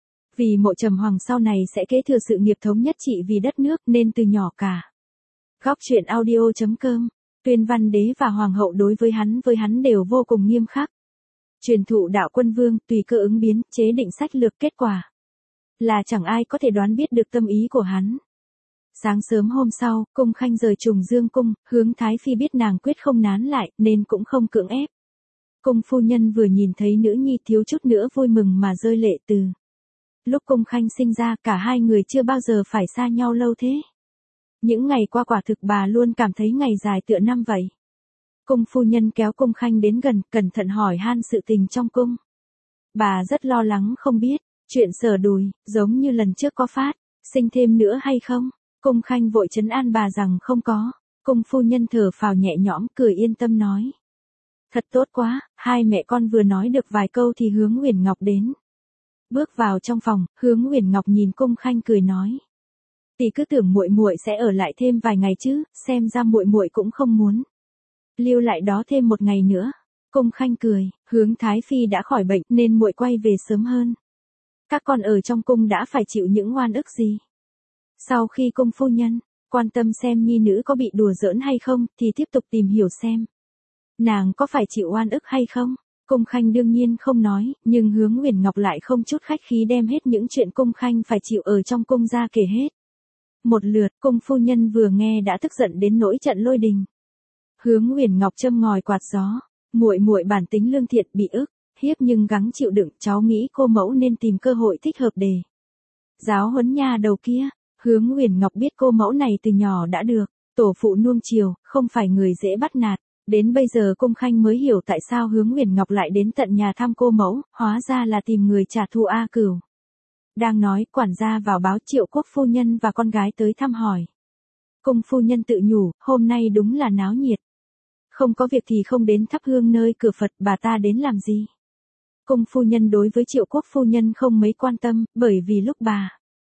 Vì Mộ Trầm Hoàng sau này sẽ kế thừa sự nghiệp thống nhất trị vì đất nước, nên từ nhỏ cả. Góc truyện audio.com, Tuyên Văn Đế và Hoàng hậu đối với hắn đều vô cùng nghiêm khắc. Truyền thụ đạo quân vương, tùy cơ ứng biến, chế định sách lược, kết quả là chẳng ai có thể đoán biết được tâm ý của hắn. Sáng sớm hôm sau, Cung Khanh rời Trùng Dương cung, Hướng Thái phi biết nàng quyết không nán lại, nên cũng không cưỡng ép. Cung phu nhân vừa nhìn thấy nữ nhi thiếu chút nữa vui mừng mà rơi lệ. Từ lúc Cung Khanh sinh ra, cả hai người chưa bao giờ phải xa nhau lâu thế. Những ngày qua quả thực bà luôn cảm thấy ngày dài tựa năm vậy. Cung phu nhân kéo Cung Khanh đến gần, cẩn thận hỏi han sự tình trong cung. Bà rất lo lắng không biết, chuyện Sở Đùi, giống như lần trước có phát sinh thêm nữa hay không? Cung Khanh vội trấn an bà rằng không có. Cung phu nhân thở phào nhẹ nhõm, cười yên tâm nói. Thật tốt quá, hai mẹ con vừa nói được vài câu thì Hướng Uyển Ngọc đến. Bước vào trong phòng, Hướng Uyển Ngọc nhìn Cung Khanh cười nói. Tỷ cứ tưởng muội muội sẽ ở lại thêm vài ngày chứ, xem ra muội muội cũng không muốn lưu lại đó thêm một ngày nữa. Cung Khanh cười, Hướng Thái phi đã khỏi bệnh nên muội quay về sớm hơn. Các con ở trong cung đã phải chịu những oan ức gì? Sau khi cung phu nhân quan tâm xem nhi nữ có bị đùa giỡn hay không, thì tiếp tục tìm hiểu xem nàng có phải chịu oan ức hay không. Cung Khanh đương nhiên không nói, nhưng Hướng Uyển Ngọc lại không chút khách khí đem hết những chuyện Cung Khanh phải chịu ở trong cung ra kể hết. Một lượt, cung phu nhân vừa nghe đã tức giận đến nỗi trận lôi đình. Hướng Uyển Ngọc châm ngòi quạt gió, muội muội bản tính lương thiện, bị ức hiếp nhưng gắng chịu đựng, cháu nghĩ cô mẫu nên tìm cơ hội thích hợp để giáo huấn nha đầu kia. Hướng Uyển Ngọc biết cô mẫu này từ nhỏ đã được tổ phụ nuông chiều, không phải người dễ bắt nạt. Đến bây giờ Cung Khanh mới hiểu tại sao Hướng Uyển Ngọc lại đến tận nhà thăm cô mẫu, hóa ra là tìm người trả thù A Cửu. Đang nói, quản gia vào báo Triệu Quốc phu nhân và con gái tới thăm hỏi. Cung phu nhân tự nhủ, hôm nay đúng là náo nhiệt. Không có việc thì không đến thắp hương nơi cửa Phật, bà ta đến làm gì? Cung phu nhân đối với Triệu Quốc phu nhân không mấy quan tâm, bởi vì lúc bà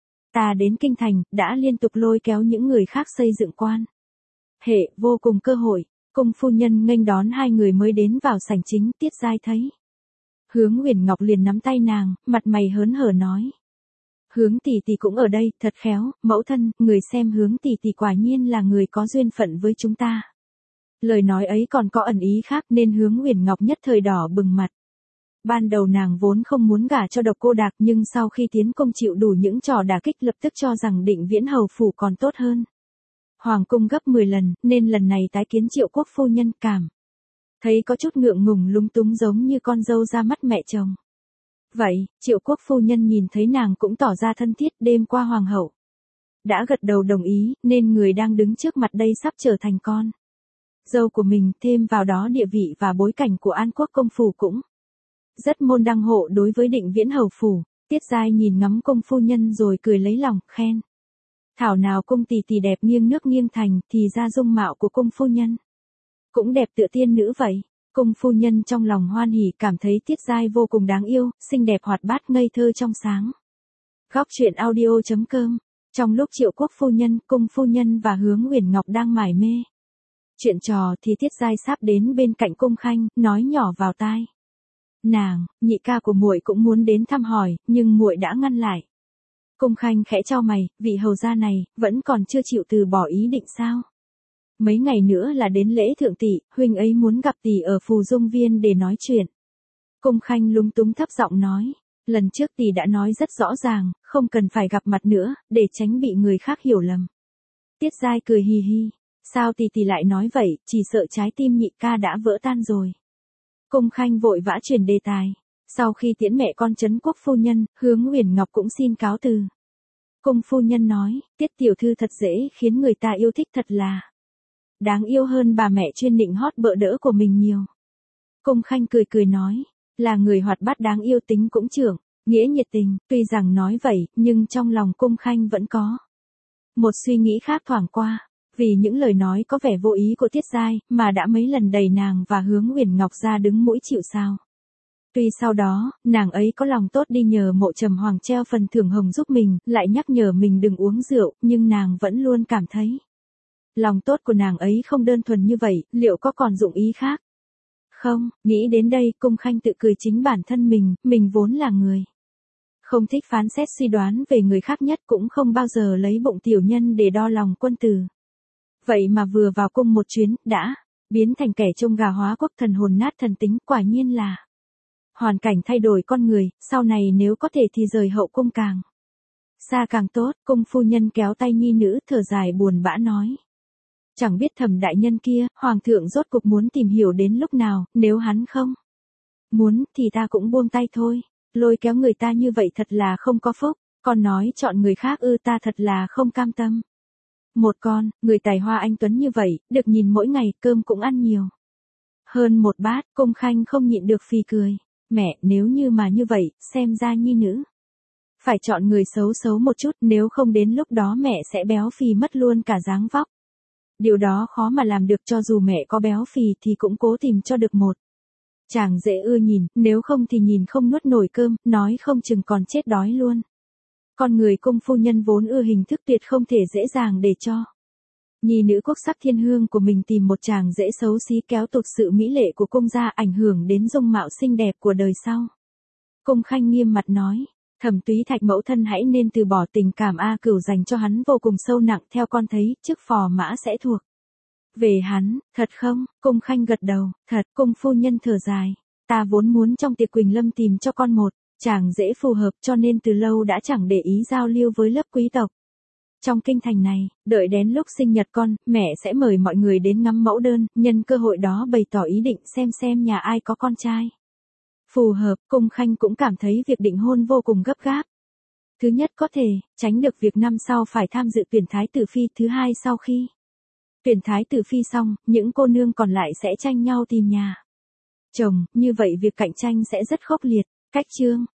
ta đến kinh thành, đã liên tục lôi kéo những người khác xây dựng quan hệ, vô cùng cơ hội. Cung phu nhân nghênh đón hai người mới đến vào sảnh chính, Tiết Giai thấy Hướng Uyển Ngọc liền nắm tay nàng, mặt mày hớn hở nói. Hướng tỷ tỷ cũng ở đây, thật khéo, mẫu thân, người xem Hướng tỷ tỷ quả nhiên là người có duyên phận với chúng ta. Lời nói ấy còn có ẩn ý khác nên Hướng Uyển Ngọc nhất thời đỏ bừng mặt. Ban đầu nàng vốn không muốn gả cho Độc Cô Đạc, nhưng sau khi tiến công chịu đủ những trò đả kích lập tức cho rằng Định Viễn hầu phủ còn tốt hơn Hoàng cung gấp 10 lần, nên lần này tái kiến Triệu Quốc phu nhân cảm thấy có chút ngượng ngùng lúng túng, giống như con dâu ra mắt mẹ chồng. Vậy, Triệu Quốc phu nhân nhìn thấy nàng cũng tỏ ra thân thiết, đêm qua Hoàng hậu đã gật đầu đồng ý, nên người đang đứng trước mặt đây sắp trở thành con dâu của mình, thêm vào đó địa vị và bối cảnh của An Quốc công phủ cũng rất môn đăng hộ đối với Định Viễn hầu phủ. Tiết Giai nhìn ngắm cung phu nhân rồi cười lấy lòng, khen. Thảo nào cung tỷ tỷ đẹp nghiêng nước nghiêng thành, thì ra dung mạo của cung phu nhân cũng đẹp tựa tiên nữ vậy. Cung phu nhân trong lòng hoan hỉ, cảm thấy Tiết Giai vô cùng đáng yêu, xinh đẹp hoạt bát ngây thơ trong sáng. Góc truyện audio.com. Trong lúc Triệu Quốc phu nhân, cung phu nhân và Hướng Huyền Ngọc đang mải mê chuyện trò thì Tiết Giai sắp đến bên cạnh Cung Khanh, nói nhỏ vào tai. Nàng, nhị ca của muội cũng muốn đến thăm hỏi, nhưng muội đã ngăn lại. Cung Khanh khẽ chau mày, vị hầu gia này vẫn còn chưa chịu từ bỏ ý định sao? Mấy ngày nữa là đến lễ thượng tỷ, huynh ấy muốn gặp tỷ ở Phù Dung Viên để nói chuyện. Cung Khanh lúng túng thấp giọng nói, lần trước tỷ đã nói rất rõ ràng, không cần phải gặp mặt nữa, để tránh bị người khác hiểu lầm. Tiết Giai cười hì hì, sao tỷ lại nói vậy, chỉ sợ trái tim nhị ca đã vỡ tan rồi. Cung Khanh vội vã chuyển đề tài. Sau khi tiễn mẹ con Trấn Quốc phu nhân, Hướng Huyền Ngọc cũng xin cáo từ. Cung phu nhân nói, Tiết tiểu thư thật dễ khiến người ta yêu thích, thật là đáng yêu hơn bà mẹ chuyên nịnh hót bợ đỡ của mình nhiều. Cung Khanh cười cười nói, là người hoạt bát đáng yêu, tính cũng trưởng, nghĩa nhiệt tình. Tuy rằng nói vậy, nhưng trong lòng Cung Khanh vẫn có một suy nghĩ khác thoảng qua. Vì những lời nói có vẻ vô ý của Tiết Giai, mà đã mấy lần đẩy nàng và Hướng Huyền Ngọc ra đứng mũi chịu sào. Tuy sau đó, nàng ấy có lòng tốt đi nhờ Mộ Trầm Hoàng treo phần thưởng hồng giúp mình, lại nhắc nhở mình đừng uống rượu, nhưng nàng vẫn luôn cảm thấy lòng tốt của nàng ấy không đơn thuần như vậy, liệu có còn dụng ý khác? Không, nghĩ đến đây, Cung Khanh tự cười chính bản thân mình vốn là người không thích phán xét suy đoán về người khác, nhất cũng không bao giờ lấy bụng tiểu nhân để đo lòng quân tử. Vậy mà vừa vào cung một chuyến, đã biến thành kẻ trông gà hóa quốc, thần hồn nát thần tính, quả nhiên là hoàn cảnh thay đổi con người, sau này nếu có thể thì rời hậu cung càng xa càng tốt. Cung phu nhân kéo tay nhi nữ, thở dài buồn bã nói. Chẳng biết Thẩm đại nhân kia, hoàng thượng rốt cục muốn tìm hiểu đến lúc nào, nếu hắn không muốn, thì ta cũng buông tay thôi. Lôi kéo người ta như vậy thật là không có phúc, còn nói chọn người khác ư, ta thật là không cam tâm. Một con, người tài hoa anh tuấn như vậy, được nhìn mỗi ngày, cơm cũng ăn nhiều hơn một bát. Cung Khanh không nhịn được phì cười. Mẹ, nếu như mà như vậy, xem ra nhi nữ phải chọn người xấu xấu một chút, nếu không đến lúc đó mẹ sẽ béo phì mất luôn cả dáng vóc. Điều đó khó mà làm được, cho dù mẹ có béo phì thì cũng cố tìm cho được một chàng dễ ưa nhìn, nếu không thì nhìn không nuốt nổi cơm, nói không chừng còn chết đói luôn. Con người cung phu nhân vốn ưa hình thức, tuyệt không thể dễ dàng để cho nhi nữ quốc sắc thiên hương của mình tìm một chàng dễ xấu xí kéo tụt sự mỹ lệ của cung gia, ảnh hưởng đến dung mạo xinh đẹp của đời sau. Cung Khanh nghiêm mặt nói, Thẩm Túy Thạch mẫu thân hãy nên từ bỏ tình cảm A Cửu dành cho hắn vô cùng sâu nặng, theo con thấy, chức phò mã sẽ thuộc về hắn. Thật không? Cung Khanh gật đầu, thật. Cung phu nhân thở dài, ta vốn muốn trong tiệc Quỳnh Lâm tìm cho con một chàng dễ phù hợp, cho nên từ lâu đã chẳng để ý giao lưu với lớp quý tộc trong kinh thành này. Đợi đến lúc sinh nhật con, mẹ sẽ mời mọi người đến ngắm mẫu đơn, nhân cơ hội đó bày tỏ ý định xem nhà ai có con trai phù hợp. Cung Khanh cũng cảm thấy việc định hôn vô cùng gấp gáp. Thứ nhất, có thể tránh được việc năm sau phải tham dự tuyển thái tử phi. Thứ hai, sau khi tuyển thái tử phi xong, những cô nương còn lại sẽ tranh nhau tìm nhà chồng, như vậy việc cạnh tranh sẽ rất khốc liệt. Cách chương